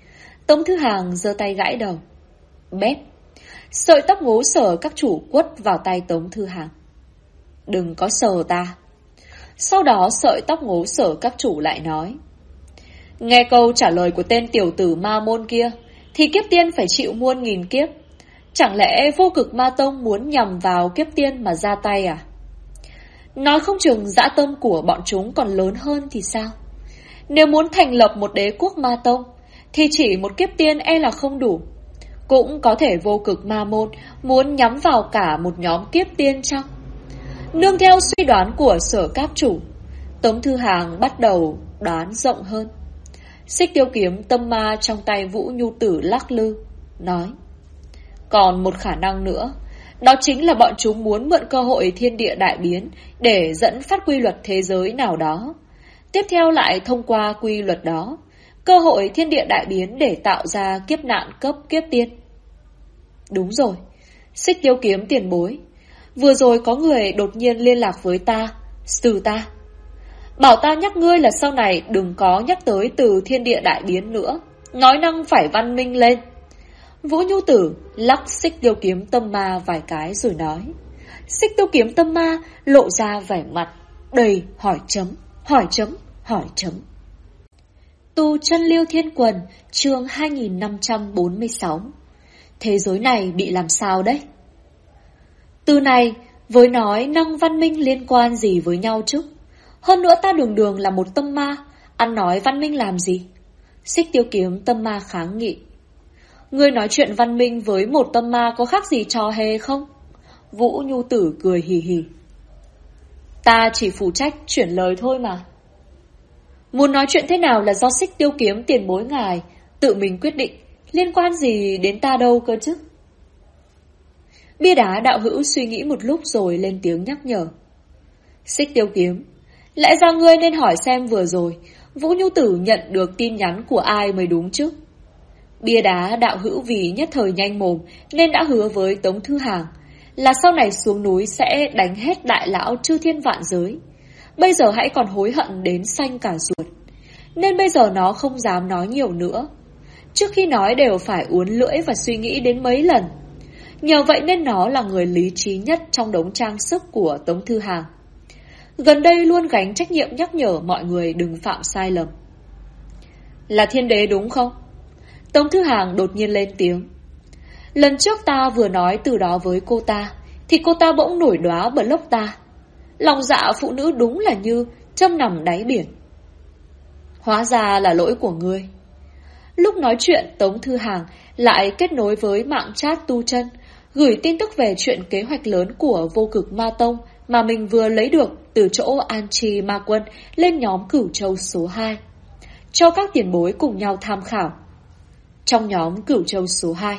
Tống Thư Hàng giơ tay gãi đầu. Bép. Sợi tóc ngố sở các chủ quất vào tay Tống Thư Hàng. Đừng có sờ ta. Sau đó sợi tóc ngố sở các chủ lại nói. Nghe câu trả lời của tên tiểu tử ma môn kia, thì kiếp tiên phải chịu muôn nghìn kiếp. Chẳng lẽ vô cực ma tông muốn nhằm vào kiếp tiên mà ra tay à? Nói không chừng dã tâm của bọn chúng còn lớn hơn thì sao? Nếu muốn thành lập một đế quốc ma tông, thì chỉ một kiếp tiên e là không đủ. Cũng có thể vô cực ma môn muốn nhắm vào cả một nhóm kiếp tiên chăng? Nương theo suy đoán của Sở các chủ, Tống Thư Hàng bắt đầu đoán rộng hơn. Xích tiêu kiếm tâm ma trong tay Vũ Nhu Tử lắc lư, nói. Còn một khả năng nữa, đó chính là bọn chúng muốn mượn cơ hội thiên địa đại biến để dẫn phát quy luật thế giới nào đó. Tiếp theo lại thông qua quy luật đó, cơ hội thiên địa đại biến để tạo ra kiếp nạn cấp kiếp tiên. Đúng rồi, Xích tiêu kiếm tiền bối. Vừa rồi có người đột nhiên liên lạc với ta, từ ta. Bảo ta nhắc ngươi là sau này đừng có nhắc tới từ thiên địa đại biến nữa. Nói năng phải văn minh lên. Vũ Nhu Tử lắc xích tiêu kiếm tâm ma vài cái rồi nói. Xích tiêu kiếm tâm ma lộ ra vẻ mặt đầy hỏi chấm, hỏi chấm, hỏi chấm. Tu Chân Liêu Thiên Quần, chương 2546. Thế giới này bị làm sao đấy? Từ này với nói năng văn minh liên quan gì với nhau chứ? Hơn nữa ta đường đường là một tâm ma, ăn nói văn minh làm gì? Xích tiêu kiếm tâm ma kháng nghị. Ngươi nói chuyện văn minh với một tâm ma có khác gì trò hề không? Vũ Nhu Tử cười hì hì. Ta chỉ phụ trách chuyển lời thôi mà. Muốn nói chuyện thế nào là do xích tiêu kiếm tiền bối ngài tự mình quyết định, liên quan gì đến ta đâu cơ chứ? Bia đá đạo hữu suy nghĩ một lúc rồi lên tiếng nhắc nhở. Xích tiêu kiếm, lẽ ra ngươi nên hỏi xem vừa rồi Vũ Nhu Tử nhận được tin nhắn của ai mới đúng chứ? Bia đá đạo hữu vì nhất thời nhanh mồm nên đã hứa với Tống Thư Hàng là sau này xuống núi sẽ đánh hết đại lão chư thiên vạn giới. Bây giờ hãy còn hối hận đến xanh cả ruột. Nên bây giờ nó không dám nói nhiều nữa. Trước khi nói đều phải uốn lưỡi và suy nghĩ đến mấy lần. Nhờ vậy nên nó là người lý trí nhất trong đống trang sức của Tống Thư Hàng. Gần đây luôn gánh trách nhiệm nhắc nhở mọi người đừng phạm sai lầm. Là thiên đế đúng không? Tống Thư Hàng đột nhiên lên tiếng. Lần trước ta vừa nói từ đó với cô ta, thì cô ta bỗng nổi đóa bờ lốc ta. Lòng dạ phụ nữ đúng là như châm nằm đáy biển. Hóa ra là lỗi của ngươi. Lúc nói chuyện, Tống Thư Hàng lại kết nối với mạng chat tu chân, gửi tin tức về chuyện kế hoạch lớn của vô cực ma tông mà mình vừa lấy được từ chỗ An Chi ma quân lên nhóm Cửu Châu số 2. Cho các tiền bối cùng nhau tham khảo. Trong nhóm Cửu Châu số 2,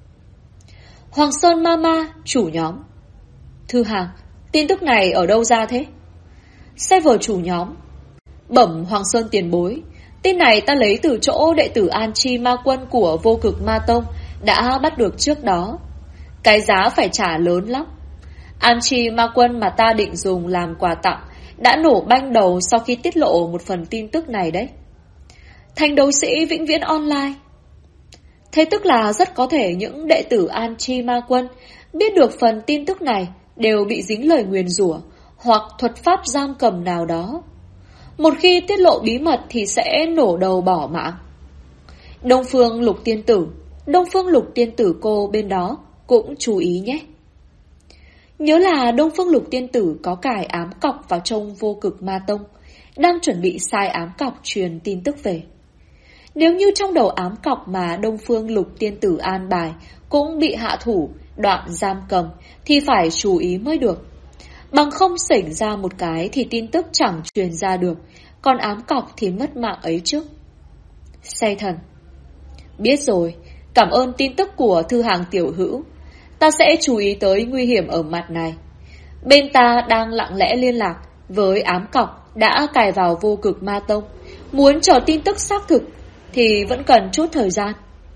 Hoàng Sơn Mama, chủ nhóm. Thư Hàng, tin tức này ở đâu ra thế? Server chủ nhóm. Bẩm Hoàng Sơn tiền bối, tin này ta lấy từ chỗ đệ tử An Chi ma quân của vô cực ma tông đã bắt được trước đó. Cái giá phải trả lớn lắm. An Chi ma quân mà ta định dùng làm quà tặng đã nổ banh đầu sau khi tiết lộ một phần tin tức này đấy. Thành đấu sĩ vĩnh viễn online. Thế tức là rất có thể những đệ tử An Chi ma quân biết được phần tin tức này đều bị dính lời nguyền rủa hoặc thuật pháp giam cầm nào đó. Một khi tiết lộ bí mật thì sẽ nổ đầu bỏ mạng. Đông Phương Lục Tiên Tử cô bên đó cũng chú ý nhé. Nhớ là Đông Phương Lục Tiên Tử có cài ám cọc vào trong vô cực ma tông, đang chuẩn bị sai ám cọc truyền tin tức về. Nếu như trong đầu ám cọc mà Đông Phương Lục Tiên Tử an bài cũng bị hạ thủ, đoạn giam cầm, thì phải chú ý mới được. Bằng không xảy ra một cái thì tin tức chẳng truyền ra được, còn ám cọc thì mất mạng ấy trước. Say thần. Biết rồi, cảm ơn tin tức của Thư Hàng tiểu hữu. Ta sẽ chú ý tới nguy hiểm ở mặt này. Bên ta đang lặng lẽ liên lạc với ám cọc đã cài vào vô cực ma tông. Muốn chờ tin tức xác thực thì vẫn cần chút thời gian.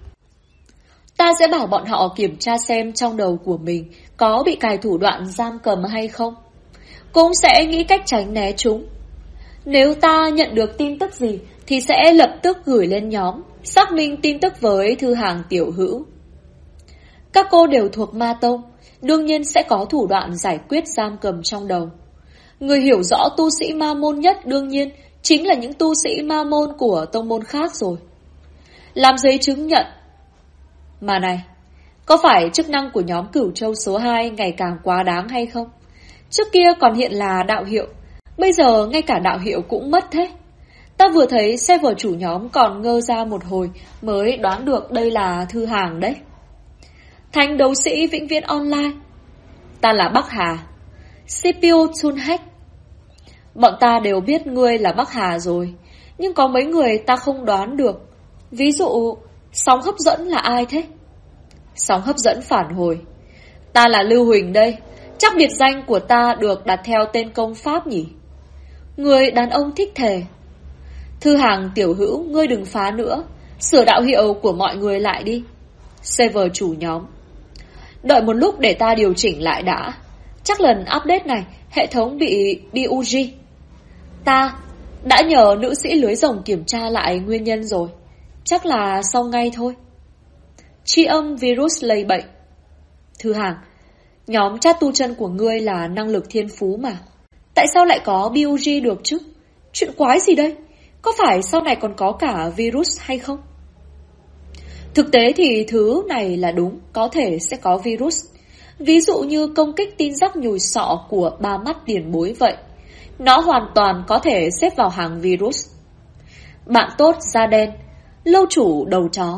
Ta sẽ bảo bọn họ kiểm tra xem trong đầu của mình có bị cài thủ đoạn giam cầm hay không. Cũng sẽ nghĩ cách tránh né chúng. Nếu ta nhận được tin tức gì thì sẽ lập tức gửi lên nhóm, xác minh tin tức với Thư Hàng tiểu hữu. Các cô đều thuộc Ma Tông, đương nhiên sẽ có thủ đoạn giải quyết giam cầm trong đầu. Người hiểu rõ tu sĩ ma môn nhất đương nhiên chính là những tu sĩ ma môn của tông môn khác rồi. Làm giấy chứng nhận. Mà này, có phải chức năng của nhóm Cửu Châu số 2 ngày càng quá đáng hay không? Trước kia còn hiện là đạo hiệu, bây giờ ngay cả đạo hiệu cũng mất thế. Ta vừa thấy server chủ nhóm còn ngơ ra một hồi mới đoán được đây là Thư Hàng đấy. Thành đấu sĩ vĩnh viễn online. Ta là Bắc Hà. CPU Chun Hack. Bọn ta đều biết ngươi là Bắc Hà rồi, nhưng có mấy người ta không đoán được. Ví dụ, sóng hấp dẫn là ai thế? Sóng hấp dẫn phản hồi. Ta là Lưu Huỳnh đây. Chắc biệt danh của ta được đặt theo tên công pháp nhỉ? Người đàn ông thích thề. Thư Hàng tiểu hữu, ngươi đừng phá nữa. Sửa đạo hiệu của mọi người lại đi. Server chủ nhóm. Đợi một lúc để ta điều chỉnh lại đã. Chắc lần update này hệ thống bị bug. Ta đã nhờ nữ sĩ lưới rồng kiểm tra lại nguyên nhân rồi. Chắc là sau ngay thôi. Tri âm virus lây bệnh. Thư Hàng, nhóm chat tu chân của ngươi là năng lực thiên phú mà. Tại sao lại có bug được chứ? Chuyện quái gì đây? Có phải sau này còn có cả virus hay không? Thực tế thì thứ này là đúng, có thể sẽ có virus. Ví dụ như công kích tin rắc nhùi sọ của ba mắt tiền bối vậy. Nó hoàn toàn có thể xếp vào hàng virus. Bạn tốt da đen, lâu chủ đầu chó.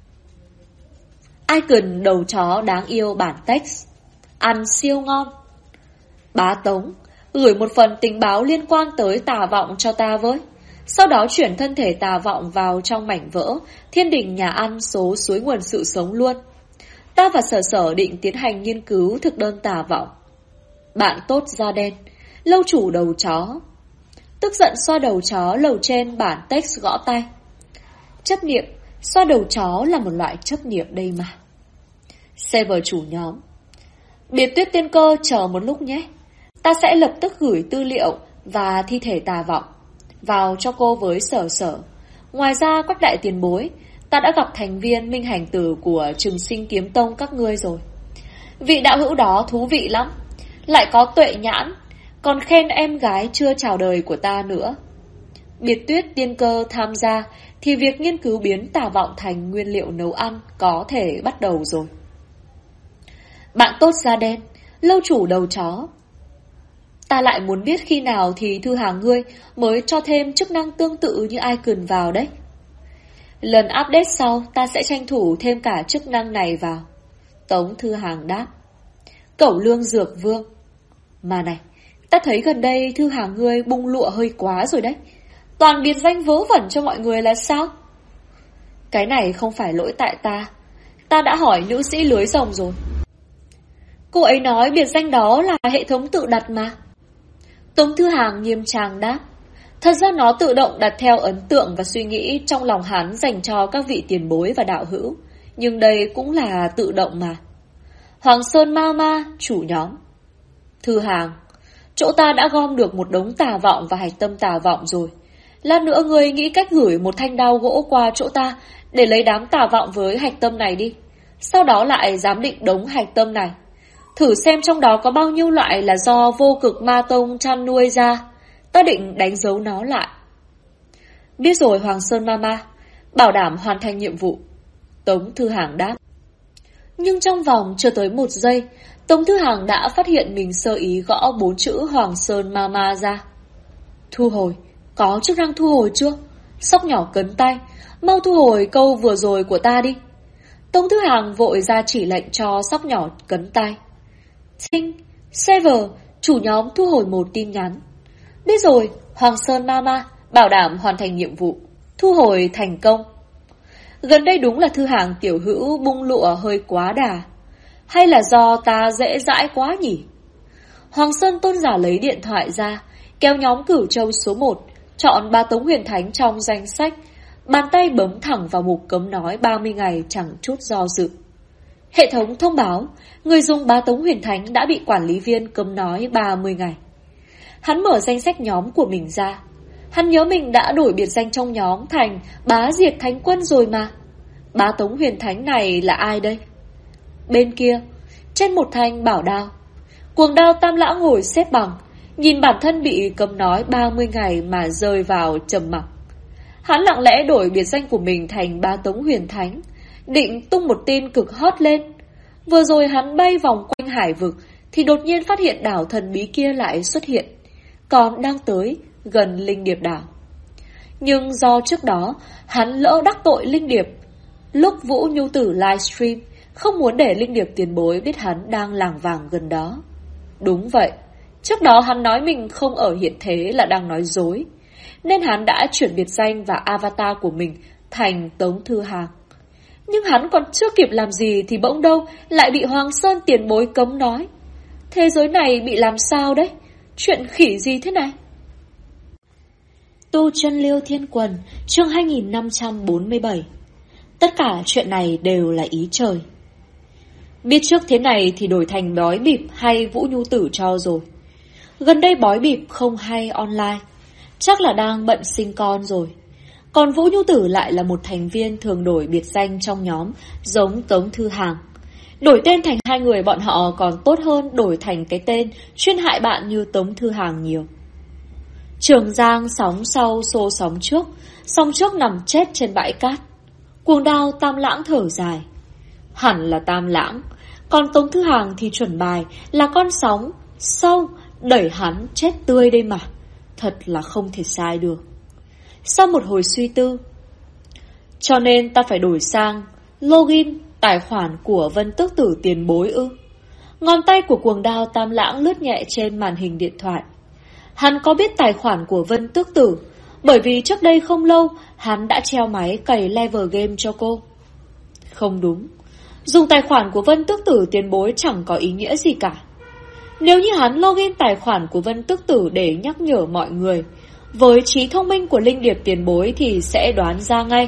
Icon đầu chó đáng yêu bản text. Ăn siêu ngon. Bá Tống, gửi một phần tình báo liên quan tới Tà Vọng cho ta với. Sau đó chuyển thân thể Tà Vọng vào trong mảnh vỡ Thiên Đình nhà ăn số suối nguồn sự sống luôn. Ta và Sở định tiến hành nghiên cứu thực đơn Tà Vọng. Bạn tốt da đen, lâu chủ đầu chó. Tức giận xoa đầu chó lầu trên bản text gõ tay. Chấp niệm, xoa đầu chó là một loại chấp niệm đây mà. Server chủ nhóm. Biệt Tuyết Tiên Cơ chờ một lúc nhé. Ta sẽ lập tức gửi tư liệu và thi thể Tà Vọng vào cho cô với Sở. Ngoài ra các đại tiền bối, ta đã gặp thành viên minh hành tử của Trường Sinh Kiếm Tông các ngươi rồi. Vị đạo hữu đó thú vị lắm, lại có tuệ nhãn, còn khen em gái chưa chào đời của ta nữa. Biệt Tuyết Tiên Cơ tham gia thì việc nghiên cứu biến Tà Vọng thành nguyên liệu nấu ăn có thể bắt đầu rồi. Bạn tốt da đen, lâu chủ đầu chó. Ta lại muốn biết khi nào thì Thư Hàng ngươi mới cho thêm chức năng tương tự như Icon vào đấy. Lần update sau ta sẽ tranh thủ thêm cả chức năng này vào. Tống Thư Hàng đáp. Cẩu Lương Dược Vương. Mà này, ta thấy gần đây Thư Hàng ngươi bung lụa hơi quá rồi đấy. Toàn biệt danh vớ vẩn cho mọi người là sao? Cái này không phải lỗi tại ta. Ta đã hỏi nữ sĩ lưới rồng rồi. Cô ấy nói biệt danh đó là hệ thống tự đặt mà. Tống Thư Hàng nghiêm trang đáp. Thật ra nó tự động đặt theo ấn tượng và suy nghĩ trong lòng hắn dành cho các vị tiền bối và đạo hữu. Nhưng đây cũng là tự động mà. Hoàng Sơn Mama, chủ nhóm. Thư Hàng, chỗ ta đã gom được một đống Tà Vọng và hạch tâm Tà Vọng rồi. Lát nữa ngươi nghĩ cách gửi một thanh đao gỗ qua chỗ ta để lấy đám Tà Vọng với hạch tâm này đi. Sau đó lại giám định đống hạch tâm này. Thử xem trong đó có bao nhiêu loại là do Vô Cực Ma Tông chăn nuôi ra. Ta định đánh dấu nó lại. Biết rồi Hoàng Sơn Mama, bảo đảm hoàn thành nhiệm vụ. Tống Thư Hàng đáp. Nhưng trong vòng chưa tới 1 giây, Tống Thư Hàng đã phát hiện mình sơ ý gõ 4 chữ Hoàng Sơn Mama ra. Thu hồi, có chức năng thu hồi chưa? Sóc nhỏ cấn tay, mau thu hồi câu vừa rồi của ta đi. Tống Thư Hàng vội ra chỉ lệnh cho sóc nhỏ cấn tay. Sinh, server, chủ nhóm thu hồi một tin nhắn. Biết rồi, Hoàng Sơn Mama, bảo đảm hoàn thành nhiệm vụ. Thu hồi thành công. Gần đây đúng là Thư Hàng tiểu hữu bung lụa hơi quá đà. Hay là do ta dễ dãi quá nhỉ? Hoàng Sơn tôn giả lấy điện thoại ra, kéo nhóm Cửu Châu số 1, chọn ba Tống Huyền Thánh trong danh sách, bàn tay bấm thẳng vào mục cấm nói 30 ngày chẳng chút do dự. Hệ thống thông báo, người dùng ba Tống Huyền Thánh đã bị quản lý viên cấm nói 30 ngày. Hắn mở danh sách nhóm của mình ra. Hắn nhớ mình đã đổi biệt danh trong nhóm thành Bá Diệt Thánh Quân rồi mà. Bá Tống Huyền Thánh này là ai đây? Bên kia, trên một thanh bảo đao, Cuồng Đao Tam Lãng ngồi xếp bằng, nhìn bản thân bị cấm nói 30 ngày mà rơi vào trầm mặc. Hắn lặng lẽ đổi biệt danh của mình thành Bá Tống Huyền Thánh, định tung một tin cực hot lên. Vừa rồi hắn bay vòng quanh hải vực thì đột nhiên phát hiện đảo thần bí kia lại xuất hiện, còn đang tới gần Linh Điệp đảo. Nhưng do trước đó hắn lỡ đắc tội Linh Điệp, lúc Vũ Nhu Tử livestream không muốn để Linh Điệp tiền bối biết hắn đang lảng vảng gần đó. Đúng vậy, trước đó hắn nói mình không ở hiện thế là đang nói dối, nên hắn đã chuyển biệt danh và avatar của mình thành Tống Thư Hàng. Nhưng hắn còn chưa kịp làm gì thì bỗng đâu lại bị Hoàng Sơn tiền bối cấm nói. Thế giới này bị làm sao đấy? Chuyện khỉ gì thế này? Tu Chân Liêu Thiên Quần, chương 2547. Tất cả chuyện này đều là ý trời. Biết trước thế này thì đổi thành Bói Bịp hay Vũ Nhu Tử cho rồi. Gần đây Bói Bịp không hay online, chắc là đang bận sinh con rồi. Còn Vũ Nhu Tử lại là một thành viên thường đổi biệt danh trong nhóm, giống Tống Thư Hàng. Đổi tên thành hai người bọn họ còn tốt hơn đổi thành cái tên chuyên hại bạn như Tống Thư Hàng nhiều. Trường Giang sóng sau xô sóng trước nằm chết trên bãi cát. Cuồng Đao Tam Lãng thở dài. Hẳn là Tam Lãng, còn Tống Thư Hàng thì chuẩn bài là con sóng sau đẩy hắn chết tươi đây mà. Thật là không thể sai được. Sau một hồi suy tư, cho nên ta phải đổi sang login tài khoản của Vân Tước Tử tiền bối ư? Ngón tay của Cuồng Đao Tam Lãng lướt nhẹ trên màn hình điện thoại. Hắn có biết tài khoản của Vân Tước Tử, bởi vì trước đây không lâu hắn đã treo máy cày level game cho cô. Không đúng, dùng tài khoản của Vân Tước Tử tiền bối chẳng có ý nghĩa gì cả. Nếu như hắn login tài khoản của Vân Tước Tử để nhắc nhở mọi người, với trí thông minh của Linh Điệp tiền bối thì sẽ đoán ra ngay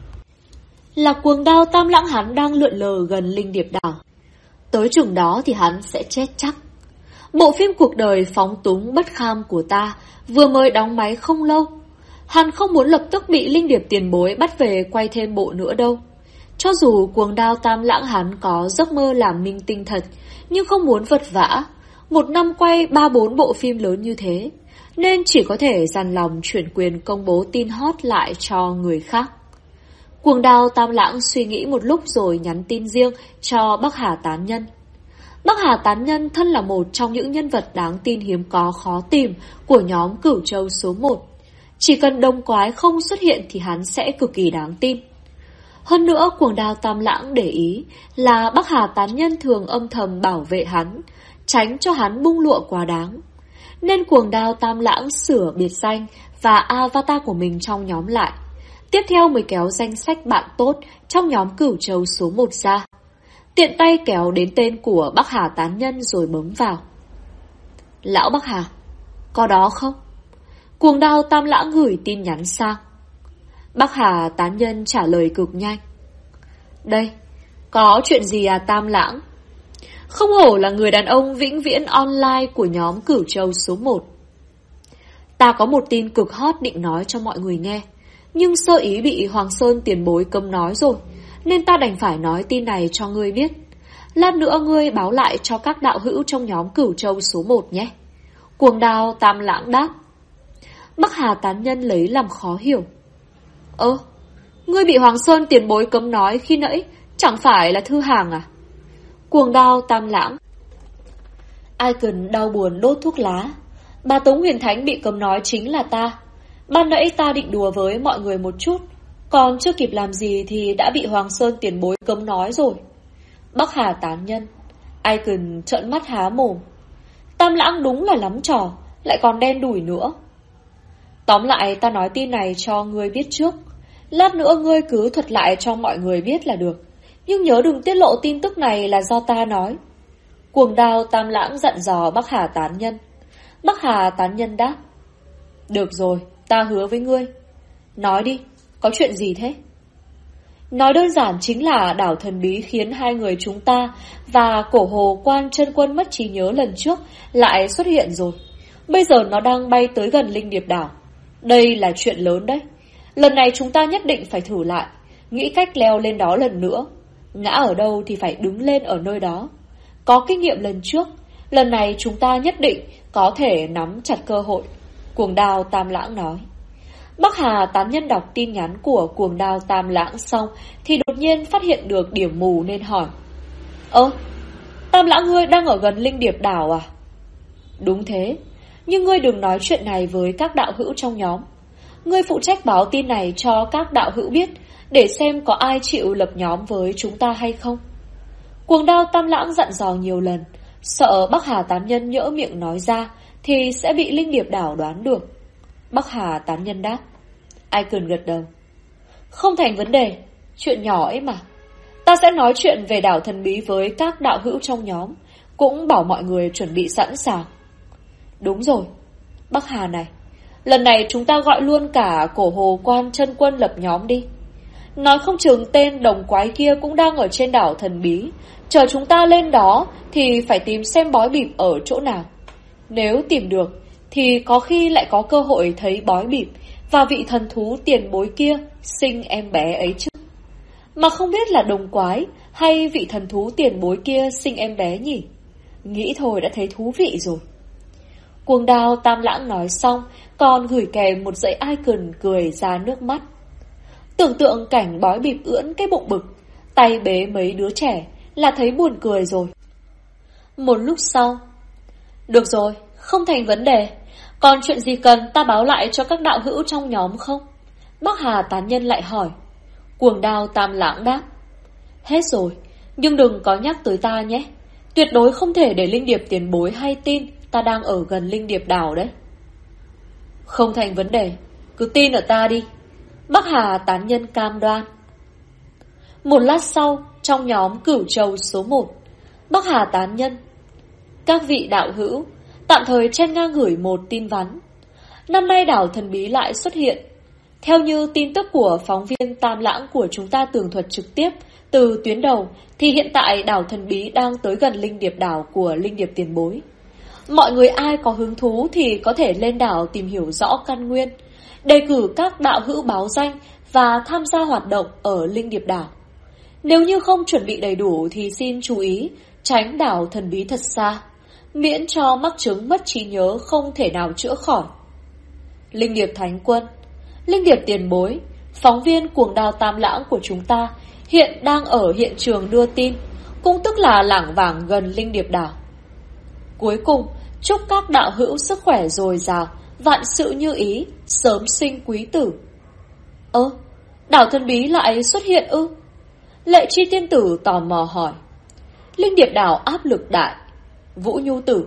là Cuồng Đao Tam Lãng hắn đang lượn lờ gần Linh Điệp đảo. Tới chừng đó thì hắn sẽ chết chắc. Bộ phim cuộc đời phóng túng bất kham của ta vừa mới đóng máy không lâu. Hắn không muốn lập tức bị Linh Điệp tiền bối bắt về quay thêm bộ nữa đâu. Cho dù Cuồng Đao Tam Lãng hắn có giấc mơ làm minh tinh thật, nhưng không muốn vật vã. Một năm quay 3-4 bộ phim lớn như thế, nên chỉ có thể dằn lòng chuyển quyền công bố tin hot lại cho người khác. Cuồng Đao Tam Lãng suy nghĩ một lúc rồi nhắn tin riêng cho Bắc Hà Tán Nhân. Bắc Hà Tán Nhân thân là một trong những nhân vật đáng tin hiếm có khó tìm của nhóm Cửu Châu số 1. Chỉ cần Đông Quái không xuất hiện thì hắn sẽ cực kỳ đáng tin. Hơn nữa, Cuồng Đao Tam Lãng để ý là Bắc Hà Tán Nhân thường âm thầm bảo vệ hắn, tránh cho hắn bung lụa quá đáng. Nên Cuồng Đao Tam Lãng sửa biệt danh và avatar của mình trong nhóm lại. Tiếp theo mới kéo danh sách bạn tốt trong nhóm Cửu Châu số 1 ra. Tiện tay kéo đến tên của Bắc Hà Tán Nhân rồi bấm vào. Lão Bắc Hà, có đó không? Cuồng Đao Tam Lãng gửi tin nhắn sang. Bắc Hà Tán Nhân trả lời cực nhanh. Đây, có chuyện gì à Tam Lãng? Không hổ là người đàn ông vĩnh viễn online của nhóm Cửu Châu số 1. Ta có một tin cực hot định nói cho mọi người nghe, nhưng sơ ý bị Hoàng Sơn tiền bối cấm nói rồi, nên ta đành phải nói tin này cho ngươi biết. Lát nữa ngươi báo lại cho các đạo hữu trong nhóm Cửu Châu số 1 nhé. Cuồng Đao Tam Lãng đáp. Bắc Hà Tán Nhân lấy làm khó hiểu. Ngươi bị Hoàng Sơn tiền bối cấm nói khi nãy chẳng phải là Thư Hàng à? Cuồng Đao Tam Lãng. Ai cần đau buồn đốt thuốc lá. Bà Tống Huyền Thánh bị cấm nói chính là ta. Ban nãy ta định đùa với mọi người một chút, còn chưa kịp làm gì thì đã bị Hoàng Sơn tiền bối cấm nói rồi. Bắc Hà Tán Nhân. Ai cần trợn mắt há mồm. Tam Lãng đúng là lắm trò, lại còn đen đủi nữa. Tóm lại ta nói tin này cho ngươi biết trước. Lát nữa ngươi cứ thuật lại cho mọi người biết là được. Nhưng nhớ đừng tiết lộ tin tức này là do ta nói. Cuồng Đao Tam Lãng dặn dò Bắc Hà Tán Nhân. Bắc Hà Tán Nhân đáp. Được rồi, ta hứa với ngươi. Nói đi, có chuyện gì thế? Nói đơn giản chính là đảo thần bí khiến hai người chúng ta và Cổ Hồ Quan Chân Quân mất trí nhớ lần trước lại xuất hiện rồi. Bây giờ nó đang bay tới gần Linh Điệp đảo. Đây là chuyện lớn đấy. Lần này chúng ta nhất định phải thử lại, nghĩ cách leo lên đó lần nữa. Ngã ở đâu thì phải đứng lên ở nơi đó. Có kinh nghiệm lần trước, lần này chúng ta nhất định có thể nắm chặt cơ hội, Cuồng Đao Tam Lãng nói. Bắc Hà tán nhân đọc tin nhắn của Cuồng Đao Tam Lãng xong thì đột nhiên phát hiện được điểm mù nên hỏi. Tam Lãng ngươi đang ở gần Linh Điệp đảo à? Đúng thế, nhưng ngươi đừng nói chuyện này với các đạo hữu trong nhóm. Ngươi phụ trách báo tin này cho các đạo hữu biết, để xem có ai chịu lập nhóm với chúng ta hay không. Cuồng Đao Tam Lãng dặn dò nhiều lần, sợ Bắc Hà tán nhân nhỡ miệng nói ra thì sẽ bị Linh Điệp đảo đoán được. Bắc Hà tán nhân đáp. Icon gật đầu. Không thành vấn đề, chuyện nhỏ ấy mà. Ta sẽ nói chuyện về đảo thần bí với các đạo hữu trong nhóm, cũng bảo mọi người chuẩn bị sẵn sàng. Đúng rồi, Bắc Hà này, lần này chúng ta gọi luôn cả Cổ Hồ Quan chân quân lập nhóm đi. Nói không chừng tên đồng quái kia cũng đang ở trên đảo thần bí, chờ chúng ta lên đó thì phải tìm xem bói bịp ở chỗ nào. Nếu tìm được thì có khi lại có cơ hội thấy bói bịp và vị thần thú tiền bối kia sinh em bé ấy chứ. Mà không biết là đồng quái hay vị thần thú tiền bối kia sinh em bé nhỉ? Nghĩ thôi đã thấy thú vị rồi. Cuồng Đao Tam Lãng nói xong, còn gửi kèm một dãy icon cười ra nước mắt. Tưởng tượng cảnh bói bịp ưỡn cái bụng bực, tay bế mấy đứa trẻ là thấy buồn cười rồi. Một lúc sau, được rồi, không thành vấn đề. Còn chuyện gì cần ta báo lại cho các đạo hữu trong nhóm không? Bắc Hà tán nhân lại hỏi. Cuồng Đao Tam Lãng đáp. Hết rồi, nhưng đừng có nhắc tới ta nhé. Tuyệt đối không thể để Linh Điệp tiền bối hay tin ta đang ở gần Linh Điệp đảo đấy. Không thành vấn đề, cứ tin ở ta đi, Bắc Hà tán nhân cam đoan. Một lát sau, trong nhóm Cửu Châu số 1, Bắc Hà tán nhân. Các vị đạo hữu, tạm thời chen ngang gửi một tin vắn. Năm nay đảo thần bí lại xuất hiện. Theo như tin tức của phóng viên Tam Lãng của chúng ta tường thuật trực tiếp từ tuyến đầu, thì hiện tại đảo thần bí đang tới gần Linh Điệp đảo của Linh Điệp tiền bối. Mọi người ai có hứng thú thì có thể lên đảo tìm hiểu rõ căn nguyên, đề cử các đạo hữu báo danh và tham gia hoạt động ở Linh Điệp đảo. Nếu như không chuẩn bị đầy đủ thì xin chú ý tránh đảo thần bí thật xa, miễn cho mắc chứng mất trí nhớ không thể nào chữa khỏi. Linh Điệp Thánh Quân, Linh Điệp tiền bối, phóng viên Cuồng Đao Tam Lãng của chúng ta hiện đang ở hiện trường đưa tin, cũng tức là lảng vảng gần Linh Điệp đảo. Cuối cùng, chúc các đạo hữu sức khỏe dồi dào, vạn sự như ý, sớm sinh quý tử. Đảo thần bí lại xuất hiện ư? Lệ Chi tiên tử tò mò hỏi. Linh Điệp đảo áp lực đại. Vũ Nhu tử.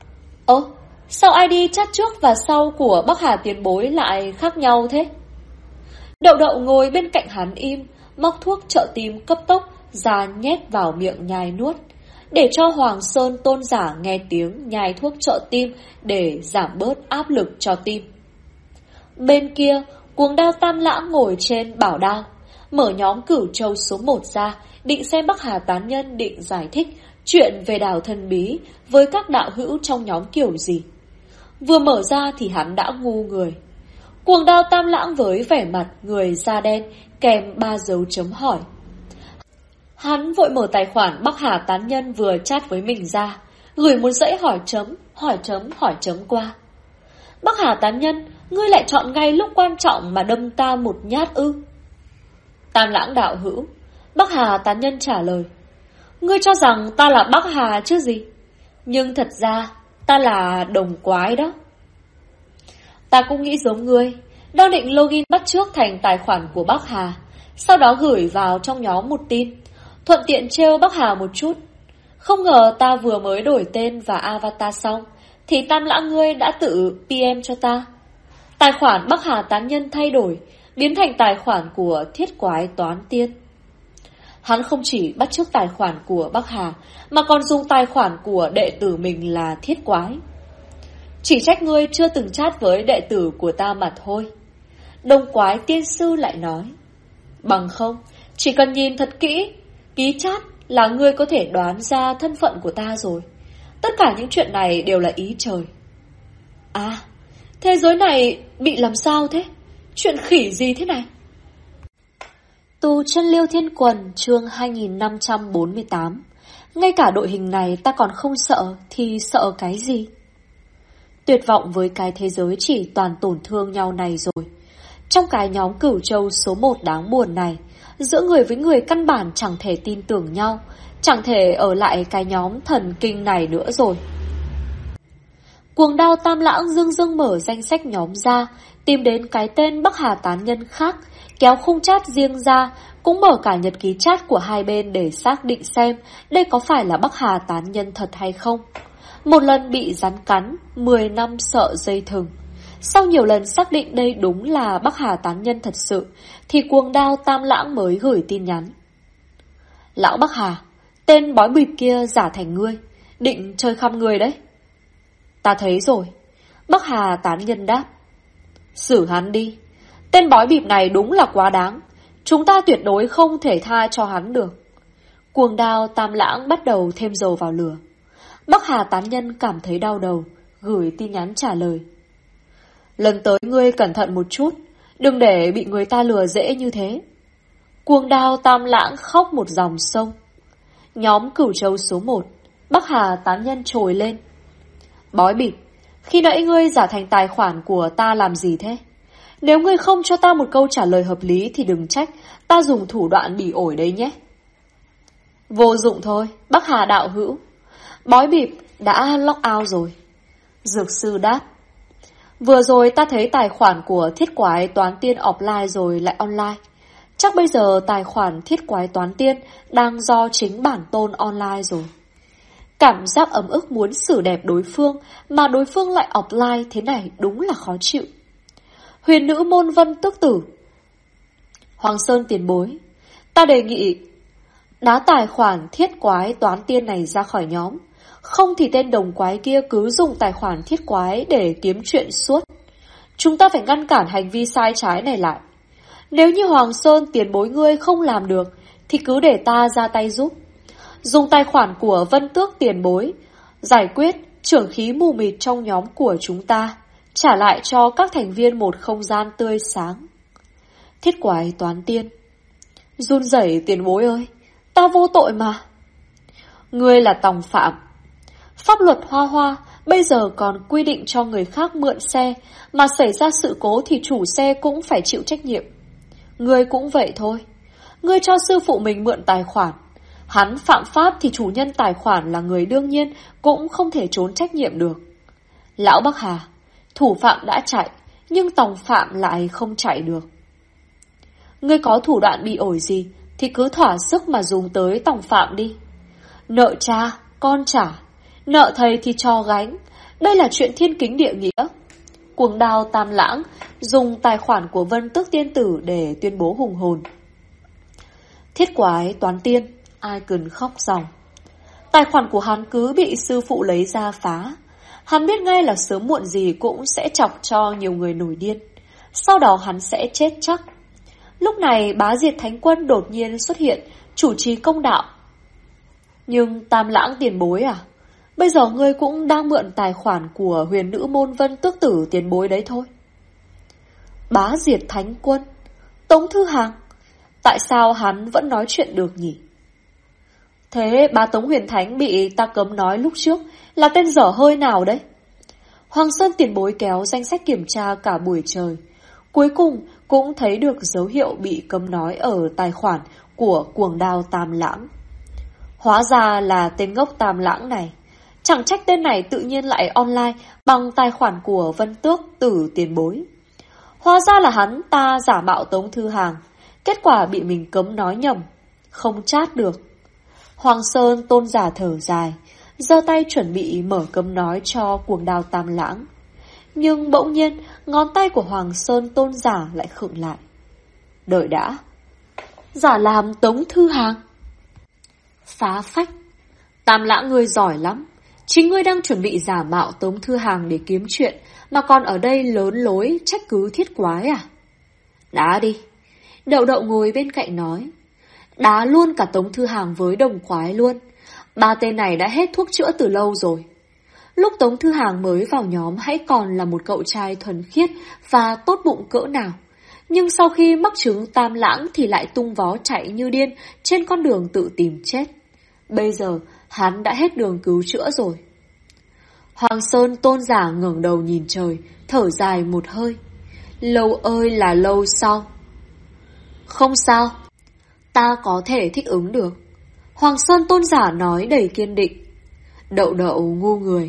Sao ID chat trước và sau của Bắc Hà tiền bối lại khác nhau thế? Đậu Đậu ngồi bên cạnh hắn im, móc thuốc trợ tim cấp tốc ra nhét vào miệng nhai nuốt, để cho Hoàng Sơn tôn giả nghe tiếng nhai thuốc trợ tim để giảm bớt áp lực cho tim. Bên kia, Cuồng Đao Tam Lãng ngồi trên bảo đao, mở nhóm Cửu Châu số 1 ra, định xem Bắc Hà tán nhân định giải thích chuyện về đảo thần bí với các đạo hữu trong nhóm kiểu gì. Vừa mở ra thì hắn đã ngu người. Cuồng Đao Tam Lãng với vẻ mặt người da đen kèm 3 dấu chấm hỏi. Hắn vội mở tài khoản Bắc Hà tán nhân vừa chat với mình ra, gửi một dãy hỏi chấm qua. Bắc Hà tán nhân, ngươi lại chọn ngay lúc quan trọng mà đâm ta một nhát ư? Tam Lãng đạo hữu, Bắc Hà tán nhân trả lời. Ngươi cho rằng ta là Bắc Hà chứ gì? Nhưng thật ra ta là đồng quái đó. Ta cũng nghĩ giống ngươi, đang định login bắt chước thành tài khoản của Bắc Hà, sau đó gửi vào trong nhóm một tin, thuận tiện trêu Bắc Hà một chút. Không ngờ ta vừa mới đổi tên và avatar xong thì Tam Lãng ngươi đã tự PM cho ta. Tài khoản Bắc Hà tán nhân thay đổi, biến thành tài khoản của Thiết Quái Toán Tiên. Hắn không chỉ bắt chước tài khoản của Bắc Hà, mà còn dùng tài khoản của đệ tử mình là Thiết Quái. Chỉ trách ngươi chưa từng chat với đệ tử của ta mà thôi. Đông Quái tiên sư lại nói. Bằng không, chỉ cần nhìn thật kỹ, ký chat là ngươi có thể đoán ra thân phận của ta rồi. Tất cả những chuyện này đều là ý trời. À, Thế giới này bị làm sao thế? Chuyện khỉ gì thế này? Tù chân Liêu Thiên Quần, chương 2548. Ngay cả đội hình này ta còn không sợ thì sợ cái gì? Tuyệt vọng với cái thế giới chỉ toàn tổn thương nhau này rồi. Trong cái nhóm Cửu Châu số 1 đáng buồn này, giữa người với người căn bản chẳng thể tin tưởng nhau, chẳng thể ở lại cái nhóm thần kinh này nữa rồi. Cuồng Đao Tam Lãng dưng dưng mở danh sách nhóm ra, tìm đến cái tên Bắc Hà tán nhân khác, kéo khung chat riêng ra, cũng mở cả nhật ký chat của hai bên để xác định xem đây có phải là Bắc Hà tán nhân thật hay không. Một lần bị rắn cắn, 10 năm sợ dây thừng. Sau nhiều lần xác định đây đúng là Bắc Hà tán nhân thật sự, thì Cuồng Đao Tam Lãng mới gửi tin nhắn. Lão Bắc Hà, tên bói bịp kia giả thành ngươi, định chơi khăm ngươi đấy. Ta thấy rồi. Bắc Hà tán nhân đáp. Xử hắn đi. Tên bói bịp này đúng là quá đáng. Chúng ta tuyệt đối không thể tha cho hắn được. Cuồng Đao Tam Lãng bắt đầu thêm dầu vào lửa. Bắc Hà tán nhân cảm thấy đau đầu, gửi tin nhắn trả lời. Lần tới ngươi cẩn thận một chút, đừng để bị người ta lừa dễ như thế. Cuồng Đao Tam Lãng khóc một dòng sông. Nhóm Cửu Châu số 1, Bắc Hà tán nhân trồi lên. Bói bịp, khi nãy ngươi giả thành tài khoản của ta làm gì thế? Nếu ngươi không cho ta một câu trả lời hợp lý thì đừng trách, ta dùng thủ đoạn bỉ ổi đấy nhé. Vô dụng thôi, Bắc Hà đạo hữu. Bói bịp đã lock out rồi. Dược sư đáp. Vừa rồi ta thấy tài khoản của thiết quái toán tiên offline rồi lại online. Chắc bây giờ tài khoản thiết quái toán tiên đang do chính bản tôn online rồi. Cảm giác ấm ức muốn xử đẹp đối phương mà đối phương lại offline thế này đúng là khó chịu. Huyền nữ môn Vân Tước Tử. Hoàng Sơn tiền bối, ta đề nghị đá tài khoản thiết quái toán tiên này ra khỏi nhóm. Không thì tên đồng quái kia cứ dùng tài khoản thiết quái để kiếm chuyện suốt. Chúng ta phải ngăn cản hành vi sai trái này lại. Nếu như Hoàng Sơn tiền bối ngươi không làm được thì cứ để ta ra tay giúp. Dùng tài khoản của Vân Tước tiền bối giải quyết trưởng khí mù mịt trong nhóm của chúng ta, trả lại cho các thành viên một không gian tươi sáng. Thiết quái toán tiên. Run rẩy tiền bối ơi, ta vô tội mà. Ngươi là tòng phạm. Pháp luật Hoa Hoa bây giờ còn quy định cho người khác mượn xe, mà xảy ra sự cố thì chủ xe cũng phải chịu trách nhiệm. Ngươi cũng vậy thôi. Ngươi cho sư phụ mình mượn tài khoản. Hắn phạm pháp thì chủ nhân tài khoản là người đương nhiên cũng không thể trốn trách nhiệm được. Lão Bắc Hà, thủ phạm đã chạy, nhưng tòng phạm lại không chạy được. Ngươi có thủ đoạn bị ổi gì thì cứ thỏa sức mà dùng tới tòng phạm đi. Nợ cha, con trả. Nợ thầy thì cho gánh. Đây là chuyện thiên kính địa nghĩa. Cuồng Đao Tam Lãng dùng tài khoản của Vân Tước Tiên Tử để tuyên bố hùng hồn. Thiết quái toán tiên, ai cần khóc ròng. Tài khoản của hắn cứ bị sư phụ lấy ra phá. Hắn biết ngay là sớm muộn gì cũng sẽ chọc cho nhiều người nổi điên. Sau đó hắn sẽ chết chắc. Lúc này Bá Diệt Thánh Quân đột nhiên xuất hiện, chủ trì công đạo. Nhưng Tam Lãng tiền bối à, bây giờ ngươi cũng đang mượn tài khoản của huyền nữ môn Vân Tước Tử tiền bối đấy thôi. Bá Diệt Thánh Quân, Tống Thư Hàng, tại sao hắn vẫn nói chuyện được nhỉ? Thế bá Tống Huyền Thánh bị ta cấm nói lúc trước là tên dở hơi nào đấy? Hoàng Sơn tiền bối kéo danh sách kiểm tra cả buổi trời, cuối cùng cũng thấy được dấu hiệu bị cấm nói ở tài khoản của Cuồng Đao Tam Lãng. Hóa ra là tên ngốc Tam Lãng này. Chẳng trách tên này tự nhiên lại online bằng tài khoản của Vân Tước Tử tiền bối. Hóa ra là hắn ta giả mạo Tống Thư Hàng, kết quả bị mình cấm nói nhầm, không chat được. Hoàng Sơn tôn giả thở dài, giơ tay chuẩn bị mở cấm nói cho Cuồng Đao Tam Lãng. Nhưng bỗng nhiên, ngón tay của Hoàng Sơn tôn giả lại khựng lại. Đợi đã. Giả làm Tống Thư Hàng. Phá phách. Tam Lãng ngươi giỏi lắm. Chính ngươi đang chuẩn bị giả mạo Tống Thư Hàng để kiếm chuyện, mà còn ở đây lớn lối trách cứ thiết quái à? Đá đi. Đậu Đậu ngồi bên cạnh nói. Đá luôn cả Tống Thư Hàng với đồng quái luôn. Ba tên này đã hết thuốc chữa từ lâu rồi. Lúc Tống Thư Hàng mới vào nhóm hãy còn là một cậu trai thuần khiết và tốt bụng cỡ nào. Nhưng sau khi mắc chứng tam lãng thì lại tung vó chạy như điên trên con đường tự tìm chết. Bây giờ hắn đã hết đường cứu chữa rồi. Hoàng Sơn Tôn giả ngẩng đầu nhìn trời, thở dài một hơi. Lâu ơi là lâu sau. Không sao, ta có thể thích ứng được. Hoàng Sơn Tôn giả nói đầy kiên định. Đậu đậu ngu người.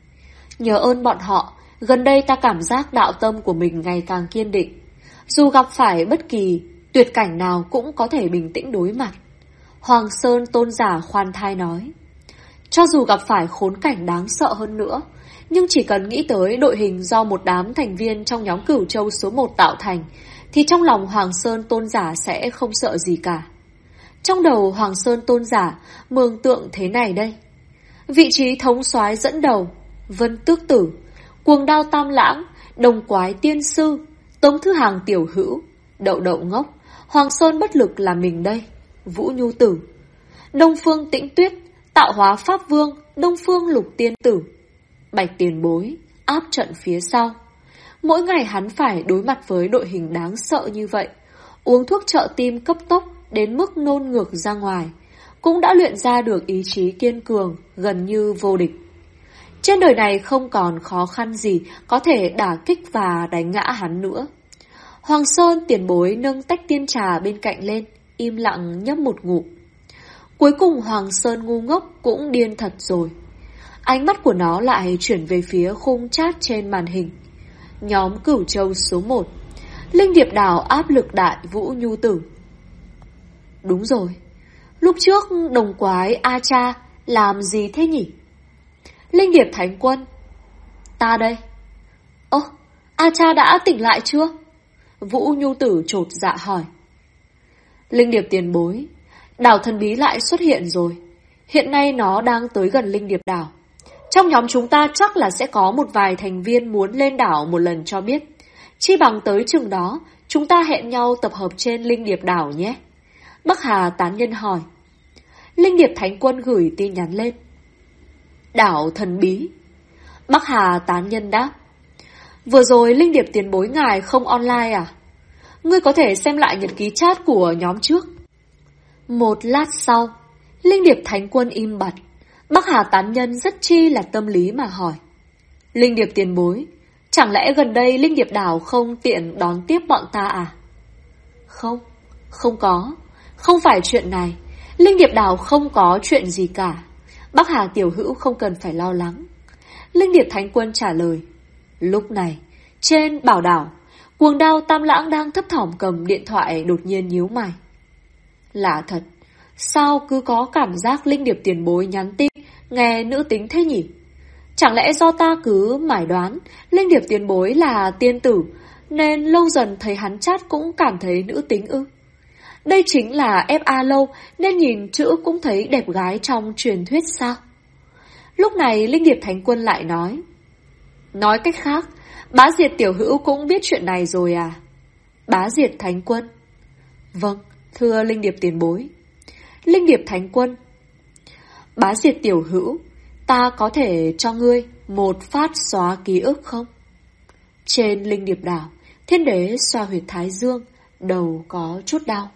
Nhờ ơn bọn họ, gần đây ta cảm giác đạo tâm của mình ngày càng kiên định. Dù gặp phải bất kỳ tuyệt cảnh nào cũng có thể bình tĩnh đối mặt. Hoàng Sơn Tôn giả khoan thai nói. Cho dù gặp phải khốn cảnh đáng sợ hơn nữa, nhưng chỉ cần nghĩ tới đội hình do một đám thành viên trong nhóm Cửu Châu số 1 tạo thành, thì trong lòng Hoàng Sơn Tôn giả sẽ không sợ gì cả. Trong đầu Hoàng Sơn Tôn giả mường tượng thế này đây. Vị trí thống soái dẫn đầu, Vân Tước Tử, Cuồng Đao Tam Lãng, Đồng Quái Tiên Sư, Tống Thư Hàng tiểu hữu, Đậu Đậu ngốc, Hoàng Sơn bất lực là mình đây, Vũ Nhu Tử, Đông Phương Tĩnh Tuyết, Tạo Hóa Pháp Vương, Đông Phương Lục Tiên Tử, Bạch Tiền Bối, áp trận phía sau. Mỗi ngày hắn phải đối mặt với đội hình đáng sợ như vậy, uống thuốc trợ tim cấp tốc đến mức nôn ngược ra ngoài, cũng đã luyện ra được ý chí kiên cường, gần như vô địch. Trên đời này không còn khó khăn gì có thể đả kích và đánh ngã hắn nữa. Hoàng Sơn tiền bối nâng tách tiên trà bên cạnh lên, im lặng nhấp một ngụm. Cuối cùng Hoàng Sơn ngu ngốc cũng điên thật rồi. Ánh mắt của nó lại chuyển về phía khung chat trên màn hình. Nhóm Cửu Châu số 1, Linh Điệp Đảo áp lực đại Vũ Nhu Tử. Đúng rồi, lúc trước Đồng Quái A Cha làm gì thế nhỉ? Linh Điệp Thánh Quân. Ta đây. Ơ, A Cha đã tỉnh lại chưa? Vũ Nhu Tử chột dạ hỏi. Linh Điệp tiền bối, đảo thần bí lại xuất hiện rồi. Hiện nay nó đang tới gần Linh Điệp Đảo. Trong nhóm chúng ta chắc là sẽ có một vài thành viên muốn lên đảo một lần cho biết. Chi bằng tới chừng đó, chúng ta hẹn nhau tập hợp trên Linh Điệp Đảo nhé. Bắc Hà tán nhân hỏi. Linh Điệp Thánh Quân gửi tin nhắn lên. Đảo thần bí. Bắc Hà tán nhân đáp. Vừa rồi Linh Điệp tiền bối ngài không online à? Ngươi có thể xem lại nhật ký chat của nhóm trước. Một lát sau, Linh Điệp Thánh Quân im bặt. Bắc Hà tán nhân rất chi là tâm lý mà hỏi. Linh Điệp tiền bối, chẳng lẽ gần đây Linh Điệp Đảo không tiện đón tiếp bọn ta à? Không, không có. Không phải chuyện này. Linh Điệp Đảo không có chuyện gì cả. Bắc Hà tiểu hữu không cần phải lo lắng. Linh Điệp Thánh Quân trả lời. Lúc này, trên bảo đảo, Cuồng Đao Tam Lãng đang thấp thỏm cầm điện thoại đột nhiên nhíu mày. Lạ thật, sao cứ có cảm giác Linh Điệp tiền bối nhắn tin nghe nữ tính thế nhỉ? Chẳng lẽ do ta cứ mải đoán Linh Điệp tiền bối là tiên tử, nên lâu dần thấy hắn chat cũng cảm thấy nữ tính ư? Đây chính là FA lâu, nên nhìn chữ cũng thấy đẹp gái trong truyền thuyết sao? Lúc này Linh Điệp Thánh Quân lại nói. Nói cách khác, Bá Diệt tiểu hữu cũng biết chuyện này rồi à? Bá Diệt Thánh Quân. Vâng, thưa Linh Điệp tiền bối. Linh Điệp Thánh Quân. Bá Diệt tiểu hữu, ta có thể cho ngươi một phát xóa ký ức không? Trên Linh Điệp Đảo, Thiên Đế xoa huyệt thái dương, đầu có chút đau.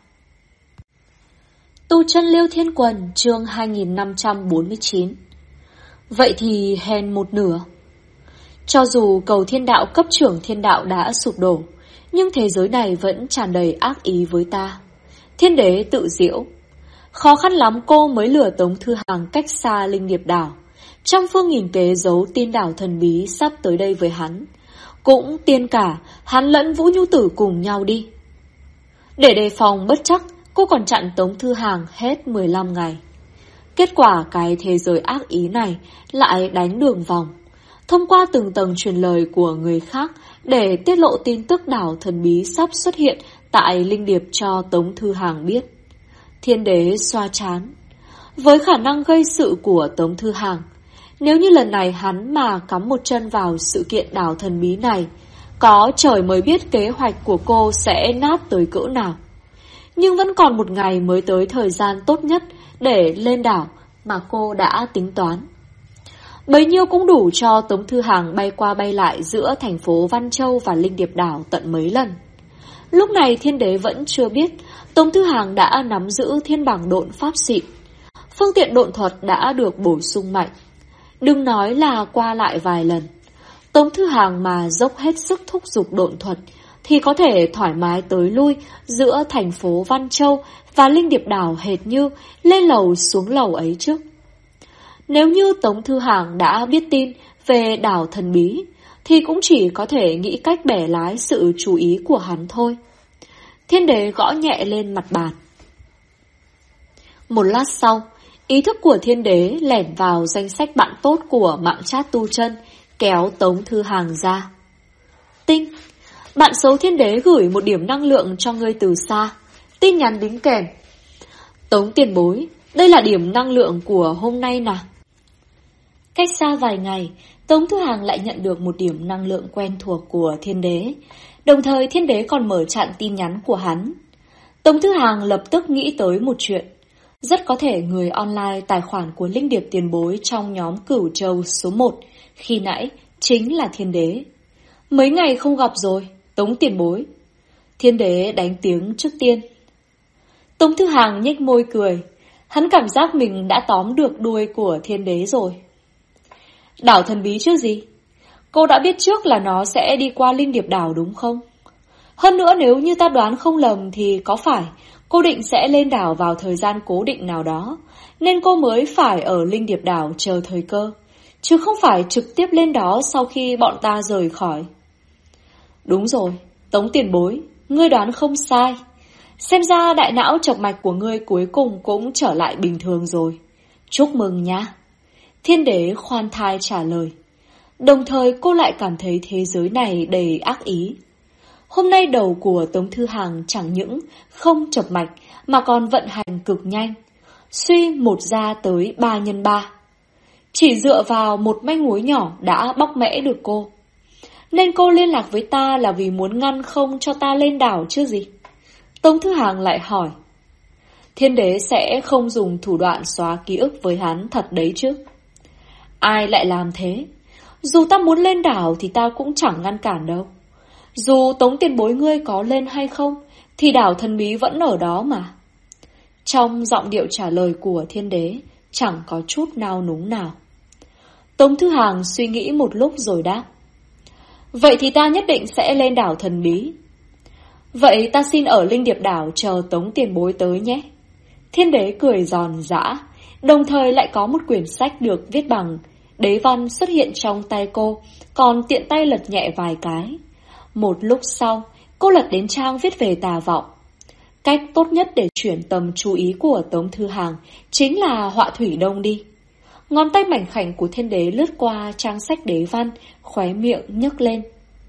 Tu Chân Liêu Thiên Quần, chương 2549. Vậy thì hèn một nửa. Cho dù cầu thiên đạo cấp trưởng thiên đạo đã sụp đổ, nhưng thế giới này vẫn tràn đầy ác ý với ta. Thiên Đế tự giễu. Khó khăn lắm cô mới lừa Tống Thư Hàng cách xa Linh Điệp Đảo. Trăm phương nghìn kế giấu tin đảo thần bí sắp tới đây với hắn. Cũng tiên cả, hắn lẫn Vũ Nhu Tử cùng nhau đi. Để đề phòng bất chắc, cô còn chặn Tống Thư Hàng hết 15 ngày. Kết quả cái thế giới ác ý này lại đánh đường vòng. Thông qua từng tầng truyền lời của người khác để tiết lộ tin tức đảo thần bí sắp xuất hiện tại Linh Điệp cho Tống Thư Hàng biết. Thiên Đế xoa trán. Với khả năng gây sự của Tống Thư Hàng, nếu như lần này hắn mà cắm một chân vào sự kiện đảo thần bí này, có trời mới biết kế hoạch của cô sẽ nát tới cỡ nào. Nhưng vẫn còn một ngày mới tới thời gian tốt nhất để lên đảo mà cô đã tính toán. Bấy nhiêu cũng đủ cho Tống Thư Hàng bay qua bay lại giữa thành phố Văn Châu và Linh Điệp Đảo tận mấy lần. Lúc này Thiên Đế vẫn chưa biết Tống Thư Hàng đã nắm giữ thiên bảng độn pháp xịn. Phương tiện độn thuật đã được bổ sung mạnh. Đừng nói là qua lại vài lần, Tống Thư Hàng mà dốc hết sức thúc giục độn thuật thì có thể thoải mái tới lui giữa thành phố Văn Châu và Linh Điệp Đảo hệt như lên lầu xuống lầu ấy trước. Nếu như Tống Thư Hàng đã biết tin về đảo thần bí thì cũng chỉ có thể nghĩ cách bẻ lái sự chú ý của hắn thôi. Thiên Đế gõ nhẹ lên mặt bàn. Một lát sau, ý thức của Thiên Đế lẻn vào danh sách bạn tốt của mạng chat tu chân, kéo Tống Thư Hàng ra. Tinh, bạn xấu Thiên Đế gửi một điểm năng lượng cho ngươi từ xa. Tin nhắn đính kèm. Tống tiền bối, đây là điểm năng lượng của hôm nay nè. Cách xa vài ngày, Tống Thư Hàng lại nhận được một điểm năng lượng quen thuộc của Thiên Đế. Đồng thời Thiên Đế còn mở chặn tin nhắn của hắn. Tống Thư Hàng lập tức nghĩ tới một chuyện. Rất có thể người online tài khoản của Linh Điệp tiền bối trong nhóm Cửu Châu số 1 khi nãy chính là Thiên Đế. Mấy ngày không gặp rồi, Tống tiền bối. Thiên Đế đánh tiếng trước tiên. Tống Thư Hàng nhếch môi cười. Hắn cảm giác mình đã tóm được đuôi của Thiên Đế rồi. Đảo thần bí chứ gì? Cô đã biết trước là nó sẽ đi qua Linh Điệp Đảo đúng không? Hơn nữa nếu như ta đoán không lầm thì có phải cô định sẽ lên đảo vào thời gian cố định nào đó, nên cô mới phải ở Linh Điệp Đảo chờ thời cơ, chứ không phải trực tiếp lên đó sau khi bọn ta rời khỏi. Đúng rồi, Tống tiền bối, ngươi đoán không sai. Xem ra đại não chọc mạch của ngươi cuối cùng cũng trở lại bình thường rồi. Chúc mừng nha. Thiên Đế khoan thai trả lời. Đồng thời cô lại cảm thấy thế giới này đầy ác ý. Hôm nay đầu của Tống Thư Hàng chẳng những không chập mạch mà còn vận hành cực nhanh. Suy một ra tới 3x3. Chỉ dựa vào một manh mối nhỏ đã bóc mẽ được cô. Nên cô liên lạc với ta là vì muốn ngăn không cho ta lên đảo chứ gì? Tống Thư Hàng lại hỏi. Thiên Đế sẽ không dùng thủ đoạn xóa ký ức với hắn thật đấy chứ? Ai lại làm thế? Dù ta muốn lên đảo thì ta cũng chẳng ngăn cản đâu. Dù Tống tiền bối ngươi có lên hay không thì đảo thần bí vẫn ở đó mà. Trong giọng điệu trả lời của Thiên Đế chẳng có chút nao núng nào. Tống Thư Hàng suy nghĩ một lúc rồi đáp. Vậy thì ta nhất định sẽ lên đảo thần bí. Vậy ta xin ở Linh Điệp Đảo chờ Tống tiền bối tới nhé. Thiên Đế cười giòn giã. Đồng thời lại có một quyển sách được viết bằng đế văn xuất hiện trong tay cô, còn tiện tay lật nhẹ vài cái. Một lúc sau, cô lật đến trang viết về tà vọng. Cách tốt nhất để chuyển tầm chú ý của Tống Thư Hàng chính là họa thủy đông đi. Ngón tay mảnh khảnh của Thiên Đế lướt qua trang sách đế văn, khóe miệng nhấc lên.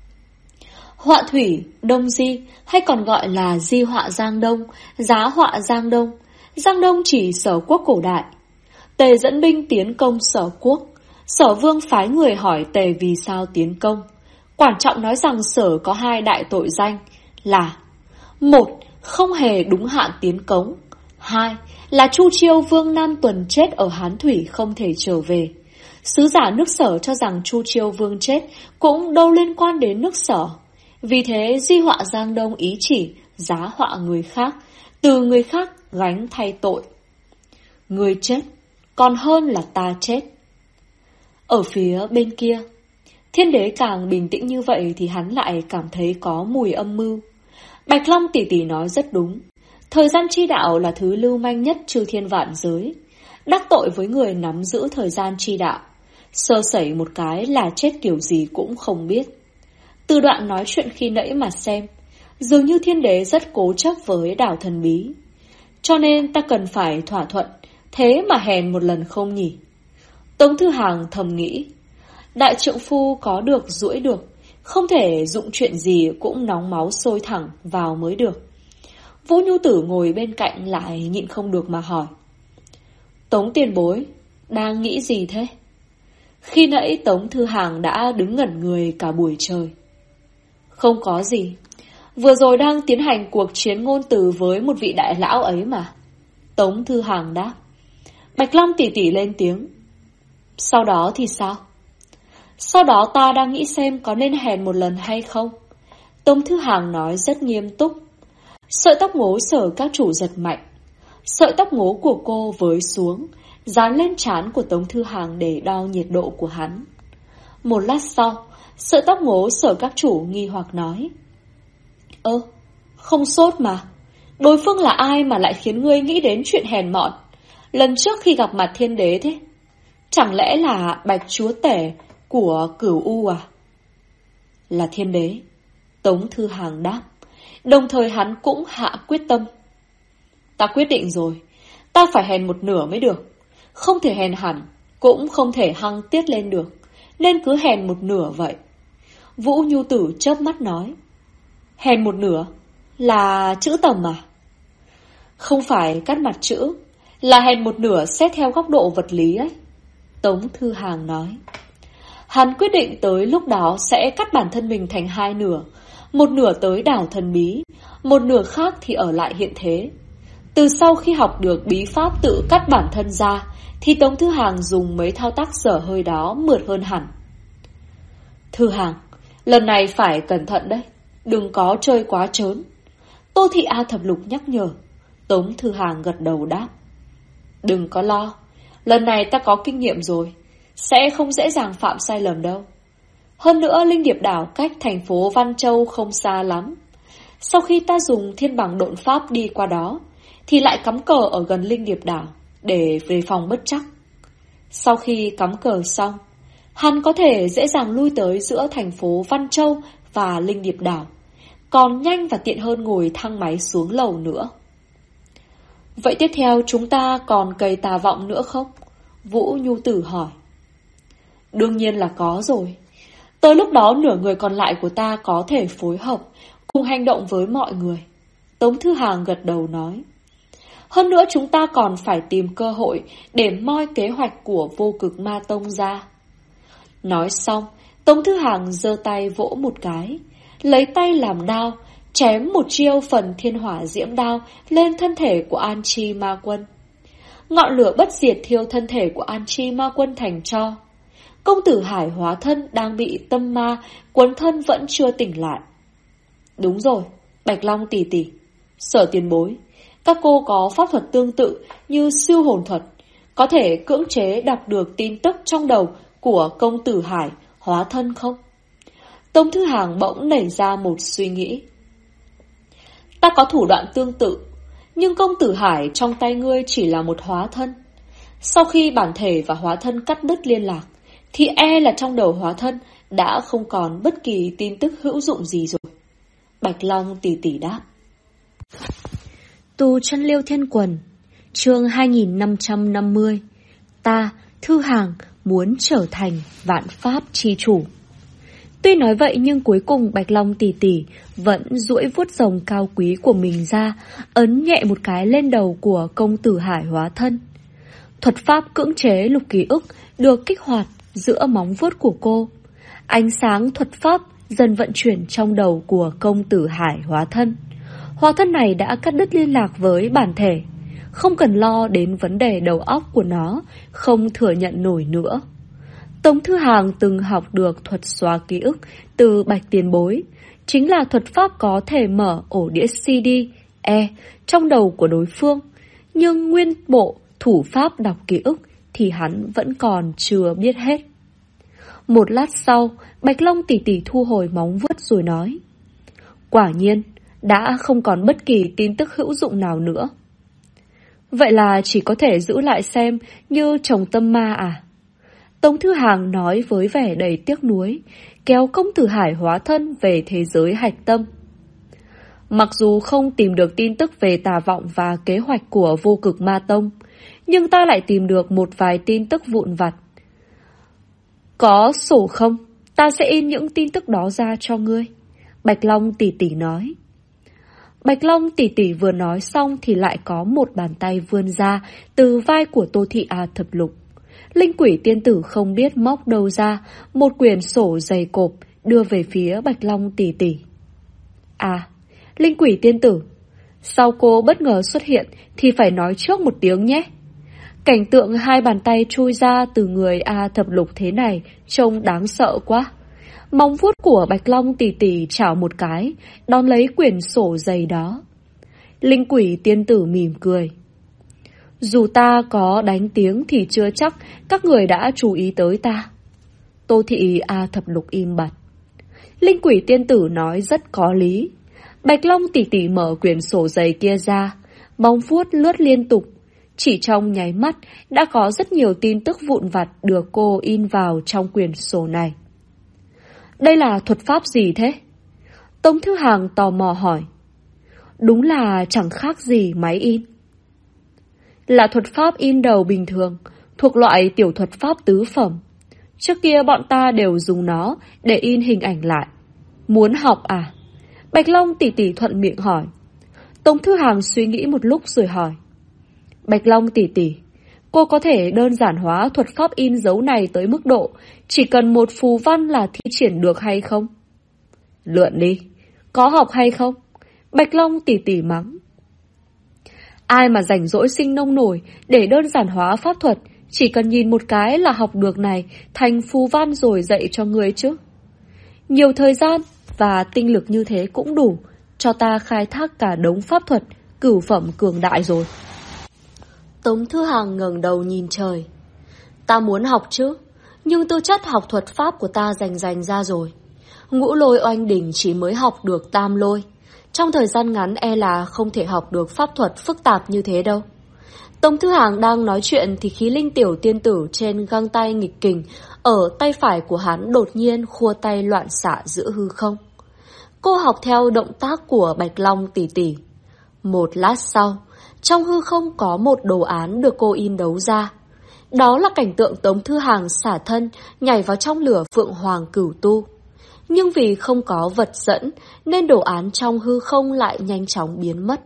Họa thủy đông di, hay còn gọi là di họa Giang Đông, giá họa Giang Đông. Giang Đông chỉ Sở Quốc cổ đại. Tề dẫn binh tiến công Sở Quốc. Sở Vương phái người hỏi Tề vì sao tiến công. Quan trọng nói rằng Sở có hai đại tội danh là: một, không hề đúng hạn tiến cống. Hai, là Chu Chiêu Vương Nam Tuần chết ở Hán Thủy không thể trở về. Sứ giả nước Sở cho rằng Chu Chiêu Vương chết cũng đâu liên quan đến nước Sở. Vì thế di họa Giang Đông ý chỉ giá họa người khác, từ người khác gánh thay tội. Người chết còn hơn là ta chết. Ở phía bên kia, Thiên Đế càng bình tĩnh như vậy thì hắn lại cảm thấy có mùi âm mưu. Bạch Long tỷ tỷ nói rất đúng. Thời gian chi đạo là thứ lưu manh nhất chư thiên vạn giới. Đắc tội với người nắm giữ thời gian chi đạo, sơ sẩy một cái là chết kiểu gì cũng không biết. Từ đoạn nói chuyện khi nãy mà xem, dường như Thiên Đế rất cố chấp với đảo thần bí. Cho nên ta cần phải thỏa thuận, thế mà hèn một lần không nhỉ? Tống Thư Hàng thầm nghĩ. Đại trượng phu có được duỗi được, không thể dụng chuyện gì cũng nóng máu sôi thẳng vào mới được. Vũ Nhu Tử ngồi bên cạnh lại nhịn không được mà hỏi. Tống tiền bối, đang nghĩ gì thế? Khi nãy Tống Thư Hàng đã đứng ngẩn người cả buổi trời. Không có gì. Vừa rồi đang tiến hành cuộc chiến ngôn từ với một vị đại lão ấy mà. Tống Thư Hàng đáp. Bạch Long tỷ tỷ lên tiếng. Sau đó thì sao? Sau đó ta đang nghĩ xem có nên hẹn một lần hay không. Tống Thư Hàng nói rất nghiêm túc. Sợi tóc ngố Sở Các Chủ giật mạnh. Sợi tóc ngố của cô với xuống, dán lên trán của Tống Thư Hàng để đo nhiệt độ của hắn. Một lát sau, sợi tóc ngố Sở Các Chủ nghi hoặc nói: không sốt mà. Đối phương là ai mà lại khiến ngươi nghĩ đến chuyện hèn mọn lần trước khi gặp mặt Thiên Đế thế? Chẳng lẽ là Bạch Chúa Tể của Cửu U à? Là Thiên Đế, Tống Thư Hàng đáp. Đồng thời hắn cũng hạ quyết tâm. Ta quyết định rồi, ta phải hèn một nửa mới được. Không thể hèn hẳn, cũng không thể hăng tiết lên được, nên cứ hèn một nửa vậy. Vũ Nhu Tử chớp mắt nói: Hèn một nửa là chữ tầm à? Không phải cắt mặt chữ, là hèn một nửa xét theo góc độ vật lý ấy. Tống Thư Hàng nói. Hắn quyết định tới lúc đó sẽ cắt bản thân mình thành hai nửa. Một nửa tới đảo thần bí, một nửa khác thì ở lại hiện thế. Từ sau khi học được bí pháp tự cắt bản thân ra, thì Tống Thư Hàng dùng mấy thao tác dở hơi đó mượt hơn hẳn. Thư Hàng, lần này phải cẩn thận đấy, đừng có chơi quá trớn. Tô Thị A Thập Lục nhắc nhở. Tống Thư Hàng gật đầu đáp. Đừng có lo, lần này ta có kinh nghiệm rồi, sẽ không dễ dàng phạm sai lầm đâu. Hơn nữa Linh Điệp Đảo cách thành phố Văn Châu không xa lắm. Sau khi ta dùng thiên bằng độn pháp đi qua đó, thì lại cắm cờ ở gần Linh Điệp Đảo để đề phòng bất trắc. Sau khi cắm cờ xong, hắn có thể dễ dàng lui tới giữa thành phố Văn Châu và Linh Điệp Đảo, còn nhanh và tiện hơn ngồi thang máy xuống lầu nữa. Vậy tiếp theo chúng ta còn cày tà vọng nữa không? Vũ Nhu Tử hỏi. Đương nhiên là có rồi. Tới lúc đó nửa người còn lại của ta có thể phối hợp cùng hành động với mọi người. Tống Thư Hàng gật đầu nói. Hơn nữa chúng ta còn phải tìm cơ hội để moi kế hoạch của Vô Cực Ma Tông ra. Nói xong, Tống Thư Hàng giơ tay vỗ một cái, lấy tay làm đao, chém một chiêu phần thiên hỏa diễm đao lên thân thể của An Chi Ma Quân. Ngọn lửa bất diệt thiêu thân thể của An Chi Ma Quân thành tro. Công tử Hải hóa thân đang bị tâm ma quấn thân vẫn chưa tỉnh lại. Đúng rồi, Bạch Long tỷ tỷ, Sở tiền bối, các cô có pháp thuật tương tự như siêu hồn thuật, có thể cưỡng chế đọc được tin tức trong đầu của công tử Hải hóa thân không? Tống Thư Hàng bỗng nảy ra một suy nghĩ. Ta có thủ đoạn tương tự, nhưng công tử Hải trong tay ngươi chỉ là một hóa thân. Sau khi bản thể và hóa thân cắt đứt liên lạc, thì là trong đầu hóa thân đã không còn bất kỳ tin tức hữu dụng gì rồi. Bạch Long tỷ tỷ đáp. Tù Chân Liêu Thiên Quần, chương 2550. Ta, Thư Hàng, muốn trở thành vạn pháp chi chủ. Tuy nói vậy nhưng cuối cùng Bạch Long tỷ tỷ vẫn duỗi vuốt rồng cao quý của mình ra, ấn nhẹ một cái lên đầu của công tử Hải hóa thân. Thuật pháp cưỡng chế lục ký ức được kích hoạt giữa móng vuốt của cô. Ánh sáng thuật pháp dần vận chuyển trong đầu của công tử Hải hóa thân. Hóa thân này đã cắt đứt liên lạc với bản thể, không cần lo đến vấn đề đầu óc của nó không thừa nhận nổi nữa. Tống Thư Hàng từng học được thuật xóa ký ức từ Bạch tiền bối, chính là thuật pháp có thể mở ổ đĩa CD, trong đầu của đối phương, nhưng nguyên bộ thủ pháp đọc ký ức thì hắn vẫn còn chưa biết hết. Một lát sau, Bạch Long tỷ tỷ thu hồi móng vuốt rồi nói. Quả nhiên, đã không còn bất kỳ tin tức hữu dụng nào nữa. Vậy là chỉ có thể giữ lại xem như trồng tâm ma à? Tống Thư Hàng nói với vẻ đầy tiếc nuối, kéo công tử Hải hóa thân về thế giới hạch tâm. Mặc dù không tìm được tin tức về tà vọng và kế hoạch của Vô Cực Ma Tông, nhưng ta lại tìm được một vài tin tức vụn vặt. Có sổ không? Ta sẽ in những tin tức đó ra cho ngươi. Bạch Long tỷ tỷ nói. Bạch Long tỷ tỷ vừa nói xong thì lại có một bàn tay vươn ra từ vai của Tô Thị A Thập Lục. Linh Quỷ tiên tử không biết móc đâu ra một quyển sổ dày cộp đưa về phía Bạch Long tỷ tỷ. À, Linh Quỷ tiên tử, sau cô bất ngờ xuất hiện thì phải nói trước một tiếng nhé. Cảnh tượng hai bàn tay chui ra từ người A Thập Lục thế này trông đáng sợ quá. Móng vuốt của Bạch Long tỉ tỉ chảo một cái, đón lấy quyển sổ dày đó. Linh Quỷ tiên tử mỉm cười. Dù ta có đánh tiếng thì chưa chắc các người đã chú ý tới ta. Tô thị A Thập Lục im bặt. Linh Quỷ tiên tử nói rất có lý. Bạch Long tỉ tỉ mở quyển sổ dày kia ra, móng vuốt lướt liên tục. Chỉ trong nháy mắt đã có rất nhiều tin tức vụn vặt được cô in vào trong quyển sổ này. Đây là thuật pháp gì thế? Tống Thư Hàng tò mò hỏi. Đúng là chẳng khác gì máy in. Là thuật pháp in đầu bình thường, thuộc loại tiểu thuật pháp tứ phẩm. Trước kia bọn ta đều dùng nó để in hình ảnh lại. Muốn học à? Bạch Long tỉ tỉ thuận miệng hỏi. Tống Thư Hàng suy nghĩ một lúc rồi hỏi. Bạch Long tỉ tỉ, cô có thể đơn giản hóa thuật pháp in dấu này tới mức độ chỉ cần một phù văn là thi triển được hay không? Lượn đi, có học hay không? Bạch Long tỉ tỉ mắng. Ai mà rảnh rỗi sinh nông nổi để đơn giản hóa pháp thuật, chỉ cần nhìn một cái là học được này thành phù văn rồi dạy cho người chứ. Nhiều thời gian và tinh lực như thế cũng đủ cho ta khai thác cả đống pháp thuật cửu phẩm cường đại rồi. Tống Thư Hàng ngẩng đầu nhìn trời. Ta muốn học chứ, nhưng tư chất học thuật pháp của ta dành ra rồi. Ngũ Lôi Oanh Đỉnh chỉ mới học được tam lôi. Trong thời gian ngắn e là không thể học được pháp thuật phức tạp như thế đâu. Tống Thư Hàng đang nói chuyện thì khí linh tiểu tiên tử trên găng tay nghịch kình ở tay phải của hắn đột nhiên khua tay loạn xạ giữa hư không. Cô học theo động tác của Bạch Long tỉ tỉ. Một lát sau, trong hư không có một đồ án được cô in đấu ra. Đó là cảnh tượng Tống Thư Hàng xả thân nhảy vào trong lửa Phượng Hoàng Cửu Tu. Nhưng vì không có vật dẫn nên đồ án trong hư không lại nhanh chóng biến mất.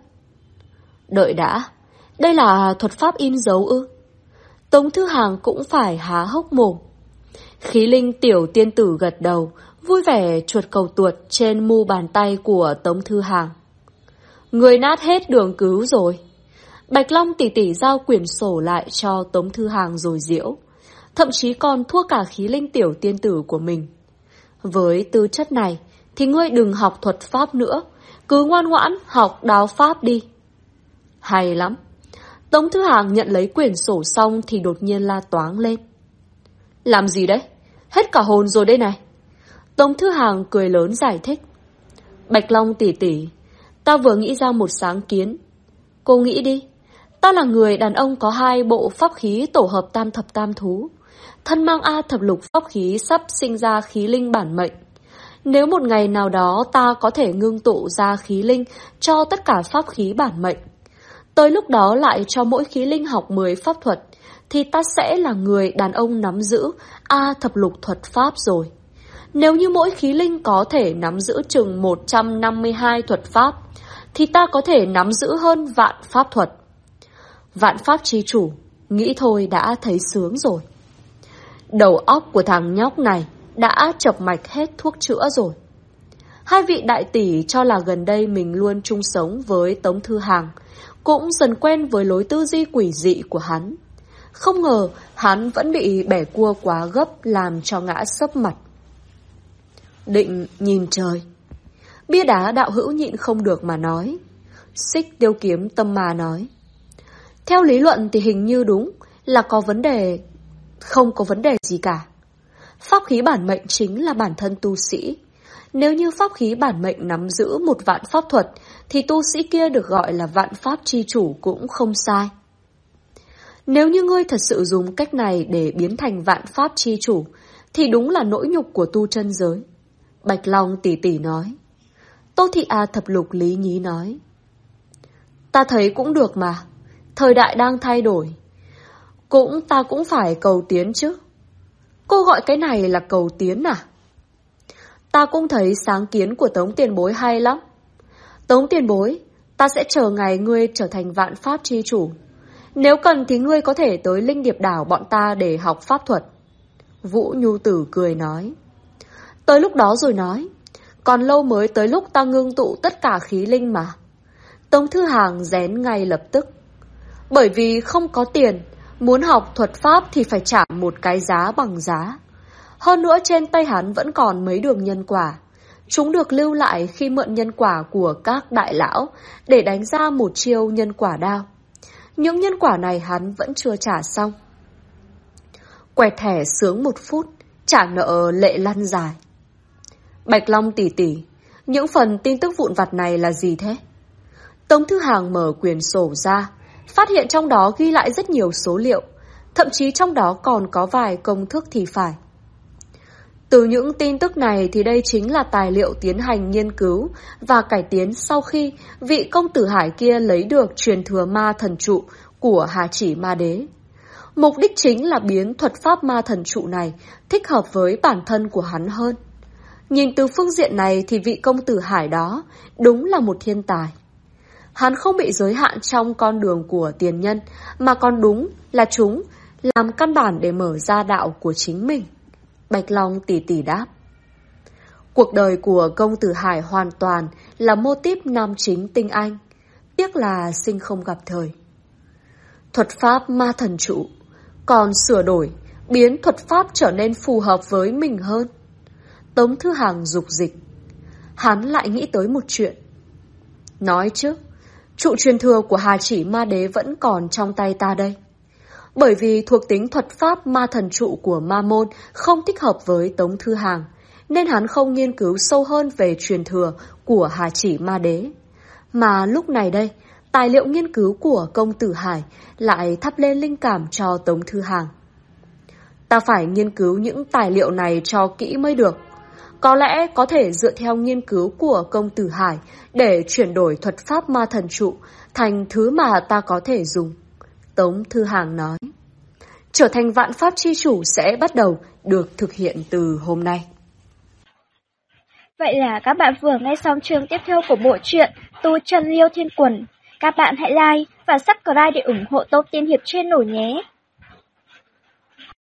Đợi đã, đây là thuật pháp in dấu ư? Tống Thư Hàng cũng phải há hốc mồm. Khí linh tiểu tiên tử gật đầu, vui vẻ chuột cầu tuột trên mu bàn tay của Tống Thư Hàng. Người nát hết đường cứu rồi. Bạch Long tỉ tỉ giao quyển sổ lại cho Tống Thư Hàng rồi diễu, thậm chí còn thua cả khí linh tiểu tiên tử của mình. Với tư chất này thì ngươi đừng học thuật pháp nữa, cứ ngoan ngoãn học đáo pháp đi. Hay lắm. Tống Thư Hàng nhận lấy quyển sổ xong thì đột nhiên la toáng lên. Làm gì đấy? Hết cả hồn rồi đây này. Tống Thư Hàng cười lớn giải thích. Bạch Long tỉ tỉ, ta vừa nghĩ ra một sáng kiến. Cô nghĩ đi. Ta là người đàn ông có 2 bộ pháp khí tổ hợp tam thập tam thú. Thân mang A Thập Lục pháp khí sắp sinh ra khí linh bản mệnh. Nếu một ngày nào đó ta có thể ngưng tụ ra khí linh cho tất cả pháp khí bản mệnh, tới lúc đó lại cho mỗi khí linh học 10 pháp thuật, thì ta sẽ là người đàn ông nắm giữ A Thập Lục thuật pháp rồi. Nếu như mỗi khí linh có thể nắm giữ chừng 152 thuật pháp, thì ta có thể nắm giữ hơn vạn pháp thuật. Vạn pháp chi chủ, nghĩ thôi đã thấy sướng rồi. Đầu óc của thằng nhóc này đã chọc mạch hết thuốc chữa rồi. Hai vị đại tỷ cho là gần đây mình luôn chung sống với Tống Thư Hàng, cũng dần quen với lối tư duy quỷ dị của hắn. Không ngờ hắn vẫn bị bẻ cua quá gấp làm cho ngã sấp mặt. Định nhìn trời. Bia đá đạo hữu nhịn không được mà nói. Xích Tiêu Kiếm tâm mà nói. Theo lý luận thì hình như đúng là có vấn đề. Không có vấn đề gì cả. Pháp khí bản mệnh chính là bản thân tu sĩ. Nếu như pháp khí bản mệnh nắm giữ một vạn pháp thuật, thì tu sĩ kia được gọi là vạn pháp chi chủ cũng không sai. Nếu như ngươi thật sự dùng cách này để biến thành vạn pháp chi chủ, thì đúng là nỗi nhục của tu chân giới. Bạch Long tỉ tỉ nói. Tô Thị A Thập Lục lý nhí nói. Ta thấy cũng được mà. Thời đại đang thay đổi. Ta cũng phải cầu tiến chứ. Cô gọi cái này là cầu tiến à? Ta cũng thấy sáng kiến của Tống tiền bối hay lắm. Tống tiền bối, ta sẽ chờ ngày ngươi trở thành vạn pháp chi chủ. Nếu cần thì ngươi có thể tới Linh Điệp Đảo bọn ta để học pháp thuật. Vũ Nhu Tử cười nói. Tới lúc đó rồi nói. Còn lâu mới tới lúc ta ngưng tụ tất cả khí linh mà. Tống Thư Hàng rén ngay lập tức. Bởi vì không có tiền, Muốn học thuật pháp thì phải trả một cái giá bằng giá. Hơn nữa trên tay hắn vẫn còn mấy đường nhân quả. Chúng được lưu lại khi mượn nhân quả của các đại lão để đánh ra một chiêu nhân quả đao. Những nhân quả này hắn vẫn chưa trả xong. Quẹt thẻ sướng 1 phút, trả nợ lệ lăn dài. Bạch Long tỷ tỷ, những phần tin tức vụn vặt này là gì thế? Tống Thư Hàng mở quyển sổ ra, phát hiện trong đó ghi lại rất nhiều số liệu, thậm chí trong đó còn có vài công thức thì phải. Từ những tin tức này thì đây chính là tài liệu tiến hành nghiên cứu và cải tiến sau khi vị công tử Hải kia lấy được truyền thừa ma thần trụ của Hà Chỉ Ma Đế. Mục đích chính là biến thuật pháp ma thần trụ này thích hợp với bản thân của hắn hơn. Nhìn từ phương diện này thì vị công tử Hải đó đúng là một thiên tài. Hắn không bị giới hạn trong con đường của tiền nhân, mà còn đúng là chúng làm căn bản để mở ra đạo của chính mình. Bạch Long tỷ tỷ đáp. Cuộc đời của công tử Hải hoàn toàn là mô típ nam chính tinh anh, tiếc là sinh không gặp thời. Thuật pháp ma thần trụ còn sửa đổi, biến thuật pháp trở nên phù hợp với mình hơn. Tống Thư Hàng dục dịch. Hắn lại nghĩ tới một chuyện. Nói chứ, trụ truyền thừa của Hà Chỉ Ma Đế vẫn còn trong tay ta đây. Bởi vì thuộc tính thuật pháp ma thần trụ của ma môn không thích hợp với Tống Thư Hàng, nên hắn không nghiên cứu sâu hơn về truyền thừa của Hà Chỉ Ma Đế. Mà lúc này đây, tài liệu nghiên cứu của công tử Hải lại thắp lên linh cảm cho Tống Thư Hàng. Ta phải nghiên cứu những tài liệu này cho kỹ mới được. Có lẽ có thể dựa theo nghiên cứu của công tử Hải để chuyển đổi thuật pháp ma thần trụ thành thứ mà ta có thể dùng. Tống Thư Hàng nói. Trở thành vạn pháp chi chủ sẽ bắt đầu được thực hiện từ hôm nay. Vậy là các bạn vừa nghe xong chương tiếp theo của bộ truyện Tu Chân Liêu Thiên Quần. Các bạn hãy like và subscribe để ủng hộ Tô Tiên Hiệp Channel nhé.